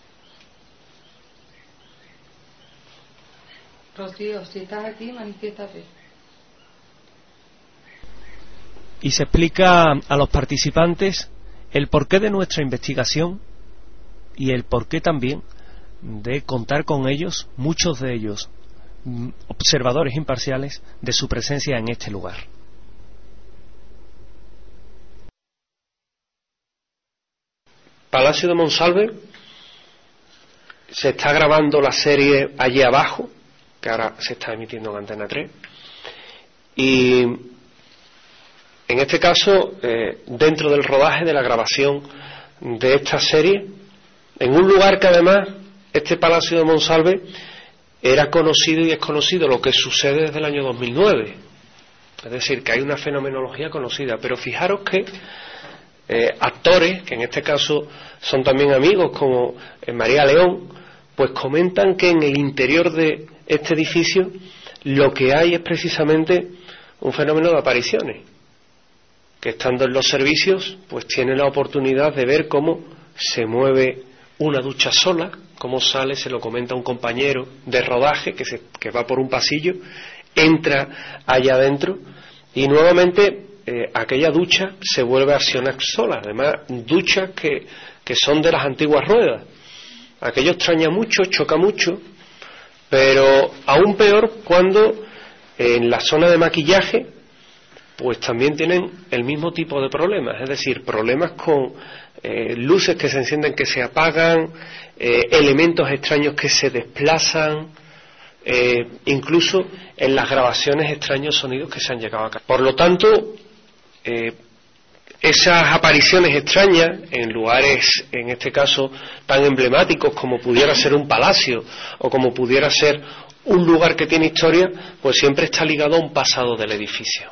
A: Rocío, si estás aquí, manifiéstate.
Q: Y se explica a los participantes el porqué de nuestra investigación y el porqué también de contar con ellos, muchos de ellos observadores imparciales, de su presencia en este lugar.
W: Palacio de Monsalve, se está grabando la serie allí abajo, que ahora se está emitiendo en Antena tres, y en este caso, eh, dentro del rodaje de la grabación de esta serie, en un lugar que además, este Palacio de Monsalve, era conocido y es conocido, lo que sucede desde el año dos mil nueve, es decir, que hay una fenomenología conocida, pero fijaros que Eh, actores, que en este caso son también amigos, como eh, María León, pues comentan que en el interior de este edificio lo que hay es precisamente un fenómeno de apariciones, que estando en los servicios pues tienen la oportunidad de ver cómo se mueve una ducha sola, cómo sale, se lo comenta un compañero de rodaje que, se, que va por un pasillo, entra allá adentro y nuevamente Eh, aquella ducha se vuelve a accionar sola. Además, duchas que, que son de las antiguas ruedas. Aquello extraña mucho, choca mucho, pero aún peor cuando en la zona de maquillaje, pues también tienen el mismo tipo de problemas, es decir, problemas con eh, luces que se encienden, que se apagan, eh, elementos extraños que se desplazan, eh, incluso en las grabaciones extraños sonidos que se han llegado a captar. Por lo tanto, eh, esas apariciones extrañas en lugares, en este caso, tan emblemáticos como pudiera ser un palacio o como pudiera ser un lugar que tiene historia, pues siempre está ligado a un pasado del edificio.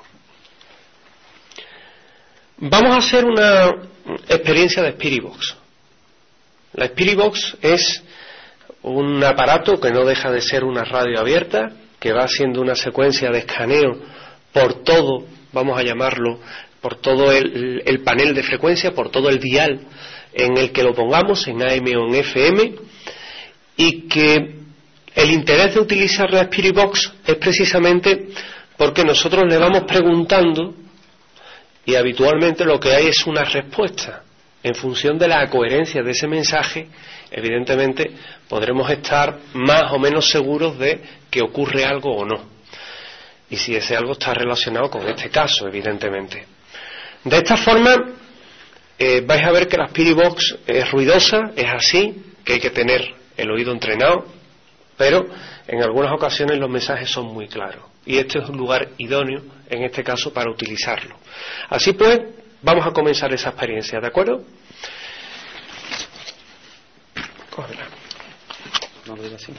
W: Vamos a hacer una experiencia de Spirit Box. La Spirit Box es un aparato que no deja de ser una radio abierta, que va haciendo una secuencia de escaneo por todo, vamos a llamarlo, por todo el, el panel de frecuencia, por todo el dial en el que lo pongamos, en A M o en F M, y que el interés de utilizar la Spirit Box es precisamente porque nosotros le vamos preguntando y habitualmente lo que hay es una respuesta. En función de la coherencia de ese mensaje, evidentemente podremos estar más o menos seguros de que ocurre algo o no. Y si ese algo está relacionado con este caso, evidentemente. De esta forma, eh, vais a ver que la Spirit Box es ruidosa, es así, que hay que tener el oído entrenado, pero en algunas ocasiones los mensajes son muy claros. Y este es un lugar idóneo, en este caso, para utilizarlo. Así pues, vamos a comenzar esa experiencia, ¿de acuerdo? Cógela. No lo digo así.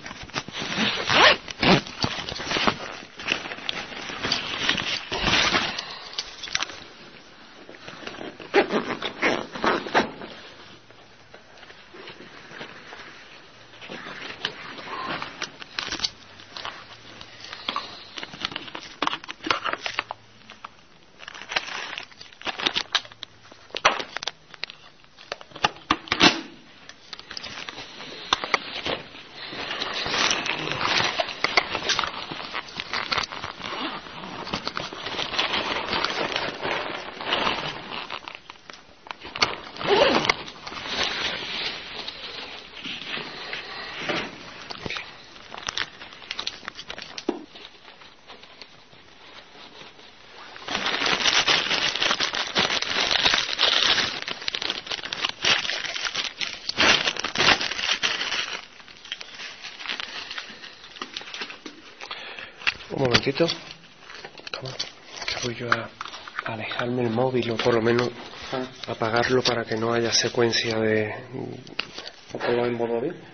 W: Un momentito. Que voy yo a alejarme el móvil o por lo menos a apagarlo para que no haya secuencia de... ¿Lo en modo bien?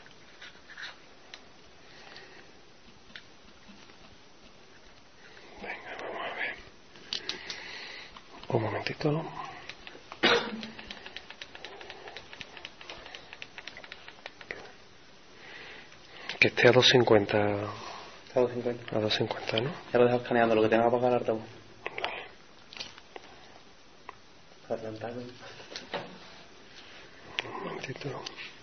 W: Venga, vamos a ver. Un momentito. Que esté a dos cincuenta. A dos cincuenta. A dos cincuenta, ¿no?
G: Ya lo he dejado escaneando, lo que tenga que apagar el altavoz.
W: Vale. Un momentito.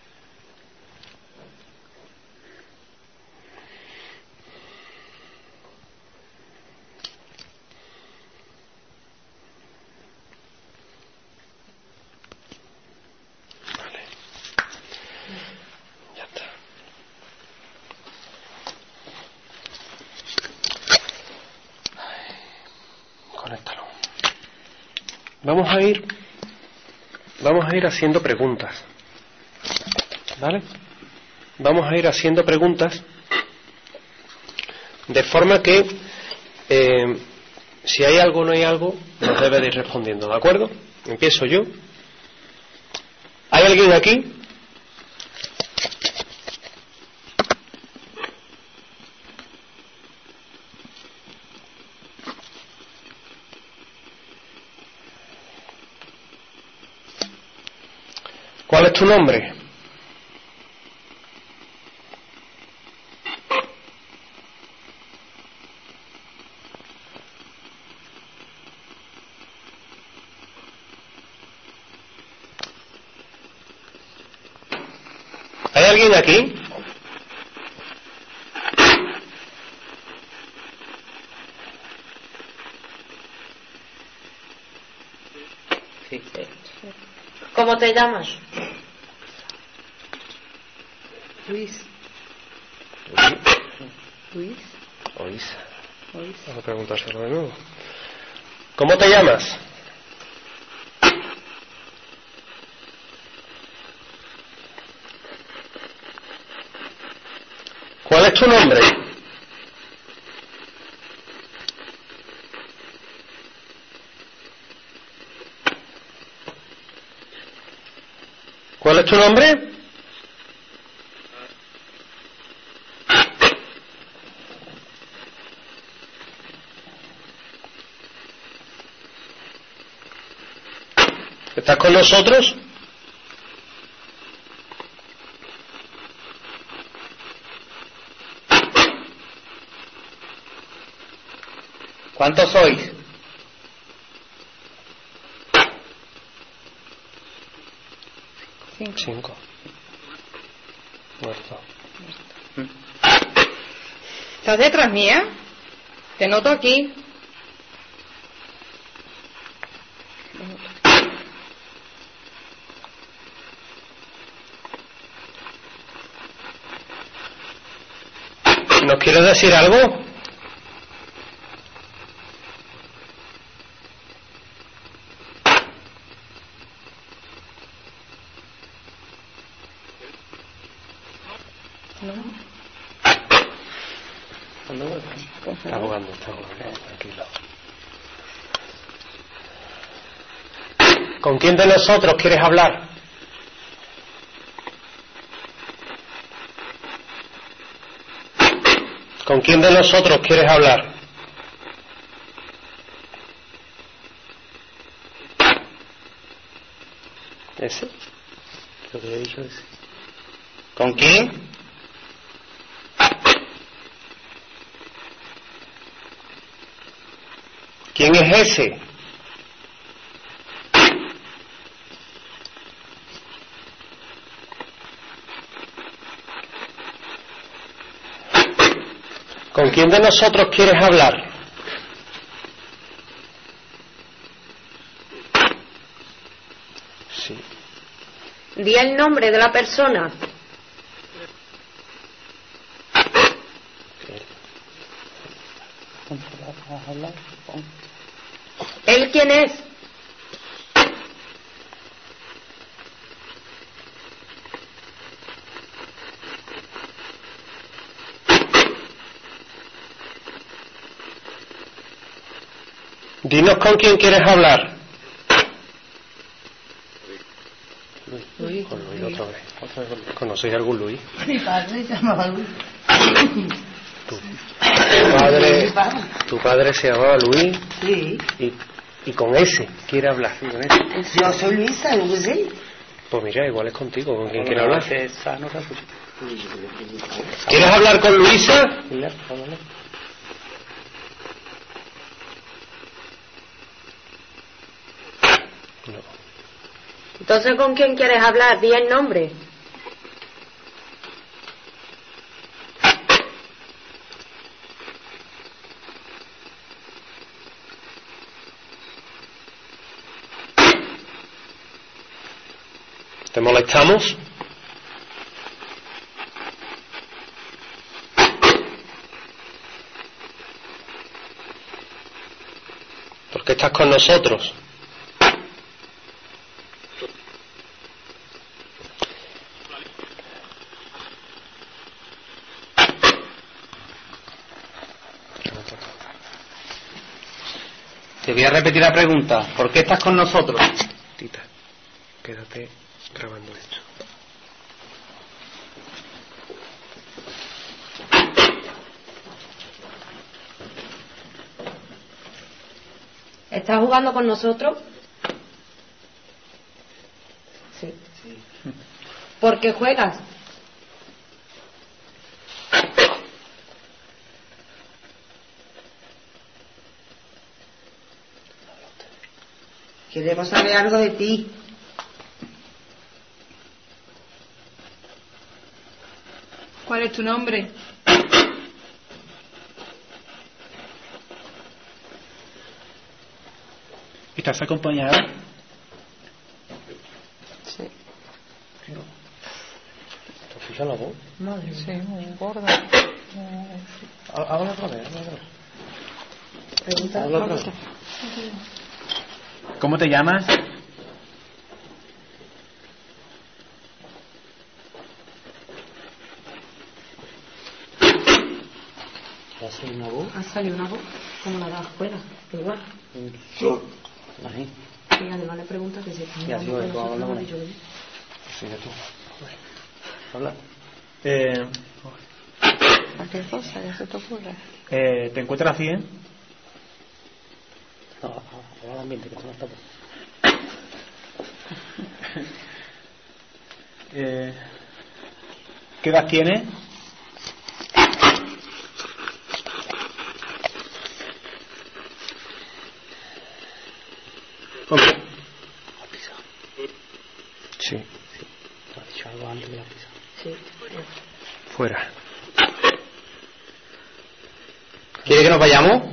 W: Vamos a ir, vamos a ir haciendo preguntas, ¿vale? Vamos a ir haciendo preguntas de forma que eh, si hay algo o no hay algo, nos debe de ir respondiendo, ¿de acuerdo? Empiezo yo. ¿Hay alguien aquí? ¿Cuál es tu nombre? ¿Hay alguien aquí?
F: Sí. ¿Cómo te llamas?
A: Luis.
W: Luis.
A: Luis.
W: Luis. Vamos a preguntárselo de nuevo. ¿Cómo te llamas? ¿Cuál es tu nombre? ¿Cuál es tu nombre? ¿Estás con nosotros?
D: ¿Cuántos sois?
K: Cinco.
W: Cinco. Muerto.
K: ¿Estás detrás mía? Te noto aquí.
W: ¿Nos quieres decir algo? Está jugando, está jugando, tranquilo. ¿Con quién de nosotros quieres hablar? ¿Con quién de nosotros quieres hablar? ¿Ese? Lo que he dicho ese.
D: ¿Con quién?
W: ¿Quién es ese? ¿Con quién de nosotros quieres hablar? Sí.
F: Di el nombre de la persona. ¿Él quién es?
W: Dinos con quién quieres hablar.
U: Luis.
W: Con Luis otra vez. Otra vez con Luis. ¿Conocéis algún Luis?
U: Mi padre se llamaba Luis.
W: Tu, tu padre, tu padre se llamaba Luis.
U: Sí.
W: Y, y con ese quiere hablar. Con ese.
U: Yo soy Luisa, Luis.
W: Pues mira, igual es contigo. ¿Con quién quiere hablar?
D: Sano,
W: ¿Quieres hablar con Luisa?
F: Entonces, ¿con quién quieres hablar? Di el nombre.
W: ¿Te molestamos? ¿Por qué estás con nosotros?
D: Te voy a repetir la pregunta. ¿Por qué estás con nosotros?
W: Tita, quédate grabando esto.
F: ¿Estás jugando con nosotros? Sí. ¿Por qué juegas?
U: Queremos saber algo de ti.
A: ¿Cuál es tu nombre?
B: ¿Estás acompañada?
U: Sí.
W: ¿Te fijas la voz?
U: Madre, sí, muy gorda.
W: Háblalo otra vez, háblalo otra vez.
F: Pregunta.
B: ¿Cómo te llamas?
H: ¿Ha salido una voz?
F: Ha salido una voz, como la de afuera, igual.
H: Ahí.
F: Y además le pregunta que si
H: Ya,
F: está
H: sí, bueno, vamos a hablar con él. Sigue tú. Habla.
B: Eh,
F: Cualquier cosa, ya se te ocurre.
B: eh, ¿Te encuentras bien?
H: No, habla al ambiente, que esto no está por...
B: Eh, ¿Qué edad tienes?
W: Sí.
H: ¿Te has dicho algo antes de la pizza?
F: Sí.
W: Fuera.
D: ¿Quiere que nos vayamos?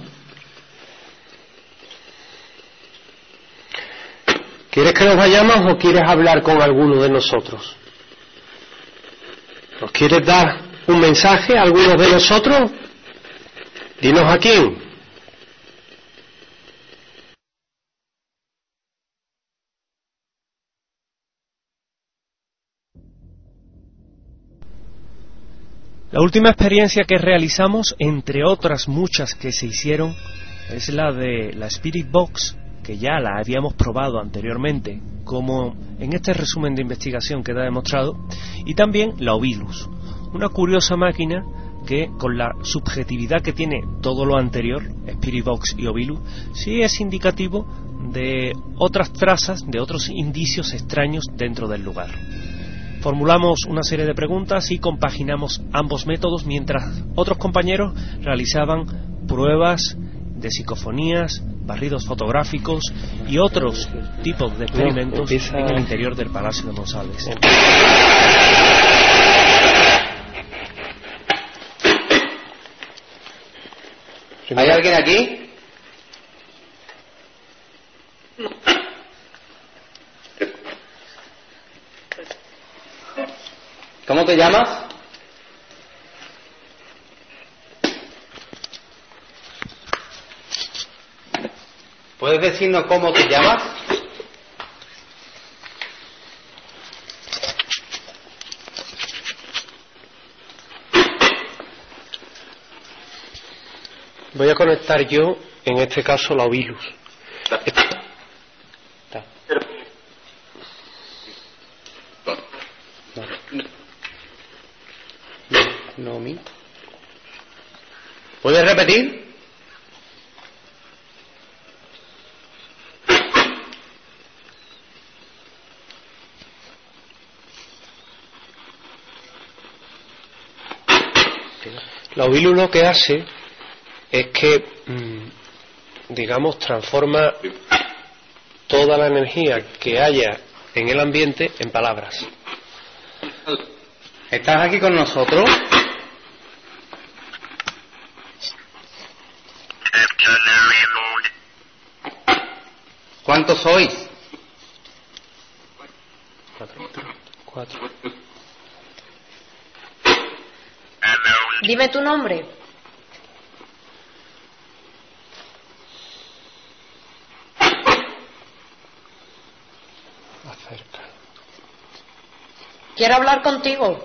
W: ¿Quieres que nos vayamos o quieres hablar con alguno de nosotros? ¿Nos quieres dar un mensaje a alguno de nosotros? Dinos a quién. La última experiencia que realizamos, entre otras muchas que se hicieron, es la de la Spirit Box, que ya la habíamos probado anteriormente, como en este resumen de investigación queda demostrado, y también la Ovilus, una curiosa máquina que, con la subjetividad que tiene todo lo anterior, Spirit Box y Ovilus, sí es indicativo de otras trazas, de otros indicios extraños dentro del lugar. Formulamos una serie de preguntas y compaginamos ambos métodos mientras otros compañeros realizaban pruebas de psicofonías, barridos fotográficos y otros tipos de experimentos en el interior del Palacio de Monsalves.
D: ¿Hay alguien aquí? ¿Cómo te llamas? ¿Puedes decirnos cómo te llamas?
W: Voy a conectar yo, en este caso, la Ovilus.
D: No, mi. ¿Puedes repetir?
W: La Ovilus lo que hace es que, mmm, digamos, transforma toda la energía que haya en el ambiente en palabras.
D: ¿Estás aquí con nosotros? ¿Cuántos sois?
W: Cuatro. Cuatro.
F: Dime tu nombre.
W: Acerca.
F: Quiero hablar contigo.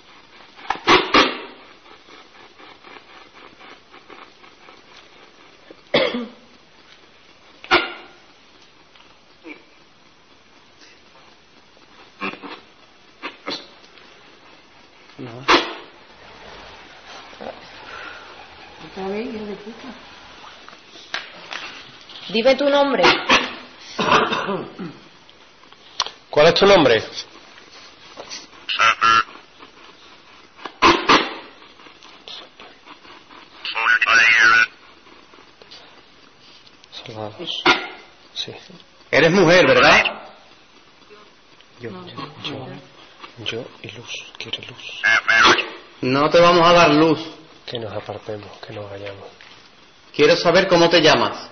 W: No.
F: Otra vez, hijo de puta. Dime tu nombre.
W: ¿Cuál es tu nombre? Salvados. Sí.
D: Eres mujer, ¿verdad?
W: Yo, yo, yo, yo y Luz. ¿Quiere Luz?
D: No te vamos a dar luz.
W: Que nos apartemos, que nos vayamos.
D: Quiero saber cómo te llamas.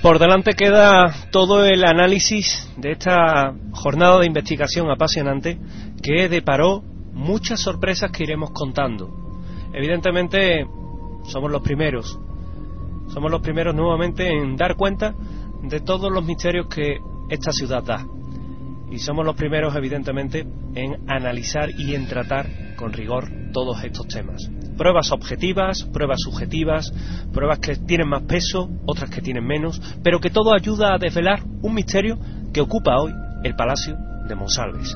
Q: Por delante queda todo el análisis de esta jornada de investigación apasionante que deparó muchas sorpresas que iremos contando. Evidentemente somos los primeros, somos los primeros nuevamente en dar cuenta de todos los misterios que esta ciudad da. Y somos los primeros, evidentemente, en analizar y en tratar con rigor todos estos temas. Pruebas objetivas, pruebas subjetivas, pruebas que tienen más peso, otras que tienen menos, pero que todo ayuda a desvelar un misterio que ocupa hoy el Palacio de Monsalves.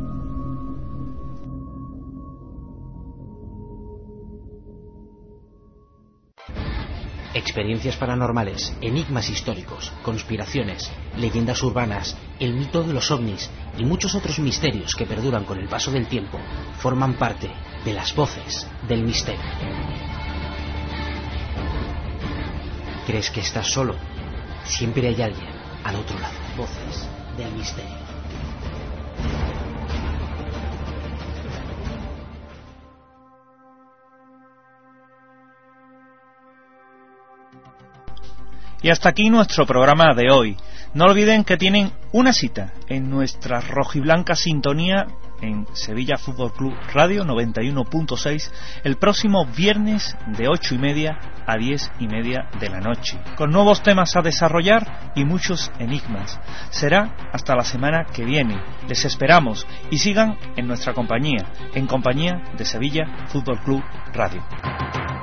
I: Experiencias paranormales, enigmas históricos, conspiraciones, leyendas urbanas, el mito de los ovnis y muchos otros misterios que perduran con el paso del tiempo forman parte de las voces del misterio. ¿Crees que estás solo? Siempre hay alguien al otro lado. Voces del misterio.
J: Y hasta aquí nuestro programa de hoy. No olviden que tienen una cita en nuestra rojiblanca sintonía en Sevilla Fútbol Club Radio noventa y uno punto seis el próximo viernes de ocho y media a diez y media de la noche, con nuevos temas a desarrollar y muchos enigmas. Será hasta la semana que viene. Les esperamos y sigan en nuestra compañía, en compañía de Sevilla Fútbol Club Radio.